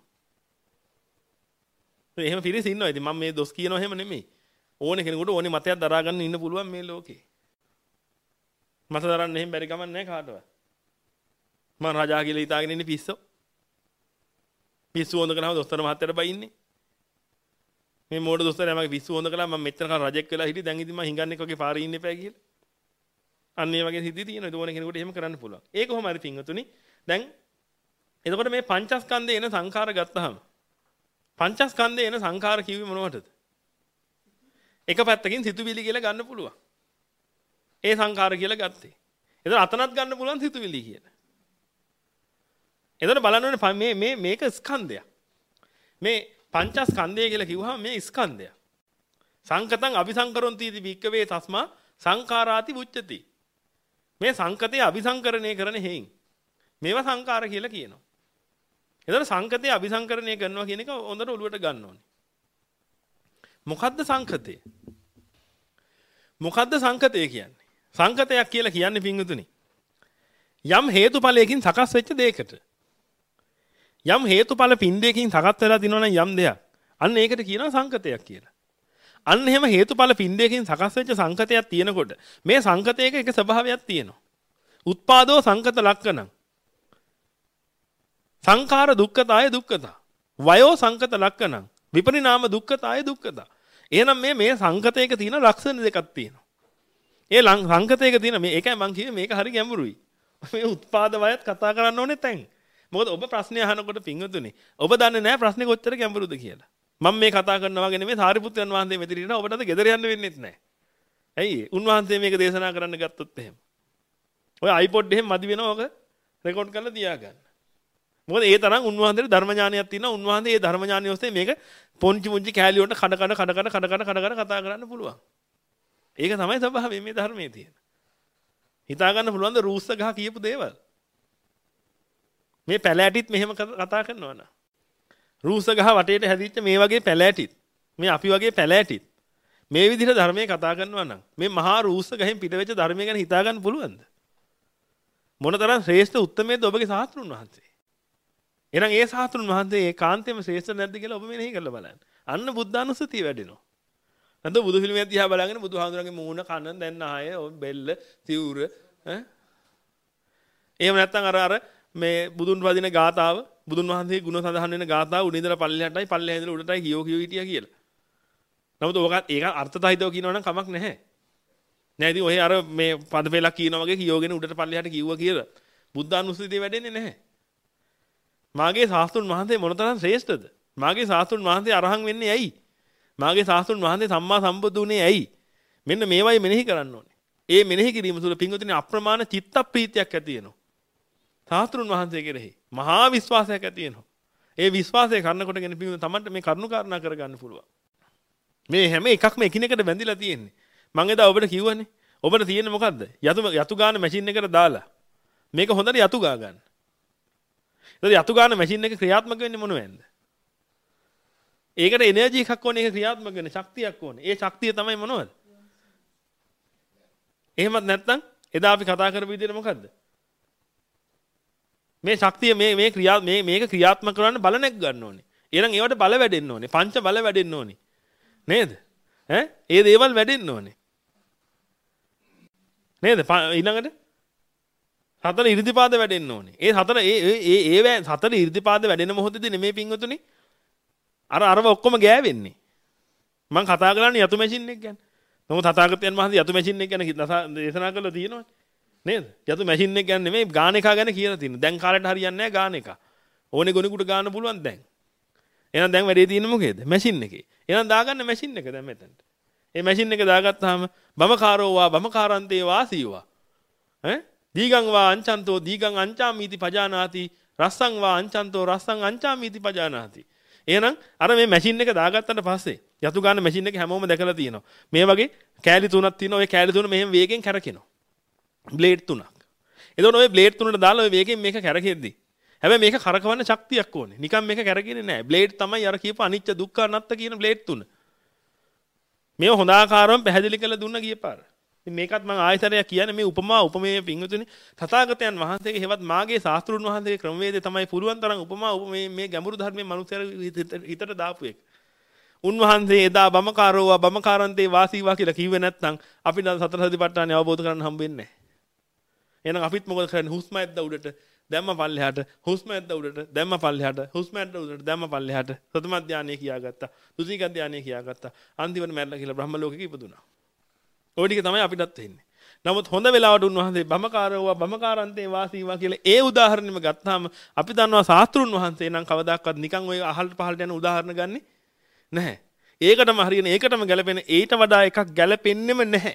ඒ එහෙම පිරිස ඉන්නවා. ඉතින් මම මේ දොස් කියනවා එහෙම නෙමෙයි. ඕනේ කෙනෙකුට ඕනේ මතයක් දරා ගන්න ඉන්න පුළුවන් මේ ලෝකේ. මත දරන්න එහෙම බැරි ගමන් නැහැ කාටවත්. මම රජා කියලා හිතාගෙන ඉන්නේ පිස්සෝ. පිස්සු හොඳ කරාම දොස්තර මහත්තයාට බයින්නේ. මේ මෝඩ දොස්තරයා මගේ පිස්සු හොඳ කළා මම මෙච්චර කාල රජෙක් වෙලා හිටි දැන් ඉතින් මම හිඟන්නේ වගේ පාරේ ඉන්න එපා කියලා. අන්න ඒ වගේ සිද්ධි තියෙනවා. ඒක ඕන කෙනෙකුට එහෙම කරන්න පුළුවන්. ඒක කොහොම හරි පින්වතුනි. දැන් එතකොට මේ පංචස්කන්ධේ එන සංඛාර ගත්තාම පංචස්කන්ධේ එන සංඛාර කිව්වේ මොනවටද? එක පැත්තකින් සිතුවිලි කියලා ගන්න පුළුවන්. ඒ සංඛාර කියලා ගත්තේ. එතන අතනත් ගන්න පුළුවන් සිතුවිලි කියලා. එතන බලන්න ඕනේ මේ මේ මේක ස්කන්ධයක්. මේ පංචස්කන්ධය කියලා කිව්වහම මේ ස්කන්ධයක්. සංකතං අபிසංකරොන්ති इति වික්කවේ තස්මා සංඛාරාති උච්චති. මේ සංකතය අபிසංකරණය කරන හේයින් මේවා සංඛාර කියලා කියනවා. එතන සංකතය අபிසංකරණය කරනවා කියන එක හොඳට ඔලුවට ගන්න ඕනේ. මොකද්ද සංකතය? මොකද්ද සංකතය කියන්නේ? සංකතයක් කියලා කියන්නේ පින්වතුනි. යම් හේතුඵලයකින් සකස් වෙච්ච දෙයකට. යම් හේතුඵල පින්ඩයකින් සකස් වෙලා දිනවනම් යම් දෙයක්. අන්න ඒකට කියනවා සංකතයක් කියලා. අන්න එහෙම හේතුඵල පින්ඩයකින් සකස් වෙච්ච සංකතයක් තියෙනකොට මේ සංකතයක එක ස්වභාවයක් තියෙනවා. උත්පාදෝ සංකත ලක්ෂණං. සංඛාර දුක්ඛතාය දුක්ඛතා. වයෝ සංකත ලක්ෂණං. විපරිණාම දුක්ඛතාය දුක්ඛතා. එහෙනම් මේ මේ සංකතයක තියෙන ලක්ෂණ දෙකක් තියෙනවා. ඒ සංකතයක තියෙන මේ ඒකයි මම කිව්වේ මේක හරි ගැඹුරුයි. මේ උත්පාද වයත් කතා කරන්න ඕනේ තැන්. මොකද ඔබ ප්‍රශ්නේ අහනකොට පින්වතුනි ඔබ දන්නේ නැහැ ප්‍රශ්නේ කොච්චර ගැඹුරුද කියලා. මම මේ කතා කරනවා වගේ නෙමෙයි සාරිපුත්‍රයන් වහන්සේ මෙතන ඉන්නවා ඔබට අද ගෙදර යන්න වෙන්නේත් නැහැ. ඇයි උන්වහන්සේ මේක දේශනා කරන්න ගත්තොත් එහෙම. ඔය iPod එහෙම මදි වෙනවා ඔක රෙකෝඩ් කරලා තියාගන්න. මොකද ඒ තරම් උන්වහන්සේට ධර්ම ඥානයක් තියෙනවා. උන්වහන්සේ ඒ ධර්ම ඥානිය ඔස්සේ මේක පොන්චි පුංචි කෑලි වලට කඩ කඩ කඩ කඩ කඩ කඩ කඩ කඩ කතා කරන්න පුළුවන්. ඒක තමයි ස්වභාවය මේ ධර්මයේ තියෙන. හිතා ගන්න පුළුවන් ද රූස්ස ගහ කියපු දේවල්. මේ පැලෑටිත් මෙහෙම කතා කරනවා නා. රූස්ස ගහ වටේට හැදිච්ච මේ වගේ පැලෑටිත් මේ අපි වගේ පැලෑටිත් මේ විදිහට ධර්මයේ කතා කරනවා නම් මේ මහා රූස්ස ගහෙන් පිටවෙච්ච ධර්මය ගැන හිතා ගන්න පුළුවන්ද? මොනතරම් ශ්‍රේෂ්ඨ උත්තමයේද ඔබගේ සාස්ත්‍රුන් වහන්සේ? එහෙනම් ඒ සාස්ත්‍රුන් වහන්සේ ඒ කාන්තේම ශ්‍රේෂ්ඨ නැද්ද කියලා ඔබ මෙනෙහි කරලා බලන්න. අන්න බුද්ධානුස්සතිය වැඩෙනවා. නැත්නම් බුදු පිළිමයක් දිහා බලාගෙන බුදුහාමුදුරන්ගේ මූණ කන දැන් ආය බෙල්ල සිවුර ඈ එහෙම නැත්නම් අර අර මේ බුදුන් වදින ගාතාව බුදුන් වහන්සේ ගුණ සඳහන් වෙන ගාතාව උඩ ඉඳලා පල්ලෙහාටයි පල්ලෙහා ඉඳලා උඩටයි කියෝ කියෝ හිටියා කියලා. නමුත් ඕක ඒක අර්ථතහිතව කියනවා නම් කමක් නැහැ. නෑ ඉතින් ඔය අර මේ පද පෙළක් කියනවා වගේ කියෝගෙන උඩට පල්ලෙහාට කිව්වා කියලා බුද්ධානුස්සතිය වැඩෙන්නේ නැහැ. මාගේ ශාස්ත්‍රුන් වහන්සේ මොනතරම් ශ්‍රේෂ්ඨද? මාගේ ශාස්ත්‍රුන් වහන්සේ අරහන් වෙන්නේ ඇයි? මාගේ ශාස්ත්‍රුන් වහන්සේ සම්මා සම්බුදු වුණේ ඇයි? මෙන්න මේවයි මෙනෙහි කරන්න ඕනේ. ඒ මෙනෙහි කිරීම තුළ පින්වතුනි අප්‍රමාණ චිත්ත ප්‍රීතියක් ඇති වෙනවා. ශාස්ත්‍රුන් වහන්සේ කෙරෙහි මහා විශ්වාසයක් ඇති වෙනවා. ඒ විශ්වාසය කරනකොටගෙන පින්වතුනි තමන්ට මේ කරුණු කාරණා කරගන්න පුළුවන්. මේ හැම එකක්ම එකිනෙකට බැඳිලා තියෙන්නේ. මම එදා ඔබට කිව්වනේ. ඔබට තියෙන්නේ මොකද්ද? යතු යතු ගාන මැෂින් එකට දාලා මේක හොඳට යතු ගා ගන්න. ඒතර යතු ගාන මැෂින් එක ක්‍රියාත්මක වෙන්නේ මොනවෙන්ද? ඒකට එනර්ජි එකක් ඕනේ, ඒක ක්‍රියාත්මක වෙන්න ශක්තියක් ඕනේ. ඒ ශක්තිය තමයි මොනවද? එහෙමත් නැත්නම් එදා අපි කතා කරපු විදිහට මොකද්ද? මේ ශක්තිය මේ මේ ක්‍රියා මේ මේක ක්‍රියාත්මක කරන්න බල නැග් ගන්න ඕනේ. එහෙනම් ඒවට බල වැඩෙන්න ඕනේ. පංච බල වැඩෙන්න ඕනේ. නේද? ඈ ඒ දේවල් වැඩෙන්න ඕනේ. නේද? ඊළඟට සතර ඉර්ධිපාද වැඩෙන්න ඕනේ. ඒ සතර ඒ ඒ ඒ සතර ඉර්ධිපාද වැඩෙන මොහොතේදී නෙමේ පින්වතුනි අර අරව ඔක්කොම ගෑවෙන්නේ. මම කතා කරන්නේ යතු මැෂින් එක ගැන. නමුත් තථාගතයන් වහන්සේ යතු මැෂින් එක ගැන දේශනා කළා තියෙනවනේ. නේද? යතු මැෂින් එක ගැන නෙමෙයි ගාන එක ගැන කියලා තියෙනවා. දැන් කාලේට හරියන්නේ නැහැ ගාන එක. ඕනේ ගොනෙකුට ගාන පුළුවන් දැන්. එහෙනම් දැන් වැඩේ තියෙන්නේ මොකේද? මැෂින් එකේ. එහෙනම් දාගන්න මැෂින් එක දැන් මෙතනට. මේ මැෂින් එක දාගත්තාම බමකාරෝවා බමකාරන්තේ වාසීවා. ඈ? දීගං වා අංචන්තෝ දීගං අංචාමීති පජානාති රස්සං වා අංචන්තෝ රස්සං අංචාමීති පජානාති. එහෙනම් අර මේ මැෂින් එක දාගත්තට පස්සේ යතු ගන්න මැෂින් එක හැමෝම දැකලා තියෙනවා. මේ වගේ කෑලි තුනක් තියෙනවා. ඔය කෑලි තුන මෙහෙම වේගෙන් කැරකෙනවා. බ්ලේඩ් තුනක්. එතකොට ඔය බ්ලේඩ් තුනට දාලා ඔය වේගෙන් මේක කැරකෙද්දි හැබැයි මේක කරකවන්න ශක්තියක් ඕනේ. නිකන් මේක කැරකෙන්නේ නැහැ. බ්ලේඩ් තමයි අර කියපු අනිච්ච දුක්ඛ අනාත්ත කියන බ්ලේඩ් තුන. මේව හොඳ ආකාරවම පැහැදිලි කරලා දුන්න ගියපාර. ඉතින් මේකත් මම ආයතරයක් කියන්නේ මේ උපමා උපමේය පිංගුතුනි තථාගතයන් වහන්සේගේ හේවත් මාගේ ශාස්ත්‍රුන් වහන්සේගේ ක්‍රමවේදය තමයි පුරුවන් තරම් උපමා උපමේය මේ ගැඹුරු ධර්මයේ මනුස්සයර හිතට දාපු එක. උන්වහන්සේ එදා බමකාරෝවා බමකාරන්තේ වාසීවා කියලා කිව්වේ නැත්නම් අපිට සතර සතිපට්ඨානය අවබෝධ කරගන්න හම්බෙන්නේ නැහැ. එහෙනම් අපිත් මොකද කරන්නේ? හුස්ම ඇද්ද උඩට දැම්ම පල්ලෙහාට, හුස්ම ඇද්ද උඩට දැම්ම පල්ලෙහාට, හුස්ම ඇද්ද උඩට දැම්ම පල්ලෙහාට. සතම ධානය කියාගත්තා. තුසික ධානය කියාගත්තා. අන්තිමට මැරලා කියලා බ්‍රහ්ම ලෝකෙක ඉපදුනා. ඔය ටික තමයි අපිටත් වෙන්නේ. නමුත් හොඳ වෙලාවට උන්වහන්සේ බමකාරෝවා බමකාරන්තේ වාසීවා කියලා ඒ උදාහරණෙම ගත්තාම අපි දන්නවා ශාස්ත්‍රුන් වහන්සේ නම් කවදාකවත් නිකන් ඔය අහලට පහලට යන උදාහරණ ගන්නෙ නැහැ. ඒකටම හරියන ඒකටම ගැලපෙන ඊට වඩා එකක් ගැලපෙන්නෙම නැහැ.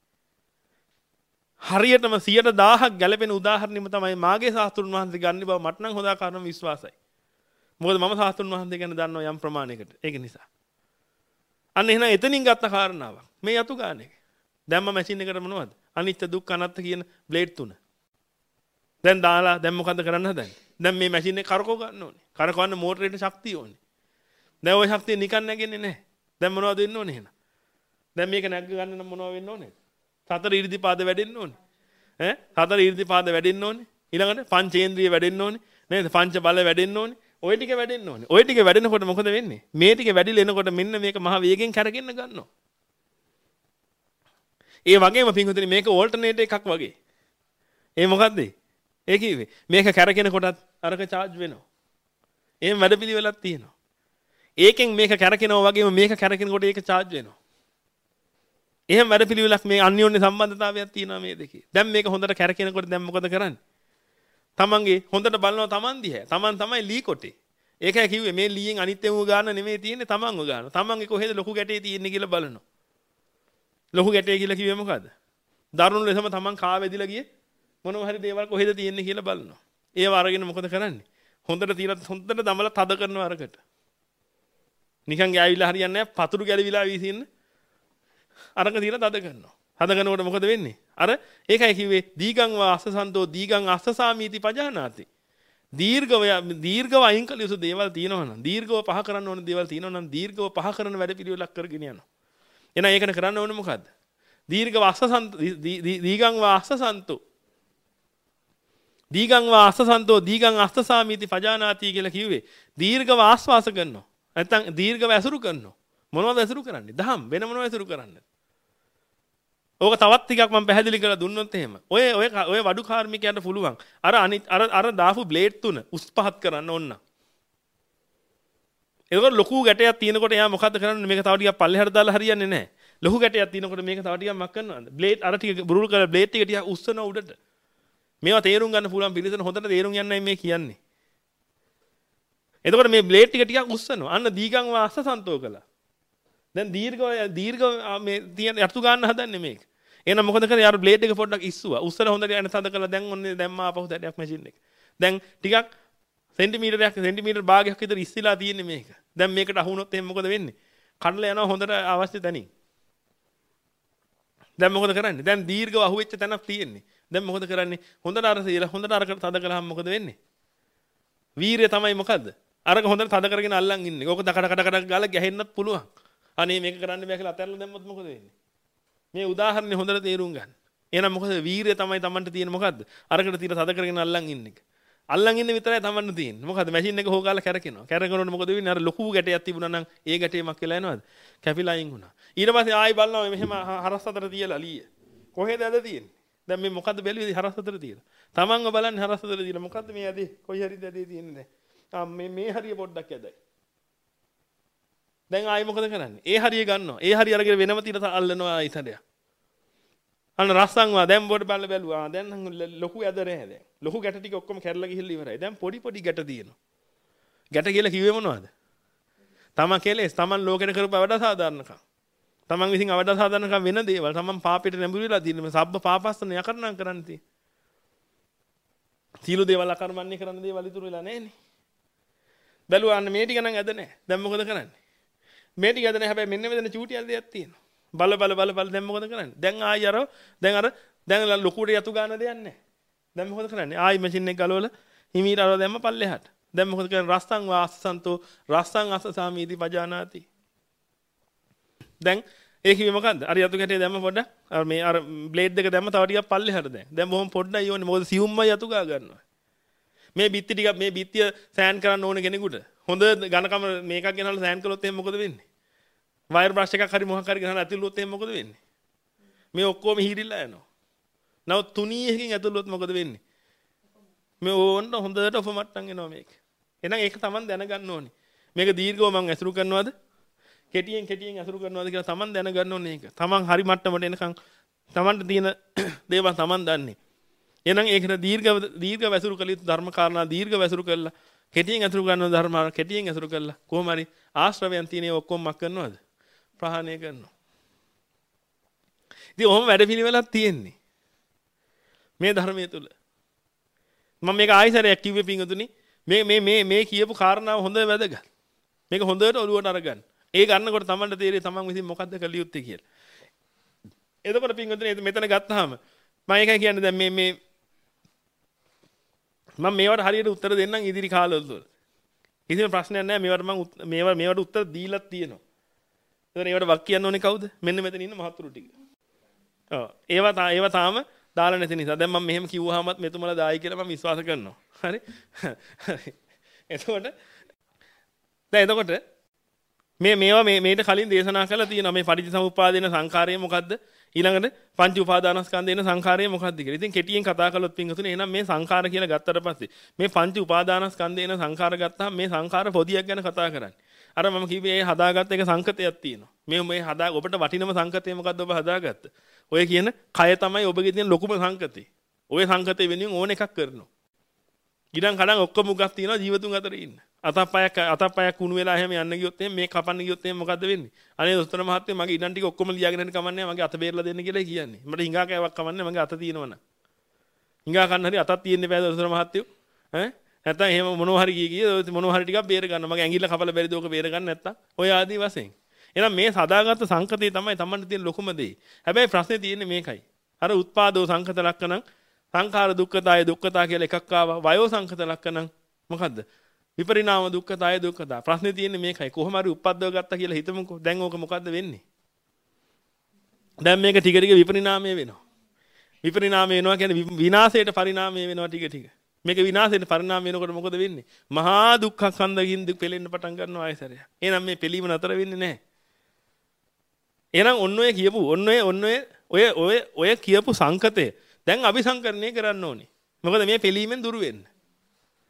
හරියටම සියයට දහයක් ගැලපෙන උදාහරණෙම තමයි මාගේ ශාස්ත්‍රුන් වහන්සේ ගන්න බව මට නම් හොදාකාරම විශ්වාසයි. මොකද මම ශාස්ත්‍රුන් වහන්සේ ගැන දන්නවා යම් ප්‍රමාණයකට. ඒක නිසා. අන්න එහෙනම් එතනින් ගත්ත කාරණාවක්. මේ යතු ගාන එක. දැම්ම මැෂින් එකට මොනවද? අනිත්‍ය දුක්ඛ අනාත්ත කියන බ්ලේඩ් තුන. දැන් දාලා දැන් මොකද කරන්න හදන්නේ? දැන් මේ මැෂින් එක කරකව ගන්න ඕනේ. කරකවන්න මෝටරේට ශක්තිය ඕනේ. දැන් ওই ශක්තිය නිකන් නැගෙන්නේ නැහැ. දැන් මොනවද වෙන්න ඕනේ එහෙනම්? දැන් මේක නැග්ග ගන්න නම් මොනවද වෙන්න ඕනේ? සතර ඊර්ධිපාද වැඩෙන්න ඕනේ. ඈ? සතර ඊර්ධිපාද වැඩෙන්න ඕනේ. ඊළඟට පංචේන්ද්‍රිය වැඩෙන්න ඕනේ. නේද? පංච බල වැඩෙන්න ඕනේ. ওই ටික වැඩෙන්න ඕනේ. ওই ටික වැඩෙනකොට මොකද වෙන්නේ? මේ ටික වැඩිලා එනකොට මෙන්න මේක මහ වේගෙන් කරගෙන ගන්නවා. ඒ වගේම පින්වතුනි මේක ඕල්ටර්නේටර් එකක් වගේ. ඒ මොකද්ද? ඒ කිව්වේ මේක කැරකෙන කොටත් අරක charge වෙනවා. එහෙම වැඩපිළිවෙලක් තියෙනවා. ඒකෙන් මේක කැරකෙනවා වගේම මේක කැරකෙනකොට ඒක charge වෙනවා. එහෙම වැඩපිළිවෙලක් මේ අන්‍යෝන්‍ය සම්බන්ධතාවයක් තියෙනවා මේ දෙකේ. දැන් මේක හොඳට කැරකෙනකොට දැන් මොකද කරන්නේ? තමන්ගේ හොඳට බලනවා තමන් දිහා. තමන් තමයි ලී කොටේ. ඒකයි කිව්වේ මේ ලීයෙන් අනිත්‍යම ගාන නෙමෙයි තියෙන්නේ තමන්ව ගාන. තමන්ගේ කොහෙද ලොකු ගැටේ තියෙන්නේ කියලා බලනවා. ලොකු ගැටේ කියලා කිව්වේ මොකද්ද? දරුණු ලෙසම තමන් කාවැදිලා ගියේ මොනවා හරි දේවල් කොහෙද තියෙන්නේ කියලා බලනවා. ඒව අරගෙන මොකද කරන්නේ? හොඳට තියලා හොඳට දමලා තද කරනවා අරකට. නිකන් ගෑවිලා හරියන්නේ නැහැ. පතුරු ගැලවිලා වීසින්න අරක තියලා තද කරනවා. තද කරනකොට මොකද වෙන්නේ? අර ඒකයි කිව්වේ දීගං වා අස්සසන්තෝ දීගං අස්සසාමීති පජානාති. දීර්ඝව දීර්ඝව අයින් කළ යුතු දේවල් තියෙනවා නම් දීර්ඝව පහ කරන්න ඕන දේවල් තියෙනවා නම් දීර්ඝව පහ කරන වැඩ පිළිවෙලක් කරගෙන යනවා. එහෙනම් ඒකට කරන්න ඕනේ මොකද්ද? දීර්ඝව අස්සසන්ත දීගං වා අස්සසන්තෝ දීගං වා අස්සසන්තෝ දීගං අස්සසාමීති පජානාති කියලා කිව්වේ දීර්ඝව ආස්වාස කරනවා. නැත්නම් දීර්ඝව ඇසුරු කරනවා. මොනවද ඇසුරු කරන්නේ? දහම් වෙන මොනවද ඇසුරු කරන්නේ? ඕක තවත් ටිකක් මම පැහැදිලි කරලා දුන්නොත් එහෙම. ඔය ඔය ඔය වඩු කාර්මිකයන්ට පුළුවන්. අර අනිත් අර අර දාපු බ්ලේඩ් තුන උස් පහත් කරන්න ඕන. එතකොට ලොකු ගැටයක් තියෙනකොට එයා මොකද්ද කරන්නේ? මේක තව ටිකක් පල්ලෙහාට දාලා හරියන්නේ නැහැ. ලොකු ගැටයක් තියෙනකොට මේක තව ටිකක් මක් කරනවාද? බ්ලේඩ් අර ටික බුරුල් කරලා බ්ලේඩ් ටික ටික උස්සන උඩට. මේවා තේරුම් ගන්න පුළුවන් පිළිසන හොඳට තේරුම් යන්නයි මේ කියන්නේ. එතකොට මේ බ්ලේඩ් ටික ටිකක් උස්සනවා. අන්න දීගං වාස්ස සන්තෝ කළා. දැන් දීර්ඝ දීර්ඝ මේ තියෙන යතු ගන්න හදන්නේ මේක. එහෙනම් මොකද කරන්නේ? යාර බ්ලේඩ් එක පොඩ්ඩක් ඉස්සුවා. උස්සලා හොඳට යන තද කළා. දැන් ඔන්නේ දැම්මා ආපහු දැඩයක් මැෂින් එක. දැන් ටිකක් සෙන්ටිමීටරයක් සෙන්ටිමීටර භාගයක් විතර ඉස්සිලා තියෙන්නේ මේක. දැන් මේකට අහු වුණොත් එහෙනම් මොකද වෙන්නේ? කඩලා යනවා හොඳට අවශ්‍ය තැනින්. දැන් මොකද කරන්නේ? දැන් දීර්ඝව අහුවෙච්ච තැනක් තියෙන්නේ. දැන් මොකද කරන්නේ? හොඳට අර සීලා හොඳට අරකට තද කළාම මොකද වෙන්නේ? වීරිය තමයි මොකද්ද? අරක හොඳට තද කරගෙන අල්ලන් ඉන්නේ. ඕක දකඩ කඩ කඩ ගාලා ගැහෙන්නත් පුළුවන්. අනේ මේක කරන්න බෑ කියලා අතහැරලා දැම්මොත් මොකද වෙන්නේ? මේ උදාහරණේ හොඳට තේරුම් ගන්න. එහෙනම් මොකද වීරිය තමයි Tamanට තියෙන මොකද්ද? අරකට තියලා තද කරගෙන අල්ලන් ඉන්න එක. අල්ලන් ඉන්න විතරයි Tamanට තියෙන්නේ. මොකද්ද? මැෂින් එක හොගාලා කැරකෙනවා. කැරකෙනකොට මොකද වෙන්නේ? අර ලොකු ගැටයක් තිබුණා නම් ඒ ගැටේමක් වෙලා යනවද? කැපිලා අයින් වුණා. ඊට පස්සේ ආයි බලනවා මෙහෙම හරස් අතර තියලා ලීය. කොහෙද ඇද තියෙන්නේ? දැන් මේ මොකද්ද බැලුවේ හරස් අතර තියලා. Tamanව බලන්නේ හරස් අතර තියලා. මොකද්ද මේ ඇදේ? කොයි හරිද ඇදේ තියෙන්නේ දැන්? ආ මේ මේ හරිය පොඩ්ඩක් ඇදයි. දැන් ආයි මොකද කරන්නේ? ඒ හරිය ගන්නවා. ඒ හරිය අරගෙන වෙනම තියලා අල්ලනවා ආයිතඩයක්. අන්න රස්සන්වා දැන් බොඩ බැල බැලුවා. දැන් ලොකු ඇද නැහැ දැන්. ලොකු ගැට ටික ඔක්කොම කැරලා ගිහිල්ලා ඉවරයි. දැන් පොඩි පොඩි ගැට තියෙනවා. ගැට කියලා කිව්වේ මොනවද? තමන් කෙලෙස් තමන් ලෝකෙට කරපු අවඩ සාධාරණකම්. තමන් විසින් අවඩ සාධාරණකම් වෙන දේවල් තමන් පාපෙට නැඹුරු වෙලා තියෙන මේ සබ්බ පාපස්සන යකරණම් කරන්න තියෙන්නේ. සීල දේවල් අකර්මන්නේ කරන දේවල් ඉතුරු වෙලා නැහැනේ. බැලුවා අන්න මේ ටික නම් ඇද නැහැ. දැන් මොකද කරන්නේ? මේ ටික ඇද නැහැ හැබැයි මෙන්න මෙතන චූටි දෙයක් තියෙනවා. බල බල බල බල දැන් මොකද කරන්නේ? දැන් ආයි අර දැන් අර දැන් ලොකුට යතු ගන්න දෙයක් නැහැ. දැන් මොකද කරන්නේ? ආයි මැෂින් එක ගලවලා හිමීට අරව දැම්ම පල්ලෙහාට. දැන් මොකද කරන්නේ? රස්සං වාස්සන්තෝ රස්සං අස්ස සාමීති පජානාති. දැන් ඒ කිව්වේ මොකද්ද? අර යතු කැටේ දැම්ම පොඩ්ඩක් අර මේ අර බ්ලේඩ් එක දැම්ම තව ටිකක් පල්ලෙහාට දැන්. දැන් බොහොම පොඩ්ඩයි ඕනේ. මොකද සියුම්මයි යතු ගා ගන්නවා. මේ බිත්ති ටික මේ බිත්තිය සෑන් කරන්න ඕන කෙනෙකුට හොඳ ඝනකම මේකක් ගෙනල්ලා සෑන් කළොත් එහෙනම් මොකද වෙන්නේ? වයර් බ්‍රෂ් එකක් හරි මොකක් හරි ගහලා ඇතුළොත් එහෙනම් මොකද වෙන්නේ? මේ ඔක්කොම හිරිලා යනවා. නමුත් තුනී එකකින් ඇතුළොත් මොකද වෙන්නේ? මේ ඕන්න හොඳට ඔප මට්ටම් එනවා මේක. එහෙනම් ඒක Taman දැනගන්න ඕනේ. මේක දීර්ඝව මම ඇසුරු කරනවද? කෙටියෙන් කෙටියෙන් ඇසුරු කරනවද කියලා Taman දැනගන්න ඕනේ ඒක. Taman හරි මට්ටමට එනකන් Tamanට තියෙන දේවල් Taman දන්නේ. එහෙනම් ඒකට දීර්ඝව දීර්ඝව ඇසුරු කළ යුතු ධර්ම කාරණා දීර්ඝව ඇසුරු කළා. කෙටියෙන් ඇසුරු කරන ධර්ම කෙටියෙන් ඇසුරු කළා. කොහොම හරි ආශ්‍රවයන් තියෙන ඒ ඔක්කොම මක් කරනවද? ප්‍රහාණය කරනවා. ඉතින් ඔහොම වැඩ පිළිවෙලක් තියෙන්නේ. මේ ධර්මයේ තුල. මම මේක ආයිසරයක් කිව්වේ පිංගුතුනි. මේ මේ මේ මේ කියපු කාරණාව හොඳ වැදගත්. මේක හොඳට ඔලුවට අරගන්න. ඒ ගන්නකොට Tamanට තේරෙයි Taman විසින් මොකද්ද කළ යුත්තේ කියලා. එතකොට පිංගුතුනි මෙතන ගත්තාම මම ඒකයි කියන්නේ දැන් මේ මේ මම මේවට හරියට උත්තර දෙන්නම් ඉදිරි කාලවල තුල. කිසිම ප්‍රශ්නයක් නැහැ මේවට මම මේවට මේවට උත්තර දීලා තියෙනවා. ඒතර ඒවට වක් කියන්න ඕනේ කවුද? මෙන්න මෙතන ඉන්න මහතුරු ටික. ඔව්. ඒවා ඒවා තාම දාලා නැති නිසා දැන් මම මෙහෙම කිව්වහමත් මෙතුමලා දායි කියලා මම විශ්වාස කරනවා. හරි? එතකොට දැන් එතකොට මේ මේවා මේ මේට කලින් දේශනා කරලා තියෙනවා මේ පටිච්චසමුප්පාදේන සංඛාරය මොකද්ද? ඊළඟට පංච උපාදානස්කන්ධේන සංඛාරය මොකක්ද කියලා. ඉතින් කෙටියෙන් කතා කළොත් පින්වතුනි එහෙනම් මේ සංඛාර කියලා ගත්තට පස්සේ මේ පංච උපාදානස්කන්ධේන සංඛාර ගත්තාම මේ සංඛාර පොදියක් ගැන කතා කරන්නේ. අර මම කිව්වේ ඒ හදාගත්ත එක සංකතයක් තියෙනවා. මේ මේ හදා ඔබට වටිනම සංකතය මොකද්ද ඔබ හදාගත්ත? ඔය කියන කය තමයි ඔබගේ තියෙන ලොකුම සංකතේ. ඔය සංකතේ වෙනුවෙන් ඕන එකක් කරනවා. ගිඩම් කඩම් ඔක්කොම උගක් තියෙනවා ජීවතුන් අතර ඉන්න. අතප්පයක් අතප්පයක් කුණු වෙලා එහෙම යන්න ගියොත් එහෙම මේ කපන්න ගියොත් එහෙම මොකද්ද වෙන්නේ? අනේ දොස්තර මහත්තයෝ මගේ ඉඩම් ටික ඔක්කොම ලියාගෙන යන්න කමන්නේ මගේ අත බේරලා දෙන්න කියලා කියන්නේ. මට හිඟා කෑවක් කමන්නේ මගේ අත තියෙනවනම්. හිඟා කන්න හරි අතක් තියෙන්න බෑ දොස්තර මහත්තයෝ. ඈ නැත්තම් එහෙම මොනවා හරි කිය කිය මොනවා හරි ටිකක් බේර ගන්න. මගේ ඇඟිල්ල කපලා බැරිද ඕක බේර ගන්න නැත්තම්. ඔය ආදී වශයෙන්. එහෙනම් මේ සදාගත සංකතේ තමයි Tamanට තියෙන ලොකුම දේ. හැබැයි ප්‍රශ්නේ තියෙන්නේ මේකයි. අර උත්පාදෝ සංකත ලක්ෂණ සංඛාර දුක්ඛතාය දුක්ඛතා කියලා එකක් ආවා. වයෝ සංකත ලක්ෂණ මොකද්ද? විපරිණාම දුක්ඛතාය දුක්ඛතා. ප්‍රශ්නේ තියෙන්නේ මේකයි. කොහොම හරි උපද්දව ගත්තා කියලා හිතමුකෝ. දැන් ඕක මොකද්ද වෙන්නේ? දැන් මේක ටික ටික විපරිණාමය වෙනවා. විපරිණාමය වෙනවා කියන්නේ විනාශයට පරිණාමය වෙනවා ටික ටික. මේක විනාශයට පරිණාමය වෙනකොට මොකද වෙන්නේ? මහා දුක්ඛ ස්කන්ධකින් පෙලෙන්න පටන් ගන්නවා ආයසරය. එහෙනම් මේ පෙලීම නතර වෙන්නේ නැහැ. එහෙනම් ඔන්න ඔය කියපු ඔන්න ඔය ඔන්න ඔය ඔය ඔය කියපු සංකතය දැන් අபிසංකරණය කරන්න ඕනේ. මොකද මේ පෙලීමෙන් දුර වෙන්න.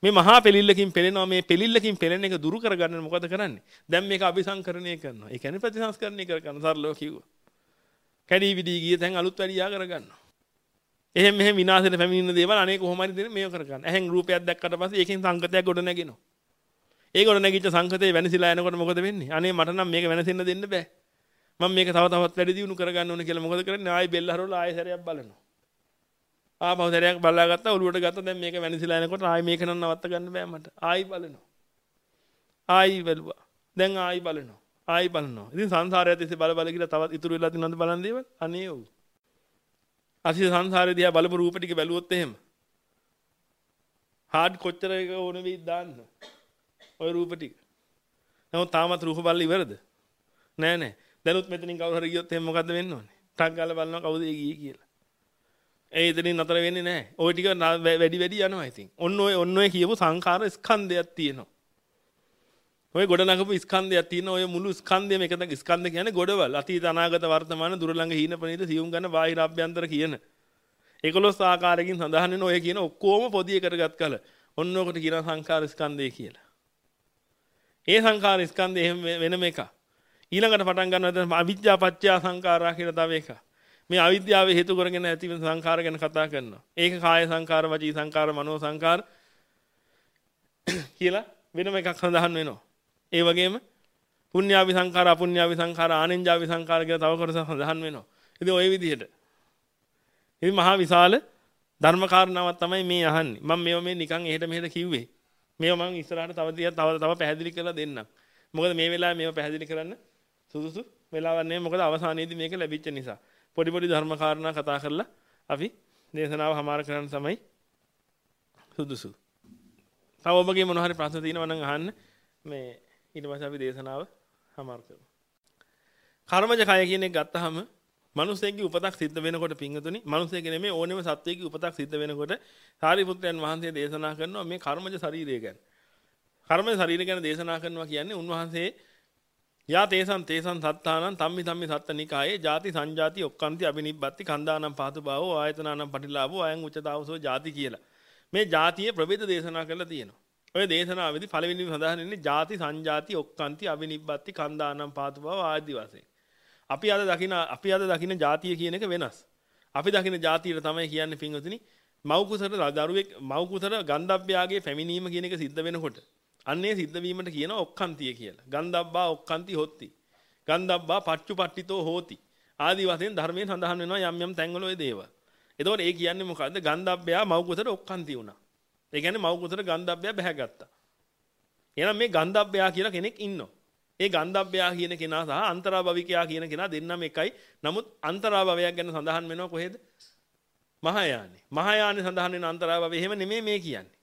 මේ මහා පෙලිල්ලකින් පෙළෙනවා මේ පෙලිල්ලකින් පෙළෙන එක දුරු කරගන්න මොකද කරන්නේ? දැන් මේක අபிසංකරණය කරනවා. ඒ කියන්නේ ප්‍රතිසංස්කරණය කර ගන්න සරලව කිව්වා. කැඩී විදී ගිය තැන් අලුත් වැඩියා කරගන්නවා. එහෙම මෙහෙම විනාශයට පැමිණෙන දේවල් අනේ කොහොම හරි දෙන මේව කරගන්න. එහෙන් රූපයක් දැක්කට පස්සේ ඒකෙන් සංකතයක් ගොඩ නැගෙනවා. ඒ ගොඩ නැගිච්ච සංකතේ වෙනසිලා යනකොට මොකද වෙන්නේ? අනේ මට නම් මේක වෙනසෙන්න දෙන්න බෑ. මම මේක තව තවත් වැඩි දියුණු කරගන්න ඕනේ කියලා මොකද කරන්නේ? ආයෙ බෙල්ල හරවලා ආයෙ සැරයක් බලනවා. ආපහු සැරයක් බලලා ගත්තා ඔලුවට ගත්තා දැන් මේක වෙනසිලා යනකොට ආයෙ මේක නම් නවත්ත ගන්න බෑ මට. ආයෙ බලනවා. ආයෙ බලුවා. දැන් ආයෙ බලනවා. ආයෙ බලනවා. ඉතින් සංසාරයත් ඉස්සේ බල බල කියලා තවත් ඉතුරු වෙලා තියෙනවද බලන් දේවල්? අනේ ඔව්. අසිත සංසාරේ දිහා බලපු රූප ටික බැලුවොත් එහෙම. හાર્ඩ් කොච්චර එක ඕන වෙයිද දාන්න. ඔය රූප ටික. නමුත් තාමත් රූප බලලා ඉවරද? නෑ නෑ. දැනුත් මෙතනින් කවුරු හරි ගියොත් එහෙනම් මොකද්ද වෙන්න ඕනේ? ටක් ගාලා බලනවා කවුද ඒ ගියේ කියලා. ඒ එතනින් නතර වෙන්නේ නැහැ. ওই ටික වැඩි වැඩි යනවා ඉතින්. ඔන්න ඔය ඔන්න ඔය කියපු සංඛාර ස්කන්ධයක් තියෙනවා. ඔය ගොඩ නගපු ස්කන්ධයක් තියෙනවා. ඔය මුළු ස්කන්ධයම එකද ස්කන්ධ කියන්නේ ගොඩවල්. අතීත අනාගත වර්තමාන දුර ළඟ හීන ප්‍රනීත සියුම් ගන්න බාහිර අභ්‍යන්තර කියන. ඒකලොස් ආකාරයකින් සඳහන් වෙන ඔය කියන ඔක්කොම පොදි එකටගත් කල. ඔන්න ඔකට කියන සංඛාර ස්කන්ධය කියලා. ඒ සංඛාර ස්කන්ධය එහෙම වෙනම එකක්. ඊළඟට පටන් ගන්නවා අවිද්‍යා පත්‍ය සංඛාරා කියලා තව එකක්. මේ අවිද්‍යාව හේතු කරගෙන ඇති වෙන සංඛාර ගැන කතා කරනවා. ඒක කාය සංඛාර, වචී සංඛාර, මනෝ සංඛාර කියලා වෙනම එකක් සඳහන් වෙනවා. ඒ වගේම පුඤ්ඤාවි සංඛාර, අපුඤ්ඤාවි සංඛාර, ආනෙන්ජාවි සංඛාර කියලා තව කොටසක් සඳහන් වෙනවා. ඉතින් ওই විදිහට. ඉතින් මහා විශාල ධර්ම කාරණාවක් තමයි මේ අහන්නේ. මම මේව මේ නිකන් එහෙට මෙහෙට කිව්වේ. මේව මම ඉස්සරහට තව තව තව පැහැදිලි කරලා දෙන්නම්. මොකද මේ වෙලාවේ මේව පැහැදිලි කරන්න සුදුසු වෙලාවක් නෙමෙයි. මොකද අවසානයේදී මේක ලැබිච්ච නිසා. පොඩි පොඩි ධර්ම කාරණා කතා කරලා අපි දේශනාව හමාර කරන්න තමයි සුදුසු. තව ඔබගේ මොන හරි ප්‍රශ්න තියෙනවා නම් අහන්න. මේ ඊට පස්සේ අපි දේශනාව හමාර කරමු. කර්මජ කය කියන එක ගත්තාම මිනිසෙක්ගේ උපතක් සිද්ධ වෙනකොට පිංගතුනි මිනිසෙක්ගේ නෙමෙයි ඕනෙම සත්වයකගේ උපතක් සිද්ධ වෙනකොට සාරිපුත්‍රයන් වහන්සේ දේශනා කරනවා මේ කර්මජ ශරීරය ගැන. කර්මජ ශරීරය ගැන දේශනා කරනවා කියන්නේ උන්වහන්සේ යා තේසං තේසං සත්තානං තම්මි තම්මි සත්තනිකායේ ಜಾති සංජාති ඔක්කාන්ති අබිනිබ්බති කන්දානම් පාතු භාවෝ ආයතනානම් පටිලාභෝ අයං උච්චතාවසෝ ಜಾති කියලා. මේ ಜಾතියේ ප්‍රභේද දේශනා කරලා තියෙනවා. ඔය දේශනාවේදී පළවෙනිම සඳහන් වෙන්නේ ಜಾති සංජාති ඔක්කාන්ති අබිනිබ්බති කන්දානම් පාතු භාවෝ ආදී වශයෙන්. අපි අද දකින අපි අද දකින ಜಾතිය කියන එක වෙනස්. අපි දකින ಜಾතියට තමයි කියන්නේ පින්වතුනි මව් කුසට දරුවෙක් මව් කුසට ගන්ධබ්බයාගේ පැමිණීම කියන එක සිද්ධ වෙනකොට අන්නේ සිද්ධ වීමට කියන ඔක්කාන්තිය කියලා. ගන්ධබ්බා ඔක්කාන්ති හොත්ති. ගන්ධබ්බා පච්චුපට්ඨිතෝ හෝති. ආදී වශයෙන් ධර්මයෙන් සඳහන් වෙනවා යම් යම් තැන්වල ওই දේවල්. එතකොට ඒ කියන්නේ මොකද්ද? ගන්ධබ්බයා මව් කුසට ඔක්කාන්ති වුණා. ඒ කියන්නේ මව් කුසට ගන්ධබ්බයා බැහැගත්තා. එහෙනම් මේ ගන්ධබ්බයා කියලා කෙනෙක් ඉන්නවා. ඒ ගන්ධබ්බයා කියන කෙනා සහ අන්තරාභවිකයා කියන කෙනා දෙන්නම එකයි. නමුත් අන්තරාභවයක් ගැන සඳහන් වෙනවා කොහෙද? මහායානෙ. මහායානෙ සඳහන් වෙන අන්තරාභවය එහෙම නෙමෙයි මේ කියන්නේ.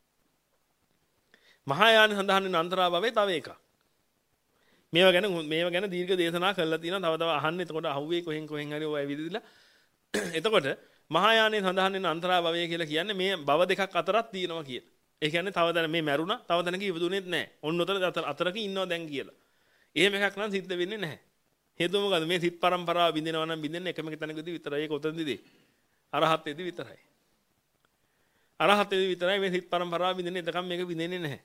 මහායාන සඳහන් වෙන අන්තරාභවයේ තව එකක්. මේවා ගැන මේවා ගැන දීර්ඝ දේශනා කරලා තියෙනවා. තව තව අහන්න. එතකොට අහුවේ කොහෙන් කොහෙන් හරි ඔය විදිහට. එතකොට මහායානයේ සඳහන් වෙන අන්තරාභවය කියලා කියන්නේ මේ භව දෙකක් අතරක් තියෙනවා කියලා. ඒ කියන්නේ තව දැන මේ මැරුණා තව දැනක ඉවදුනේත් නැහැ. ඔන්න උතර අතරක ඉන්නවා දැන් කියලා. එහෙම එකක් නම් සිද්ධ වෙන්නේ නැහැ. හේතුව මොකද? මේ සිත් පරම්පරාව බින්දිනවා නම් බින්දෙන්නේ එකම තැනකදී විතරයි. ඒක උතන්දිදී. අරහත්ත්වයේදී විතරයි. අරහත්ත්වයේදී විතරයි මේ සිත් පරම්පරාව බින්දෙන්නේ. එතකම් මේක බින්දෙන්නේ නැහැ.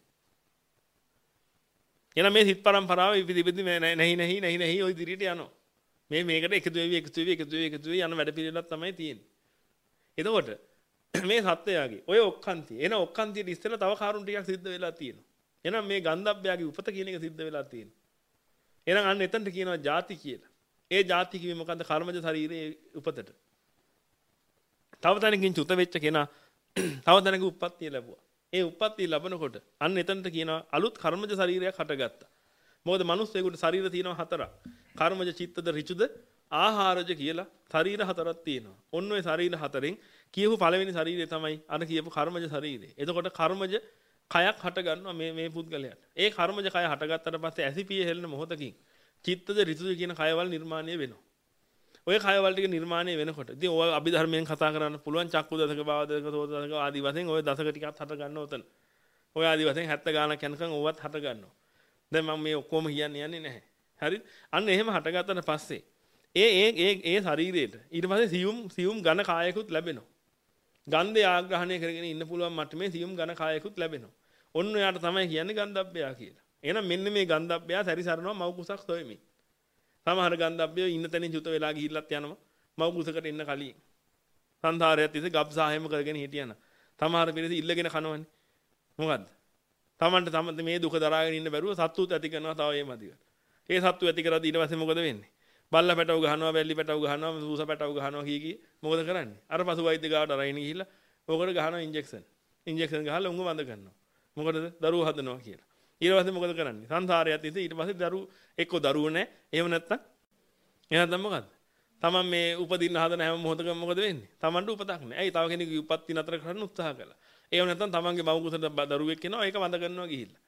එහෙනම් මේ සිත් පරම්පරාව ඉපදි ඉපදි නැහි නැහි නැහි නැහි ওই දිරියට යනවා. මේ මේකට එකතු වෙවි එකතු වෙවි එකතු වෙවි එකතු වෙවි යන වැඩ පිළිවෙලක් තමයි තියෙන්නේ. එතකොට මේ සත්‍යයගේ ඔය ඔක්කාන්ති එන ඔක්කාන්තියට ඉස්සෙල්ලා තව කාරුණු ටිකක් සිද්ධ වෙලා තියෙනවා. එහෙනම් මේ ගන්ධබ්බයාගේ උපත කියන එක සිද්ධ වෙලා තියෙනවා. එහෙනම් අන්න එතනට කියනවා ಜಾති කියලා. ඒ ಜಾති කිව්වේ මොකද්ද? කර්මජ ශරීරයේ උපතට. තව තැනකින් චුත වෙච්ච කෙනා තව තැනක උප්පත්තිය ලැබුවා. ඒ උප්පත්තිය ලැබනකොට අන්න එතනට කියනවා අලුත් කර්මජ ශරීරයක් හටගත්තා. මොකද මිනිස්සෙකුට ශරීර තියෙනවා හතරක්. කර්මජ, චිත්තද, ඍචුද, ආහාරජ කියලා ශරීර හතරක් තියෙනවා. ඔන්න ඔය ශරීර හතරෙන් කියපු පළවෙනි ශරීරය තමයි අර කියපු කර්මජ ශරීරය. එතකොට කර්මජ කයක් හට ගන්නවා මේ මේ පුද්ගලයාට. ඒ කර්මජ කය හටගත්තට පස්සේ ඇසිපිය හෙළන මොහොතකින් චිත්තද, ඍතුද කියන කයවල නිර්මාණය වෙනවා. ඔය කයවල ටික නිර්මාණය වෙනකොට ඉතින් ඔය අභිධර්මයෙන් කතා කරන්න පුළුවන් චක්කු දසක, භාව දසක, සෝත දසක ආදී වශයෙන් ඔය දසක ටිකක් හට ගන්න උතන. ඔය ආදී වශයෙන් හැත්තෑ ගානක් යනකම් ඕවත් හට ගන්නවා. දැන් මම මේ ඔක්කොම කියන්නේ යන්නේ නැහැ. හරිද? අන්න එහෙම හටගත්තට පස්සේ ඒ ඒ ඒ ඒ ශරීරයට ඊට පස්සේ සියුම් සියුම් ඝන කායකුත් ලැබෙනවා. ගන්ධය ආග්‍රහණය කරගෙන ඉන්න පුළුවන් මට්ටමේ සියුම් ඝන කායකුත් ලැබෙනවා. ඔන්න ඔයාට තමයි කියන්නේ ගන්ධබ්බයා කියලා. එහෙනම් මෙන්න මේ ගන්ධබ්බයා සැරිසරනවා මව් කුසක් සොයමින්. සමහර ගන්ධබ්බයෝ ඉන්න තැනින් චුත වෙලා ගිහිල්ලත් යනවා මව් කුසකට එන්න කලින්. සංසාරයත් ඉතින් ගබ්සාහෙම කරගෙන හිටියන. සමහර පිරිස ඉල්ලගෙන කනවනේ. මොකද්ද? Tamanට තම මේ දුක දරාගෙන ඉන්න බැරුව සත්තුත් ඇති කරනවා තව ඒ මදිවට. ඒ සත්තු ඇති කරලා ඊට පස්සේ මොකද වෙන්නේ? බල්ල පැටව ගහනවා, බැල්ලි පැටව ගහනවා, සූස පැටව ගහනවා කී කී මොකද කරන්නේ? අර පසු වෛද්‍ය ගාවට අරගෙන ගිහිල්ලා මොකද ගහනවා ඉන්ජෙක්ෂන්. ඉන්ජෙක්ෂන් ගහලා උංග වඳ කරනවා. මොකටද? දරුවෝ හදනවා කියලා. ඊට පස්සේ මොකද කරන්නේ? සංසාරයත් ඉතින් ඊට පස්සේ දරුවෝ එක්ක දරුවෝ නැහැ. එහෙම නැත්තම් එහෙනම් දැන් මොකද්ද? Taman මේ උපදින්න හදන හැම මොහොතකම මොකද වෙන්නේ? Tamanට උපතක් නැහැ. ඇයි තව කෙනෙකුගේ උපත්ති නතර කරන්න උත්සාහ කළා. එහෙම නැත්තම් Tamanගේ මව් කුසට දරුවෙක් එනවා ඒක වඳ කරනවා ගිහිල්ලා.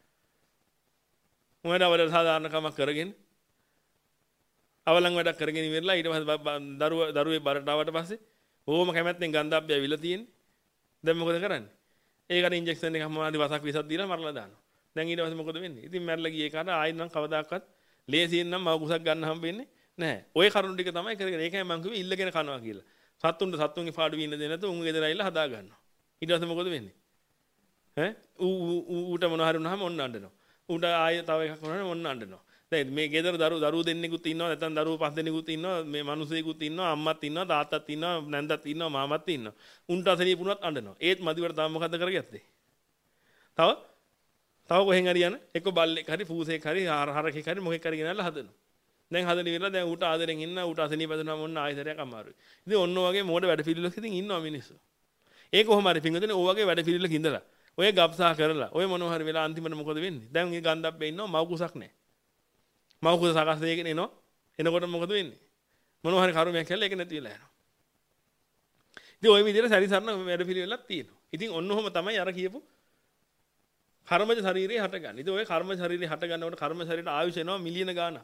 මොකද අවල සාධාරණ කමක් කරගෙන අවලං වැඩක් කරගෙන ඉවරලා ඊට පස්සේ දරුව දරුවේ බරට ආවට පස්සේ ඕම කැමැත්තෙන් ගන්ධබ්බය ඇවිල්ලා තියෙන්නේ. දැන් මොකද කරන්නේ? ඒකට ඉන්ජෙක්ෂන් එකක් මොනවාරි වසක් විසක් දීලා මරලා දානවා. දැන් ඊට පස්සේ මොකද වෙන්නේ? ඉතින් මැරලා ගියේ කාට ආයෙත් නම් කවදාකවත් ලේසියෙන් නම් මව කුසක් ගන්න හම්බෙන්නේ නැහැ. ওই කරුණු ටික තමයි කරගෙන. ඒකයි මම කිව්වේ ඉල්ලගෙන කනවා කියලා. සත්තුන්ට සත්තුන්ගේ පාඩුවේ ඉන්න දෙ නැතුව උන් ගෙදර ඇවිල්ලා හදා ගන්නවා. ඊට පස්සේ මොකද වෙන්නේ? ඈ ඌ ඌට මොනවාරි වුණාම ඔන්න අඬනවා. ඌට ආයෙ තව එකක් වුණාම ඔන්න අඬනවා. දැන් මේ ගෙදර දරුවෝ දරුවෝ දෙන්නෙකුත් ඉන්නවා නැත්නම් දරුවෝ පස් දෙනෙකුත් ඉන්නවා මේ මිනිස්සෙකුත් ඉන්නවා අම්මත් ඉන්නවා තාත්තත් ඉන්නවා නැන්දත් ඉන්නවා මාමත් ඉන්නවා උන්ට අසනීපුණත් අඬනවා ඒත් මදිවට තාම මොකද්ද කරගත්තේ තව තව කොහෙන් හරි යන එක්ක බල්ලෙක් හරි පූසෙක් හරි හරකෙක් හරි මොකෙක් හරි ගෙනල්ලා හදනවා දැන් හදන ඉවරලා දැන් ඌට ආදරෙන් ඉන්න ඌට අසනීප වෙනවා මොන්න ආයෙසරයක් අමාරුයි ඉතින් ඔන්න ඔයගේ මෝඩ වැඩ පිළිලක ඉතින් ඉන්නවා මිනිස්සු ඒක කොහොම හරි පිංගුතුනේ ඔය වගේ වැඩ පිළිලක ඉඳලා ඔය ගබ්සා කරලා ඔය මොනවා හරි වෙලා අන්තිමට මොකද වෙන්නේ දැන් මේ ගන්ධබ්බේ ඉන්නවා මව් කුසක් නැහැ මව් කුස සකස් වෙගෙන එනවා එනකොට මොකද වෙන්නේ මොනවා හරි කර්මයක් කළා ඒක නැති වෙලා යනවා ඉතින් ওই විදිහට සැරිසරන වැඩ පිළිවෙලක් තියෙනවා ඉතින් ඔන්න ඔහොම තමයි අර කියපු කර්මජ ශරීරේ හටගන්නේ ඉතින් ඔය කර්ම ශරීරේ හට ගන්නකොට කර්ම ශරීරයට ආයුෂ එනවා මිලියන ගාණක්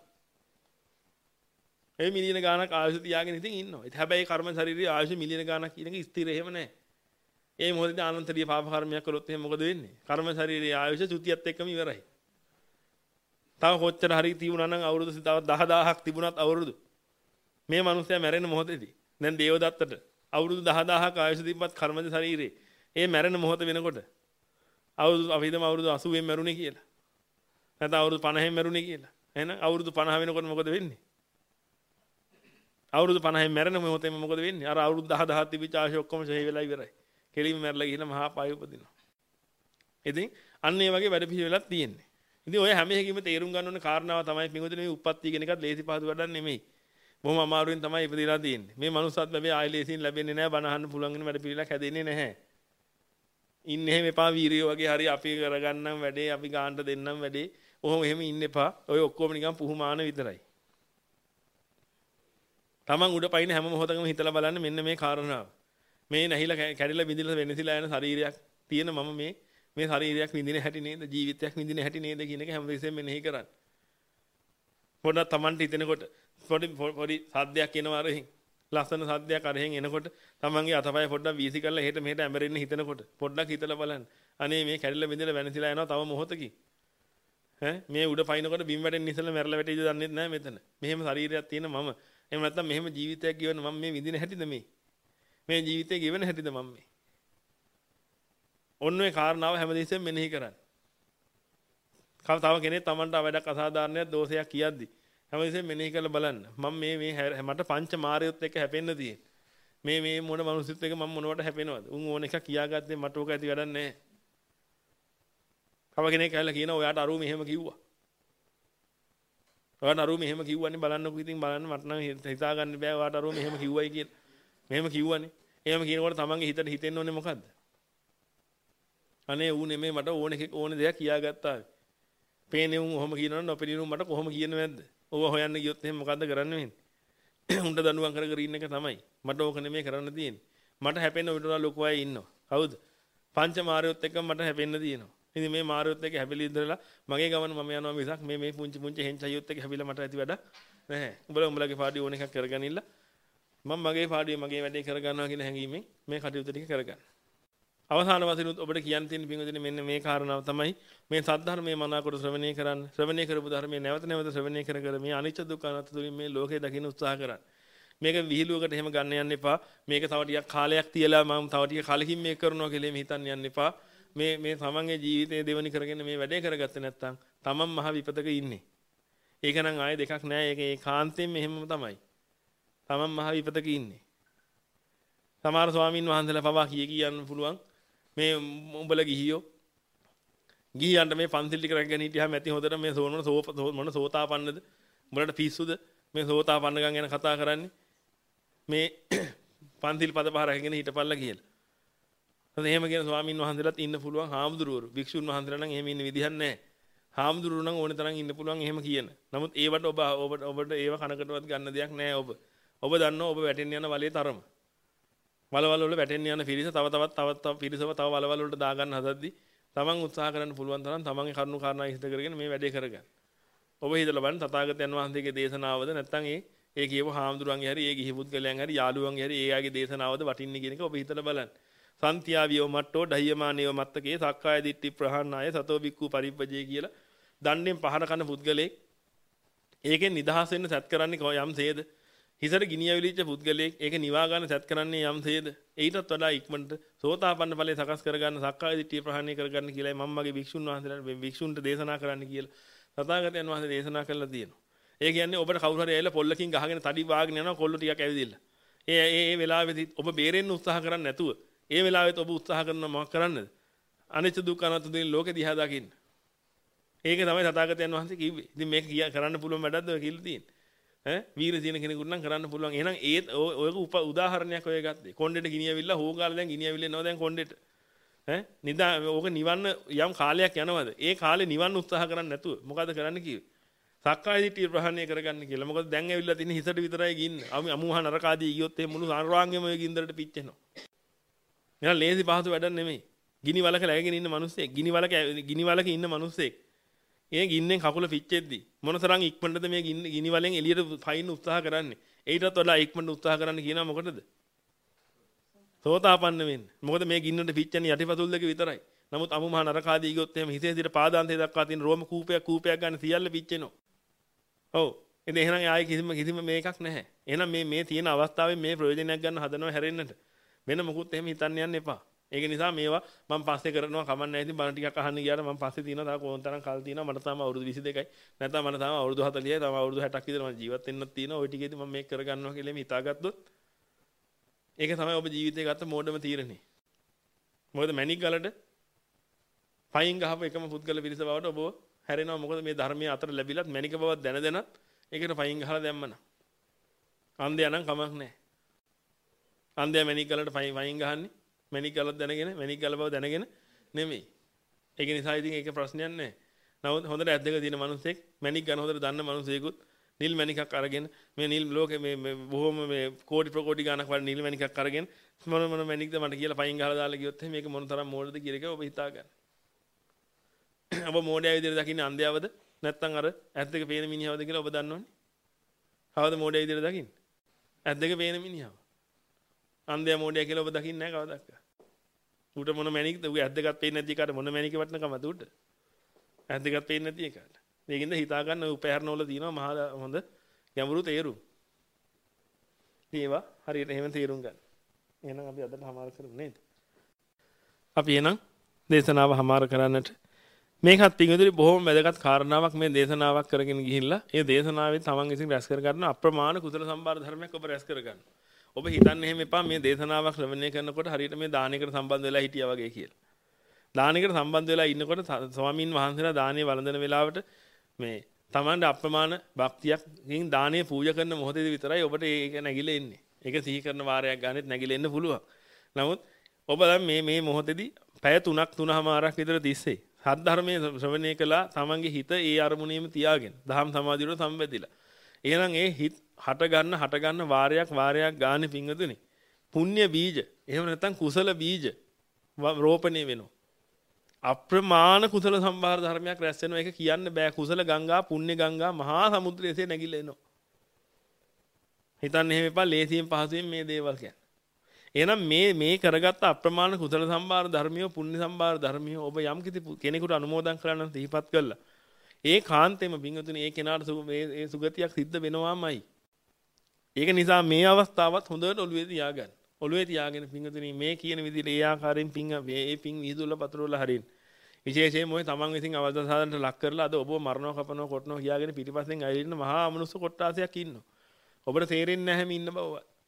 ඒ මිලියන ගාණක් ආයුෂ තියාගෙන ඉතින් ඉන්නවා ඉතින් හැබැයි කර්ම ශරීරයේ ආයුෂ මිලියන ගාණක් කියන එක ස්ථිර එහෙම නැහැ ඒ මොහොතේදී ආනන්තරීය පාප කර්මයක් කළොත් එහෙනම් මොකද වෙන්නේ කර්ම ශරීරයේ ආයුෂ චුතියත් එක්කම ඉවරයි තව කොච්චර හරි තිබුණා නම් අවුරුදු තව දහදාහක් තිබුණත් අවුරුදු මේ මිනිස්සයා මැරෙන මොහොතේදී දැන් දේවදත්තට අවුරුදු දහදාහක් ආයුෂ තිබ්බත් කර්මජ ශරීරේ ඒ මැරෙන මොහොත වෙනකොට අවුරුදු අපිටම අවුරුදු අසූවෙන් මැරුණේ කියලා නැත්නම් අවුරුදු පනහෙන් මැරුණේ කියලා එහෙනම් අවුරුදු පනහ වෙනකොට මොකද වෙන්නේ අවුරුදු පනහෙන් මැරෙන මොහොතේම මොකද වෙන්නේ අර අවුරුදු දහ දහක් තිබිච්ච ආයුෂ ඔක්කොම ෂේ වෙලා ඉවරයි කෙලින්ම මැරලා ගිහින් මහා පාය උපදිනවා ඉතින් අන්න ඒ වගේ වැඩ පිළිවෙලක් තියෙන්නේ ඉතින් ඔය හැම එකකම තේරුම් ගන්න ඕන කාරණාව තමයි පින්වතුනි මේ උප්පත්ති කියන එකත් ලේසි පහසු වැඩක් නෙමෙයි. බොහොම අමාරුවෙන් තමයි ඉපදලා තියෙන්නේ. මේ මනුස්සත් ලැබේ ආයෙ ලේසියෙන් ලැබෙන්නේ නැහැ බණ අහන්න පුළුවන් වෙන වැඩ පිළිලක් හැදෙන්නේ නැහැ. ඉන්න එහෙම එපා වීරියෝ වගේ හරි අපි කරගන්නම් වැඩේ අපි ගානට දෙන්නම් වැඩේ. ඔහොම එහෙම ඉන්න එපා. ඔය ඔක්කොම නිකන් පුහුමාන විතරයි. Taman උඩ පයින් හැම මොහොතකම හිතලා බලන්න මෙන්න මේ කාරණාව. මේ නැහිලා කැඩිලා බිඳිලා වෙනසිලා යන ශරීරයක් තියෙන මම මේ මේ ශරීරයක් විඳින හැටි නේද ජීවිතයක් විඳින හැටි නේද කියන එක හැම වෙලෙසම මෙනෙහි කරන්න. පොඩ්ඩක් Tamanට හිතෙනකොට පොඩි පොඩි සද්දයක් එනවා අරහින්. ලස්සන සද්දයක් අරහින් එනකොට Tamanගේ අතපය පොඩ්ඩක් වීසි කරලා එහෙට මෙහෙට ඇමරෙන්න හිතනකොට පොඩ්ඩක් හිතලා බලන්න. අනේ මේ කැඩිලා බිඳිලා වෙනසිලා යනවා තව මොහොතකින්. ඈ මේ උඩ පයින්නකොට බිම් වැටෙන්න ඉස්සෙල්ලා මැරලා වැටෙයිද දන්නේ නැහැ මෙතන. මෙහෙම ශරීරයක් තියෙන මම. එහෙම නැත්නම් මෙහෙම ජීවිතයක් ගෙවන මම මේ විඳින හැටිද මේ. මේ ජීවිතේ ගෙවන හැටිද මම මේ. ඔන්න ඔය කාරණාව හැමදෙස්සෙම මෙනෙහි කරන්න. කව තව කෙනෙක් Tamanට වැඩක් අසාධාරණයක් දෝෂයක් කියද්දි හැමදෙස්සෙම මෙනෙහි කරලා බලන්න. මම මේ මේ මට පංච මාරයොත් එක්ක හැපෙන්න තියෙන්නේ. මේ මේ මොන මනුස්සයෙක් එක්ක මම මොනවට හැපෙනවද? උන් ඕන එකක් කියාගත්තේ මට ඕක ඇති වැඩක් නැහැ. කව කෙනෙක් ඇවිල්ලා කියනවා ඔයාට අරුව මෙහෙම කිව්වා. ඔයාට අරුව මෙහෙම කිව්වනේ බලන්නකෝ ඉතින් බලන්න මට නම් හිතා ගන්න බෑ ඔයාට අරුව මෙහෙම කිව්වයි කියලා. මෙහෙම කිව්වනේ. එහෙම කියනකොට Tamanගේ හිතට හිතෙන්න ඕනේ මොකද්ද? අනේ ඌ නෙමෙයි මට ඕන එකක් ඕන දෙයක් කියාගත්තා. පේන්නේ උන් ඔහොම කියනවනම් නොපෙනිනු මට කොහොම කියන්නේ නැද්ද? ඕව හොයන්න ගියොත් එහෙනම් මොකද්ද කරන්න වෙන්නේ? උන්ට දඬුවම් කර කර ඉන්න එක තමයි. මට ඕක නෙමෙයි කරන්න තියෙන්නේ. මට හැපෙන්න උඩ ලොකු අය ඉන්නවා. හවුද? පංච මාරයොත් එක්ක මට හැපෙන්න තියෙනවා. ඉතින් මේ මාරයොත් එක්ක හැබිලි ඉඳලා මගේ ගමන මම යනවා මිසක් මේ මේ පුංචි පුංචි හෙන්චයියොත් එක්ක හැබිලා මට ඇති වැඩ නැහැ. උඹලා උඹලගේ පාඩිය ඕන එකක් කරගනින්න. මම මගේ පාඩිය මගේ වැඩේ කරගන්නවා කියන හැඟීමෙන් මේ කටයුතු ටික කරගන්න. අවසාන වශයෙන් ඔබට කියන්න තියෙන පින්වදින මෙන්න මේ කාරණාව තමයි මේ සද්ධර්මයේ මනාකොට ශ්‍රවණය කරන්න. ශ්‍රවණය කරපු ධර්මයේ නැවත නැවත ශ්‍රවණය කර කර මේ අනිච්ච දුක්ඛ අනාත්ම තුලින් මේ ලෝකේ දකින්න උත්සාහ කරන්න. මේක විහිළුවකට එහෙම ගන්න යන්න එපා. මේක තව ටිකක් කාලයක් තියලා මම තව ටික කාලෙකින් මේක කරනවා කියලා එහෙම හිතන්න යන්න එපා. මේ මේ තමන්ගේ ජීවිතය දෙවනි කරගෙන මේ වැඩේ කරගත්තේ නැත්නම් තමන් මහ විපතක ඉන්නේ. ඒක නම් ආයේ දෙකක් නෑ. ඒක ඒකාන්තයෙන් මෙහෙමම තමයි. තමන් මහ විපතක ඉන්නේ. සමහර ස්වාමින් වහන්සේලා පවා කිය කියන්න පුළුවන් මේ උඹලා ගිහියෝ ගිහියන්ට මේ පන්සිල් ටික රැකගෙන හිටියාම ඇති හොඳට මේ සෝන මොන සෝතාපන්නද උඹලට පිස්සුද මේ සෝතාපන්න ගන් ගැන කතා කරන්නේ මේ පන්සිල් පද පහ රැකගෙන හිටපල්ලා කියලා. හරි එහෙම කියන ස්වාමින් වහන්සේලාත් ඉන්න පුළුවන්. හාමුදුරුවෝ භික්ෂුන් වහන්සේලා නම් එහෙම ඉන්න විදිහක් නැහැ. හාමුදුරුවෝ නම් ඕනේ තරම් ඉන්න පුළුවන් එහෙම කියන. නමුත් ඒවට ඔබ ඔබට ඔබට ඒව කනකටවත් ගන්න දෙයක් නැහැ ඔබ. ඔබ දන්නවා ඔබ වැටෙන්න යන වලේ තරම. වලවල් වල වැටෙන්න යන පිරිස තව තවත් තව තව පිරිසව තව වලවල් වලට දාගන්න හදද්දි තමන් උත්සාහ කරන්න පුළුවන් තරම් තමන්ගේ කරුණු කාරණා ඉෂ්ට කරගෙන මේ වැඩේ කරගන්න. ඔබ හිතලා බලන්න තථාගතයන් වහන්සේගේ දේශනාවද නැත්නම් ඒ ඒ කියව හාමුදුරුවන්ගේ හරි ඒ ගිහි පුද්ගලයන් හරි යාළුවන්ගේ හරි ඒ ආගේ දේශනාවද වටින්නේ කියන එක ඔබ හිතලා බලන්න. සන්ත්‍යාවියෝ මට්ටෝ ඩහ්‍යමානියෝ මත්තකේ සක්කාය දිට්ඨි ප්‍රහාණාය සතෝ බික්ඛු පරිප්පජේ කියලා දණ්ඩෙන් පහර කන පුද්ගලෙක් ඒකෙන් නිදහස් වෙන්න සත් කරන්නේ යම්සේද හිසට ගිනියවිලිච්ච පුද්ගලයෙක් ඒක නිවා ගන්න සත් කරන්නේ යම්සේද ඊටත් වඩා ඉක්මනට සෝතාපන්න ඵලයේ සකස් කරගන්න සක්කාය දිට්ඨිය ප්‍රහාණය කරගන්න කියලායි මම මගේ භික්ෂුන් වහන්සේලාට භික්ෂුන්ට දේශනා කරන්න කියලා තථාගතයන් වහන්සේ දේශනා කළා තියෙනවා. ඒ කියන්නේ ඔබට කවුරු හරි ඇවිල්ලා පොල්ලකින් ගහගෙන තඩි වාගෙන යනවා කොල්ල ටිකක් ඇවිදින්න. ඒ ඒ ඒ වෙලාවෙදි ඔබ බේරෙන්න උත්සාහ කරන්නේ නැතුව ඒ වෙලාවෙත් ඔබ උත්සාහ කරනවා මොකක් කරන්නද? අනිත්‍ය දුක්ඛ අනාත්ම දෙන ලෝකෙ දිහා දකින්න. ඒක තමයි තථාගතයන් වහන්සේ කිව්වේ. ඉතින් මේක කියා කරන්න පුළුවන් වැඩක්ද ඔය කියලා තියෙන්නේ. ඈ වීර තියෙන කෙනෙකුට නම් කරන්න පුළුවන්. එහෙනම් ඒ ඔයක උදාහරණයක් ඔය ගත්තේ. කොණ්ඩෙට ගිනියවිල්ලා හොගාලා දැන් ගිනියවිල්ල එනවා දැන් කොණ්ඩෙට. ඈ නිදා ඕක නිවන්න යම් කාලයක් යනවද? ඒ කාලේ නිවන්න උත්සාහ කරන්නේ නැතුව මොකද කරන්න කිව්වේ? සක්කාය දිට්ඨිය ප්‍රහාණය කරගන්න කියලා. මොකද දැන් ඇවිල්ලා තියෙන හිසට විතරයි ගින්න. අමුහා නරකාදී ගියොත් ඒ මුළු සර්වාංගෙම ඔය ගින්දරට පිච්චෙනවා. එහෙනම් ලේසි පහසු වැඩක් නෙමෙයි. ගිනි වලක läගගෙන ඉන්න මිනිස්සෙක්, ගිනි වලක ගිනි වලක ඉන්න මිනිස්සෙක්. ඒ ගින්නෙන් කකුල පිච්චෙද්දි මොනතරම් ඉක්මනටද මේ ගිනි වලෙන් එළියට පයින්න උත්සාහ කරන්නේ. ඊටත් වඩා ඉක්මනට උත්සාහ කරන්න කියනවා මොකටද? සෝතාපන්න වෙන්න. මොකද මේ ගින්නට පිච්චෙන්නේ යටිපතුල් දෙක විතරයි. නමුත් අමුමහා නරකාදී ගියොත් එහෙම හිතේ සිට පාදාන්තය දක්වා තියෙන රෝම කූපයක් කූපයක් ගන්න සියල්ල පිච්චෙනවා. ඔව්. ඉතින් එහෙනම් ආයේ කිසිම කිසිම මේකක් නැහැ. එහෙනම් මේ මේ තියෙන අවස්ථාවේ මේ ප්‍රයෝජනයක් ගන්න හදනවා හැරෙන්නට. වෙන මොකුත් එහෙම හිතන්න යන්න එපා. ඒක නිසා මේවා මම පස්සේ කරනවා කමක් නැහැ. ඉතින් බණ ටිකක් අහන්න ගියාට මම පස්සේ තියෙනවා තව කොහොම තරම් කල් තියෙනවා. මට තාම අවුරුදු විසි දෙකයි. නැත්නම් මට තාම අවුරුදු හතළිසයි. තාම අවුරුදු හැටක් විතර මම ජීවත් වෙන්නත් තියෙනවා. ওই ටිකේදී මම මේක කරගන්නවා කියලා එමෙ හිතාගත්තොත් ඒක තමයි ඔබ ජීවිතේ ගත්ත මෝඩම තීරණේ. මොකද මැණික් ගලට පයින් ගහපු එකම පුද්ගල පිරිස බවට ඔබ හැරෙනවා. මොකද මේ ධර්මයේ අතර ලැබිලත් මැණික බවක් දැන දැනත් ඒකට පයින් ගහලා දැම්මනම් අන්ධයා නම් කමක් නැහැ. අන්ධයා මැණික් ගලට පයින් වයින් ගහන්නේ මැණික් ගලක් දැනගෙන මැණික් ගල බව දැනගෙන නෙමෙයි. ඒක නිසා ඉතින් ඒක ප්‍රශ්නයක් නැහැ. නමුත් හොඳට ඇස් දෙක තියෙන මිනිස්සෙක් මැණික් ගන්න හොඳට දන්න මිනිසෙකුත් නිල් මැණිකක් අරගෙන මේ නිල් ලෝකේ මේ බොහොම මේ කෝටි ප්‍රකෝටි ගණක් වල නිල් මැණිකක් අරගෙන මොන මොන මැණික්ද මට කියලා පයින් ගහලා දාලා ගියොත් එහෙනම් මේක මොන තරම් මෝඩද කියලා එක ඔබ හිතා ගන්න. ඔබ මෝඩයා විදිහට දකින්නේ අන්ධයවද නැත්නම් අර ඇස් දෙක පේන මිනිහවද කියලා ඔබ දන්නවනේ. කවද මෝඩයා විදිහට දකින්නේ? ඇස් දෙක පේන මිනිහව. අන්ධයා මෝඩයා කියලා ඔබ දකින්නේ නැහැ කවදාවත්. ඌට මොන මැණික්ද? ඌ ඇස් දෙකක් පේන්නේ නැති එකට මොන මැණික වටනකමද ඌට? ඇස් දෙකක් පේන්නේ නැති එකට. මේකින්ද හිතා ගන්න උපහැරණ වල තියෙනවා මහා හොඳ ගැඹුරු තේරුම්. ඒවා හරියට එහෙම තේරුම් ගන්න. එහෙනම් අපි අදට හමාර කරමු නේද? අපි එහෙනම් දේශනාව හමාර කරන්නට මේකත් පිටුදුරි බොහොම වැදගත් කාරණාවක් මේ දේශනාවක් කරගෙන ගිහිල්ලා ඒ දේශනාවෙන් තමන් විසින් රැස් කර ගන්න අප්‍රමාණ කුසල සම්භාර ධර්මයක් ඔබ රැස් කර ගන්න. ඔබ හිතන්නේ එහෙම එපා මේ දේශනාවක් ශ්‍රවණය කරනකොට හරියට මේ දානයකට සම්බන්ධ වෙලා හිටියා වගේ කියලා. දානයකට සම්බන්ධ වෙලා ඉන්නකොට ස්වාමින් වහන්සේලා දානේ වළඳන වෙලාවට මේ තමන්ට අප්‍රමාණ භක්තියකින් දානේ පූජා කරන මොහොතේදී විතරයි ඔබට ඒක නැగిලා එන්නේ. ඒක සිහි කරන වාරයක් ගන්නෙත් නැగిලා එන්න පුළුවන්. නමුත් ඔබ දැන් මේ මේ මොහොතේදී පැය තුනක් තුනමාරක් විතර තිස්සේ සත් ධර්මයේ ශ්‍රවණය කළා තමන්ගේ හිත ඒ අරමුණේම තියාගෙන දහම් සමාධියට සම්බන්ධිලා. එහෙනම් ඒ හිත හට ගන්න හට ගන්න වාරයක් වාරයක් ගානේ පිංගුතුනි. පුණ්‍ය බීජ එහෙම නැත්නම් කුසල බීජ රෝපණය වෙනවා. අප්‍රමාණ කුසල සම්භාර ධර්මයක් රැස් වෙනවා. ඒක කියන්න බෑ. කුසල ගංගා පුණ්‍ය ගංගා මහා සමුද්‍රයේ නැගිලා එනවා. හිතන්න එහෙම එපා ලේසියෙන් පහසුවෙන් මේ දේවල් කියන්නේ. එහෙනම් මේ මේ කරගත්ත අප්‍රමාණ කුසල සම්භාර ධර්මියෝ පුණ්‍ය සම්භාර ධර්මියෝ ඔබ යම් කිසි කෙනෙකුට අනුමෝදන් කරන්න තීපත් කළා. ඒ කාන්තේම පිංගුතුනි ඒ කෙනාට මේ ඒ සුගතියක් සිද්ධ වෙනවාමයි. ඒක නිසා මේ අවස්ථාවත් හොඳට ඔළුවේ තියාගන්න. ඔළුවේ තියාගෙන පිංගුතුනි මේ කියන විදිහට ඒ ආකාරයෙන් පිං මේ පිං විහිදුවල පතරවල හරින්. විශේෂයෙන් මොයි තමන් විසින් අවදාසාරන්ට ලක් කරලා අද ඔබ මරනවා කපනවා කොටනවා කියාගෙන පිටිපස්සෙන් ඇවිදින්න මහා අමනුෂ්‍ය කොට්ටාසයක් ඉන්නවා. ඔබට තේරෙන්නේ නැහැ මේ ඉන්න බව.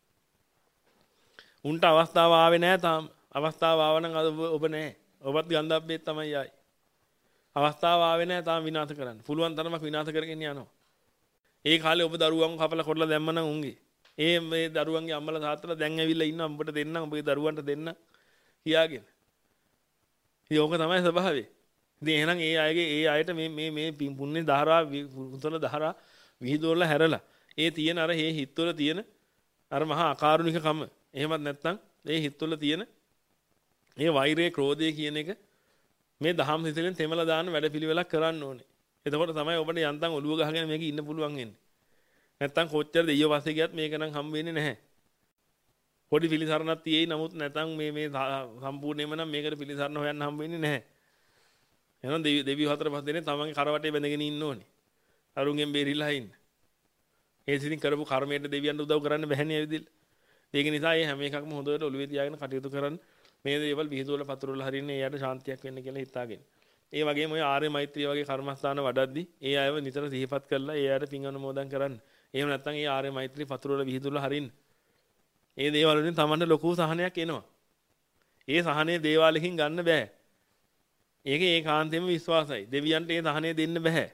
උන්ට අවස්ථාව ආවේ නැහැ තාම. අවස්ථාව ආව නම් අද ඔබ නැහැ. ඔබත් ගන්ධබ්බේ තමයි ආයි. අවස්ථාව ආවේ නැහැ තාම විනාශ කරන්න. පුළුවන් තරමක් විනාශ කරගෙන යනවා. ඒ කාලේ ඔබ දරුවන් කපලා කොටලා දැම්ම නම් උන්ගේ. ඒ මේ දරුවන්ගේ අම්මලා තාත්තලා දැන් ඇවිල්ලා ඉන්නවා උඹට දෙන්නම් ඔබේ දරුවන්ට දෙන්න කියාගෙන. ඉතින් ඕක තමයි ස්වභාවය. ඉතින් එහෙනම් ඒ අයගේ ඒ අයට මේ මේ මේ පුණ්‍ය දහරා කුසල දහරා විහිදුවල හැරලා ඒ තියෙන අර මේ හිත්වල තියෙන අර මහා අකාරුණිකකම එහෙමත් නැත්නම් ඒ හිත්වල තියෙන මේ වෛරය ක්‍රෝධය කියන එක මේ දහම් හිතෙන් තෙමලා දාන්න වැඩපිළිවෙලක් කරන්න ඕනේ. එතකොට තමයි ඔබට යන්තම් ඔළුව ගහගෙන මේක ඉන්න පුළුවන් වෙන්නේ. නැත්තම් කොච්චර දෙයියෝ වාසේ ගියත් මේක නම් හම් වෙන්නේ නැහැ. පොඩි පිළිසරණක් තියෙයි නමුත් නැතනම් මේ මේ සම්පූර්ණයෙන්ම නම් මේකට පිළිසරණ හොයන්න හම් වෙන්නේ නැහැ. එහෙනම් දෙවි දෙවියෝ හතර පහ දෙනේ තමන්ගේ කරවටේ බැඳගෙන ඉන්න ඕනේ. අරුන්ගෙන් බේරිලා ඉන්න. ඒ සිතින් කරපු කර්මයට දෙවියන්ට උදව් කරන්න බැහැනේ ඇවිදින්න. ඒක නිසා මේ හැම එකක්ම හොඳට ඔළුවේ තියාගෙන කටයුතු කරන්න. මේ දේවල් විහිදුවල පතුරවල හරින්නේ එයාට ශාන්තියක් වෙන්න කියලා හිතාගෙන. ඒ වගේම ඔය ආර්ය මෛත්‍රිය වගේ කර්මස්ථාන වඩද්දි ඒ අයව නිතර සිහිපත් කරලා ඒ අයට පින් අනුමෝදන් කරන්න. එහෙම නැත්නම් ඒ ආර්ය මෛත්‍රී පතුරවල විහිදුවල හරින්න. ඒ දේවල් වලින් Tamanට ලොකු සහනයක් එනවා. ඒ සහනේ දේවාලකින් ගන්න බෑ. ඒක ඒකාන්තයෙන්ම විශ්වාසයි. දෙවියන්ට ඒ සහනේ දෙන්න බෑ.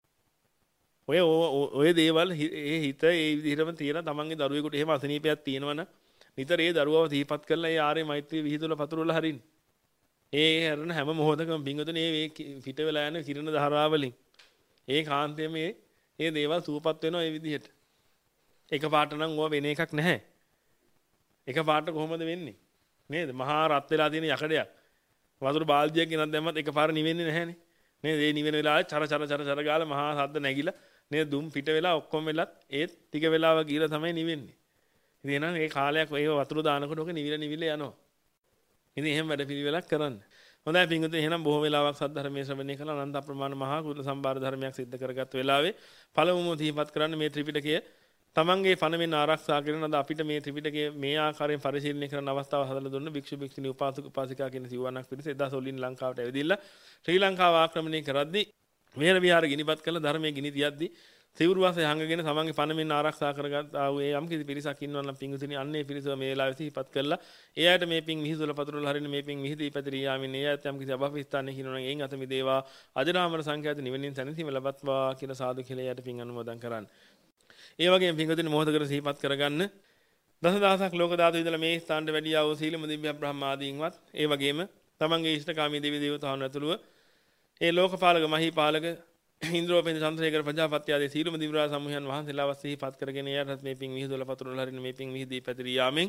ඔය ඔය දේවල් ඒ හිත ඒ විදිහටම තියෙන Tamanගේ දරුවෙකුට එහෙම අසනීපයක් තියෙනවනම් නිතර ඒ දරුවව සිහිපත් කරලා ඒ ආර්ය මෛත්‍රී විහිදුවල පතුරවල හරින්න. ඒ හැරෙන හැම මොහොතකම පිංගුතුනේ මේ පිට වෙලා යන කිරණ ධාරාවලින් ඒ කාන්තයේ මේ මේ දේවල් සූපත් වෙනවා මේ විදිහට. එක පාට නම් ඕවා වෙන එකක් නැහැ. එක පාට කොහොමද වෙන්නේ? නේද? මහා රත් වෙලා තියෙන යකඩයක්. වතුර බාල්දියක් ගෙනත් දැම්මත් එකපාර නිවෙන්නේ නැහැනේ. නේද? ඒ නිවෙන වෙලාවේ චර චර චර චර ගාලා මහා සද්ද නැගිලා නේද? දුම් පිට වෙලා ඔක්කොම වෙලත් ඒත් ටික වෙලාව ගිහලා තමයි නිවෙන්නේ. ඉතින් එහෙනම් ඒ කාලයක් ඔය වතුර දානකොට ඔක නිවිල නිවිල යනවා. ඉතින් එහෙම වැඩ පිළිවෙලක් කරන්න. හොඳයි පිංගුතුනි එහෙනම් බොහෝ වෙලාවක් සද්ධර්මයේ ශ්‍රවණය කළා අනන්ත අප්‍රමාණ මහා කුල සම්බාර ධර්මයක් සිද්ධ කරගත් වෙලාවේ පළමුවම තීපත් කරන්න මේ ත්‍රිපිටකය තමන්ගේ පණවෙන් ආරක්ෂා කරන අද අපිට මේ ත්‍රිපිටකය මේ ආකාරයෙන් පරිශීලනය කරන අවස්ථාව හදලා දුන්න භික්ෂු භික්ෂුණී උපාසක උපාසිකා කියන සිවණක් පිරිස එදා සොලින් ලංකාවට ඇවිදilla ශ්‍රී ලංකාව ආක්‍රමණය කරද්දී මෙහෙර විහාර ගිනිපත් කළ ධර්මයේ ගිනි තියද්දී සිවුරු වාසේ හංගගෙන තමන්ගේ පණවෙන් ආරක්ෂා කරගත් ආ වූ යම් කිසි පිරිසක් ඉන්නවා නම් පිංගුතුනි අන්නේ පිරිසව මේ වෙලාවේ සිහිපත් කරලා ඒ අයට මේ පිං විහිදුවල පතුරවල හරින මේ පිං විහිදී පැතිරී යාමින් ඒ අයට යම් කිසි අභවස්ථානයේ හිනවනම් එයින් අත මිදේවා අජරාමර සංඛ්‍යාත නිවෙනින් සැනසීම ලබත්වා කියලා සාදු කියලා එයට පිං අනුමෝදන් කරන්න. ඒ වගේම පිංගුතුනි මොහොතකට සිහිපත් කරගන්න දසදහසක් ලෝක ධාතු ඉඳලා මේ ස්ථානට වැඩි ආවෝ සීලම දිව්‍ය බ්‍රහ්ම ආදීන්වත් ඒ වගේම තමන්ගේ ඉෂ්ඨකාමී දෙවි දේවතාවුන් ඇතුළුව ඒ ලෝකපාලක මහීපාලක ඉන්ද්‍රෝපේන්ද්‍ර චන්ද්‍රසේකර ප්‍රජාපති ආදී සීලම දිව්‍යරාජ සමූහයන් වහන්සේලාව සිහිපත් කරගෙන එයටත් මේ පිං විහිදුවල පතුරවල හරින මේ පිං විහිදී පැතිරී යාමෙන්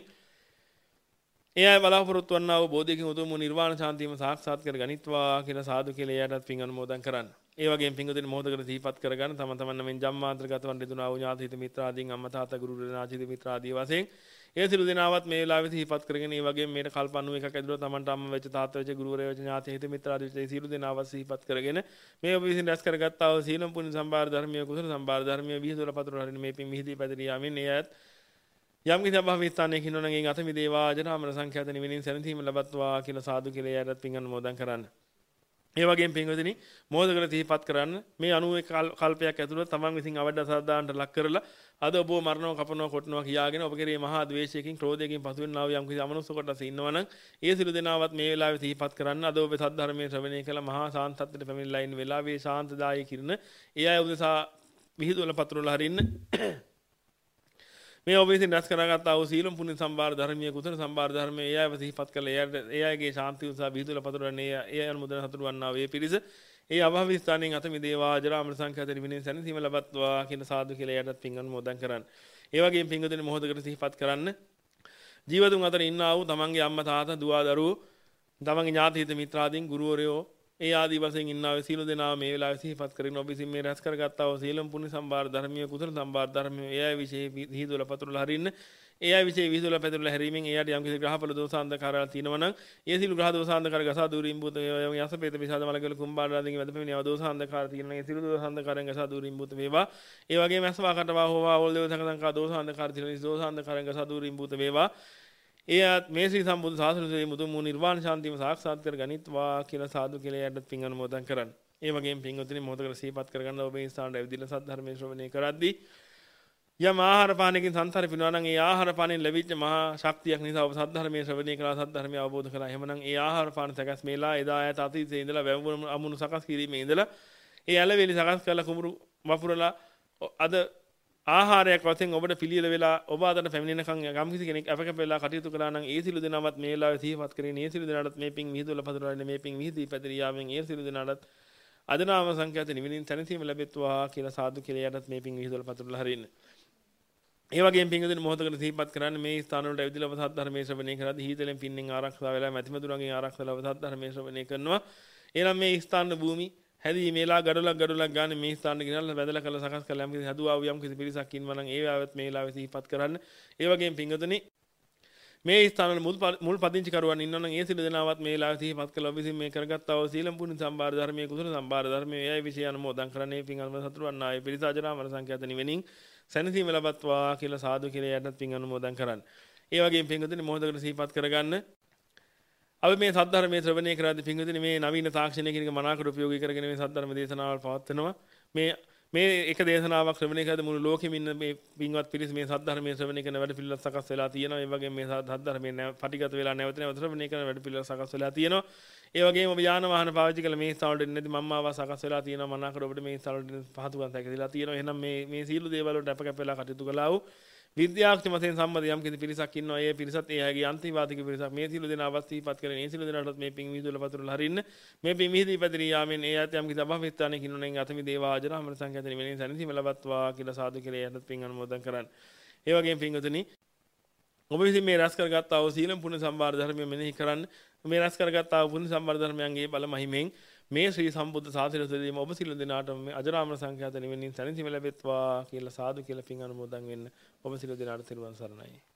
ඒ අය බලාපොරොත්තු වන්නා වූ බෝධියකින් උතුම් වූ නිර්වාණ ශාන්තියම සාක්ෂාත් කර ගනිත්වා කියලා සාදු කියලා එයටත් පිං අනුමෝදන් කරන්න. ඒ වගේම පිංගුතුනි මොහොතකට සිහිපත් කරගන්න තම තමන් නමින් ජම්මාන්තරගත වන් දෙදුනා වූ ඥාති හිත මිත්‍ර ආදීන් අම්මා තාත්තා ගුරු රණාචිත මිත්‍ර ආදී වශයෙන් ඒ සිළු දෙනාවත් මේ වෙලාවේ සිහිපත් කරගෙන ඒ වගේම මේට කල්ප ninety එකක් ඇතුළත තමන්ට අම්මා වෙච්ච තාත්තා වෙච්ච ගුරුවරයා වෙච්ච ඥාති හිත මිත්‍ර ආදී වෙච්ච සිළු දෙනාවත් සිහිපත් කරගෙන මේ ඔබ විසින් රැස් කරගත්තා වූ සීලම් පුණ්‍ය සම්භාර ධර්මීය කුසල සම්භාර ධර්මීය විහිදුවල පතුරවල හරින මේ පිං විහිදී පැතිරී යාමෙන් ඒ අයත් යම් කිසි අභවස්ථානයක හිනවනම් එයින් අත මිදේවා අජරාමර සංඛ්‍යාත නිවෙනින් සැනසීම ලබත්වා කියලා සාදු කියලා එයටත් පිං අනුමෝදන් කරන්න. ඒ වගේම පින්වතුනි මොහොතකට සිහිපත් කරන්න මේ ninety කල්පයක් ඇතුළත තමන් විසින් අවඩ සාදාන්ට ලක් කරලා අද ඔබව මරනවා කපනවා කොටනවා කියාගෙන ඔබ කෙරේ මහා ද්වේෂයකින් ක්‍රෝධයකින් පසුවෙනා වූ යම් කිසි අමනුෂ්‍ය කොටස ඉන්නවනම් ඒ සිළු දෙනාවත් මේ වෙලාවේ සිහිපත් කරන්න අද ඔබේ සද්ධර්මයේ ශ්‍රවණය කළ මහා සාන්තත්වයට පැමිණලා ඉන්න වෙලාවේ ශාන්තදායී කිරණ ඒ අය උදෙසා විහිදුවල පතුරවල හරින්න මේ ඔබ විසින් රැස් කරගත්තා වූ සීලම් පුණ්‍ය සම්භාර ධර්මීය කුසල සම්භාර ධර්මයේ ඒ අයව සිහිපත් කළ ඒ අයගේ ශාන්තිය උදෙසා විහිදුවල පතුරවන්නේ ඒ අනුමෝදන සතුටු වන්නා වූ ඒ පිරිස ඒ අභව ස්ථානයෙන් අත මිදේවා අජරාමර සංඛ්‍යාත නිවෙනින් සැනසීම ලබත්වා කියන සාදු කියලා එයටත් පින් අනුමෝදන් කරන්න. ඒ වගේම පින්වතුනි මොහොතකට සිහිපත් කරන්න ජීවතුන් අතර ඉන්නා වූ තමන්ගේ අම්මා තාත්තා දුව දරුවෝ තමන්ගේ ඥාති හිත මිත්‍රාදීන් ගුරුවරයෝ ඒ ආදී වශයෙන් ඉන්නා වූ සීල දෙනා මේ වෙලාවේ සිහිපත් කරගෙන ඔබ විසින් මේ රැස් කරගත්තා වූ සීලම් පුණ්‍ය සම්භාර ධර්මීය කුසල සම්භාර ධර්මයේ ඒ අය විශේෂ විහිදුවල පතුරවල හරින්න ඒ අය විශේෂ විහිදුවලා පැතුරලා හැරීමෙන් එයාට යම් කිසි ග්‍රහඵල දෝෂාන්ධකාරයන් තියෙනවා නම් ඒ සිළු ග්‍රහ දෝෂාන්ධකාර ගසා දුරින් භූත වේවා යසපේත පිසාද මලකල කුම්භාණ්ඩාදීන් වැද පෙමිනියව දෝෂාන්ධකාර තියෙනවා ඒ සිළු දෝෂාන්ධකාරයන් ගසා දුරින් භූත වේවා ඒ වගේම අස්වා කටවා හෝවා ඕල් දේව සංකංකා දෝෂාන්ධකාර තියෙනවා දෝෂාන්ධකාරයන් ගසා දුරින් භූත වේවා එයත් මේ ශ්‍රී සම්බුදු සාසනයේ මුතුන් මු නිර්වාණ ශාන්තියම සාක්ෂාත් කර ගනිත්වා කියලා සාදු කියලා යටත් පින් අනුමෝදන් කරන්න. ඒ වගේම පින්වතුනි මොහොතකට සිහිපත් කරගන්න ඔබේ ස්ථානට ඇවිදලා සත්‍ය ධර්මයේ ශ්‍රවණය කරද්දී යම් ආහාර පානකින් සංසාරේ පිනවා නම් ඒ ආහාර පානෙන් ලැබිච්ච මහා ශක්තියක් නිසා ඔබ සත්‍ය ධර්මයේ ශ්‍රවණය කළා සත්‍ය ධර්මය අවබෝධ කළා. එහෙමනම් ඒ ආහාර පාන සකස් මේලා එදා ඈත අතීතයේ ඉඳලා වැවුණු අමුණු සකස් කිරීමේ ඉඳලා ඒ ඇලවෙලි සකස් කරලා කුඹුරු වපුරලා අද ආහාරයක් වශයෙන් ඔබට පිළියෙල වෙලා ඔබ අතට පැමිණෙනකන් යම් කිසි කෙනෙක් අපකප වෙලා කටයුතු කළා නම් ඒ සිළු දෙනාවත් මේ වෙලාවේ සිහිපත් කරගෙන ඒ සිළු දෙනාටත් මේ පින් විහිදුවලා පතුරවන්නේ මේ පින් විහිදී පැතිරී යාමෙන් ඒ සිළු දෙනාටත් අදනාම සංඛ්‍යාත නිවිලින් තනසීම ලැබෙත්වා කියලා සාදු කියලා යටත් මේ පින් විහිදුවලා පතුරලා හරින්න. ඒ වගේම පින්වතුනි මොහොතකට සිහිපත් කරන්න මේ ස්ථාන වලට ඇවිදලා ඔබ සත්‍ය ධර්මයේ ශ්‍රවණය කරද්දී හීතලෙන් පින්නෙන් ආරක්ෂා වෙලා මැතිමතුරුන්ගෙන් ආරක්ෂාලා ඔබ සත්‍ය ධර්මයේ ශ්‍රවණය කරනවා. එනම් මේ ස්ථාන භූමි හැදී මේලා ගඩොලක් ගඩොලක් ගන්න මේ ස්ථාන ගෙනල්ලා බැදලා කරලා සකස් කරලා යම් කිසි හදුවා යම් කිසි පිරිසක් ඉන්නවා නම් ඒ ආවත් මේ වෙලාවේ සිහිපත් කරන්න. ඒ වගේම පින්වතුනි මේ ස්ථාන මුල් මුල් පදිංචි කරුවන් ඉන්නවා නම් ඒ සිළු දෙනාවත් මේ වෙලාවේ සිහිපත් කළා ඔබ විසින් මේ කරගත්තා වූ සීලම් පුණ්‍ය සම්බාර ධර්මයේ කුසල සම්බාර ධර්මයේ එයයි විශේෂ අනුමෝදන් කරන්නේ පින් අනුමත සතුරුවන් ආයේ පිරිස අජරාමර සංඛ්‍යාත නිවෙනින් සැනසීම ලබත්වා කියලා සාදු කියලා යටත් පින් අනුමෝදන් කරන්න. ඒ වගේම පින්වතුනි මොහොතකට සිහිපත් කරගන්න අපි මේ සද්ධර්මයේ ශ්‍රවණය කරද්දී පින්වතුනි මේ නවීන තාක්ෂණයකින් එක මනාකට උපයෝගී කරගෙන මේ සද්ධර්ම දේශනාවල් පවත්වනවා. මේ මේ එක දේශනාවක් ශ්‍රවණය කරද්දී මුළු ලෝකෙම ඉන්න මේ පින්වත් පිරිස මේ සද්ධර්මයේ ශ්‍රවණය කරන වැඩ පිළිවෙල සකස් වෙලා තියෙනවා. ඒ වගේම මේ සද්ධර්මයේ පටිගත වෙලා නැවත නැවත ශ්‍රවණය කරන වැඩ පිළිවෙල සකස් වෙලා තියෙනවා. ඒ වගේම ඔබ යාන වාහන පාවිච්චි කළ මේ ස්ථාවරවල ඉන්නදී මම ආවා සකස් වෙලා තියෙනවා. මනාකට ඔබට මේ ස්ථාවරවල පහසුකම් සැකසීලා තියෙනවා. එහෙනම් මේ මේ සීල දේවල් වලට අප කැප වෙලා කටයුතු කළා වූ විද්‍යාඥ වශයෙන් සම්බන්ධ යම් කිසි පිරිසක් ඉන්නවා. ඒ පිරිසත් ඒ අයගේ අන්තිවාදික පිරිසක්. මේ සිළු දෙනා අවස්ථීපත් කරගෙන ඒ සිළු දෙනාටත් මේ පින් විහිදුවලා පතුරලා හරින්න. මේ පින් විහිදී පැතිරී යාමෙන් ඒ අත යම් කිසි අභවස්ථානයක ඉන්නවා නම් අතමි දේවාජන අමර සංඛ්‍යාත නිවෙනින් සැනසීම ලබත්වා කියලා සාදු කියලා යටත් පින් අනුමෝදන් කරන්න. ඒ වගේම පින්වතුනි ඔබ විසින් මේ රැස් කරගත්තා වූ සීලම් පුණ්‍ය සම්බාර ධර්මය මෙනෙහි කරන්න. මේ රැස් කරගත්තා වූ පුණ්‍ය සම්බාර ධර්මයන්ගේ බල මහිමෙන් මේ ශ්‍රී සම්බුද්ධ ශාසනය තුළදීම ඔබ සිළු දෙනාටම මේ අජරාමර සංඛ්‍යාත නිවෙනින් සැනසීම ලැබෙත්වා කියලා සාදු කියලා පින් අනුමෝදන් වෙන්න ඔබ සිළු දෙනාට තෙරුවන් සරණයි.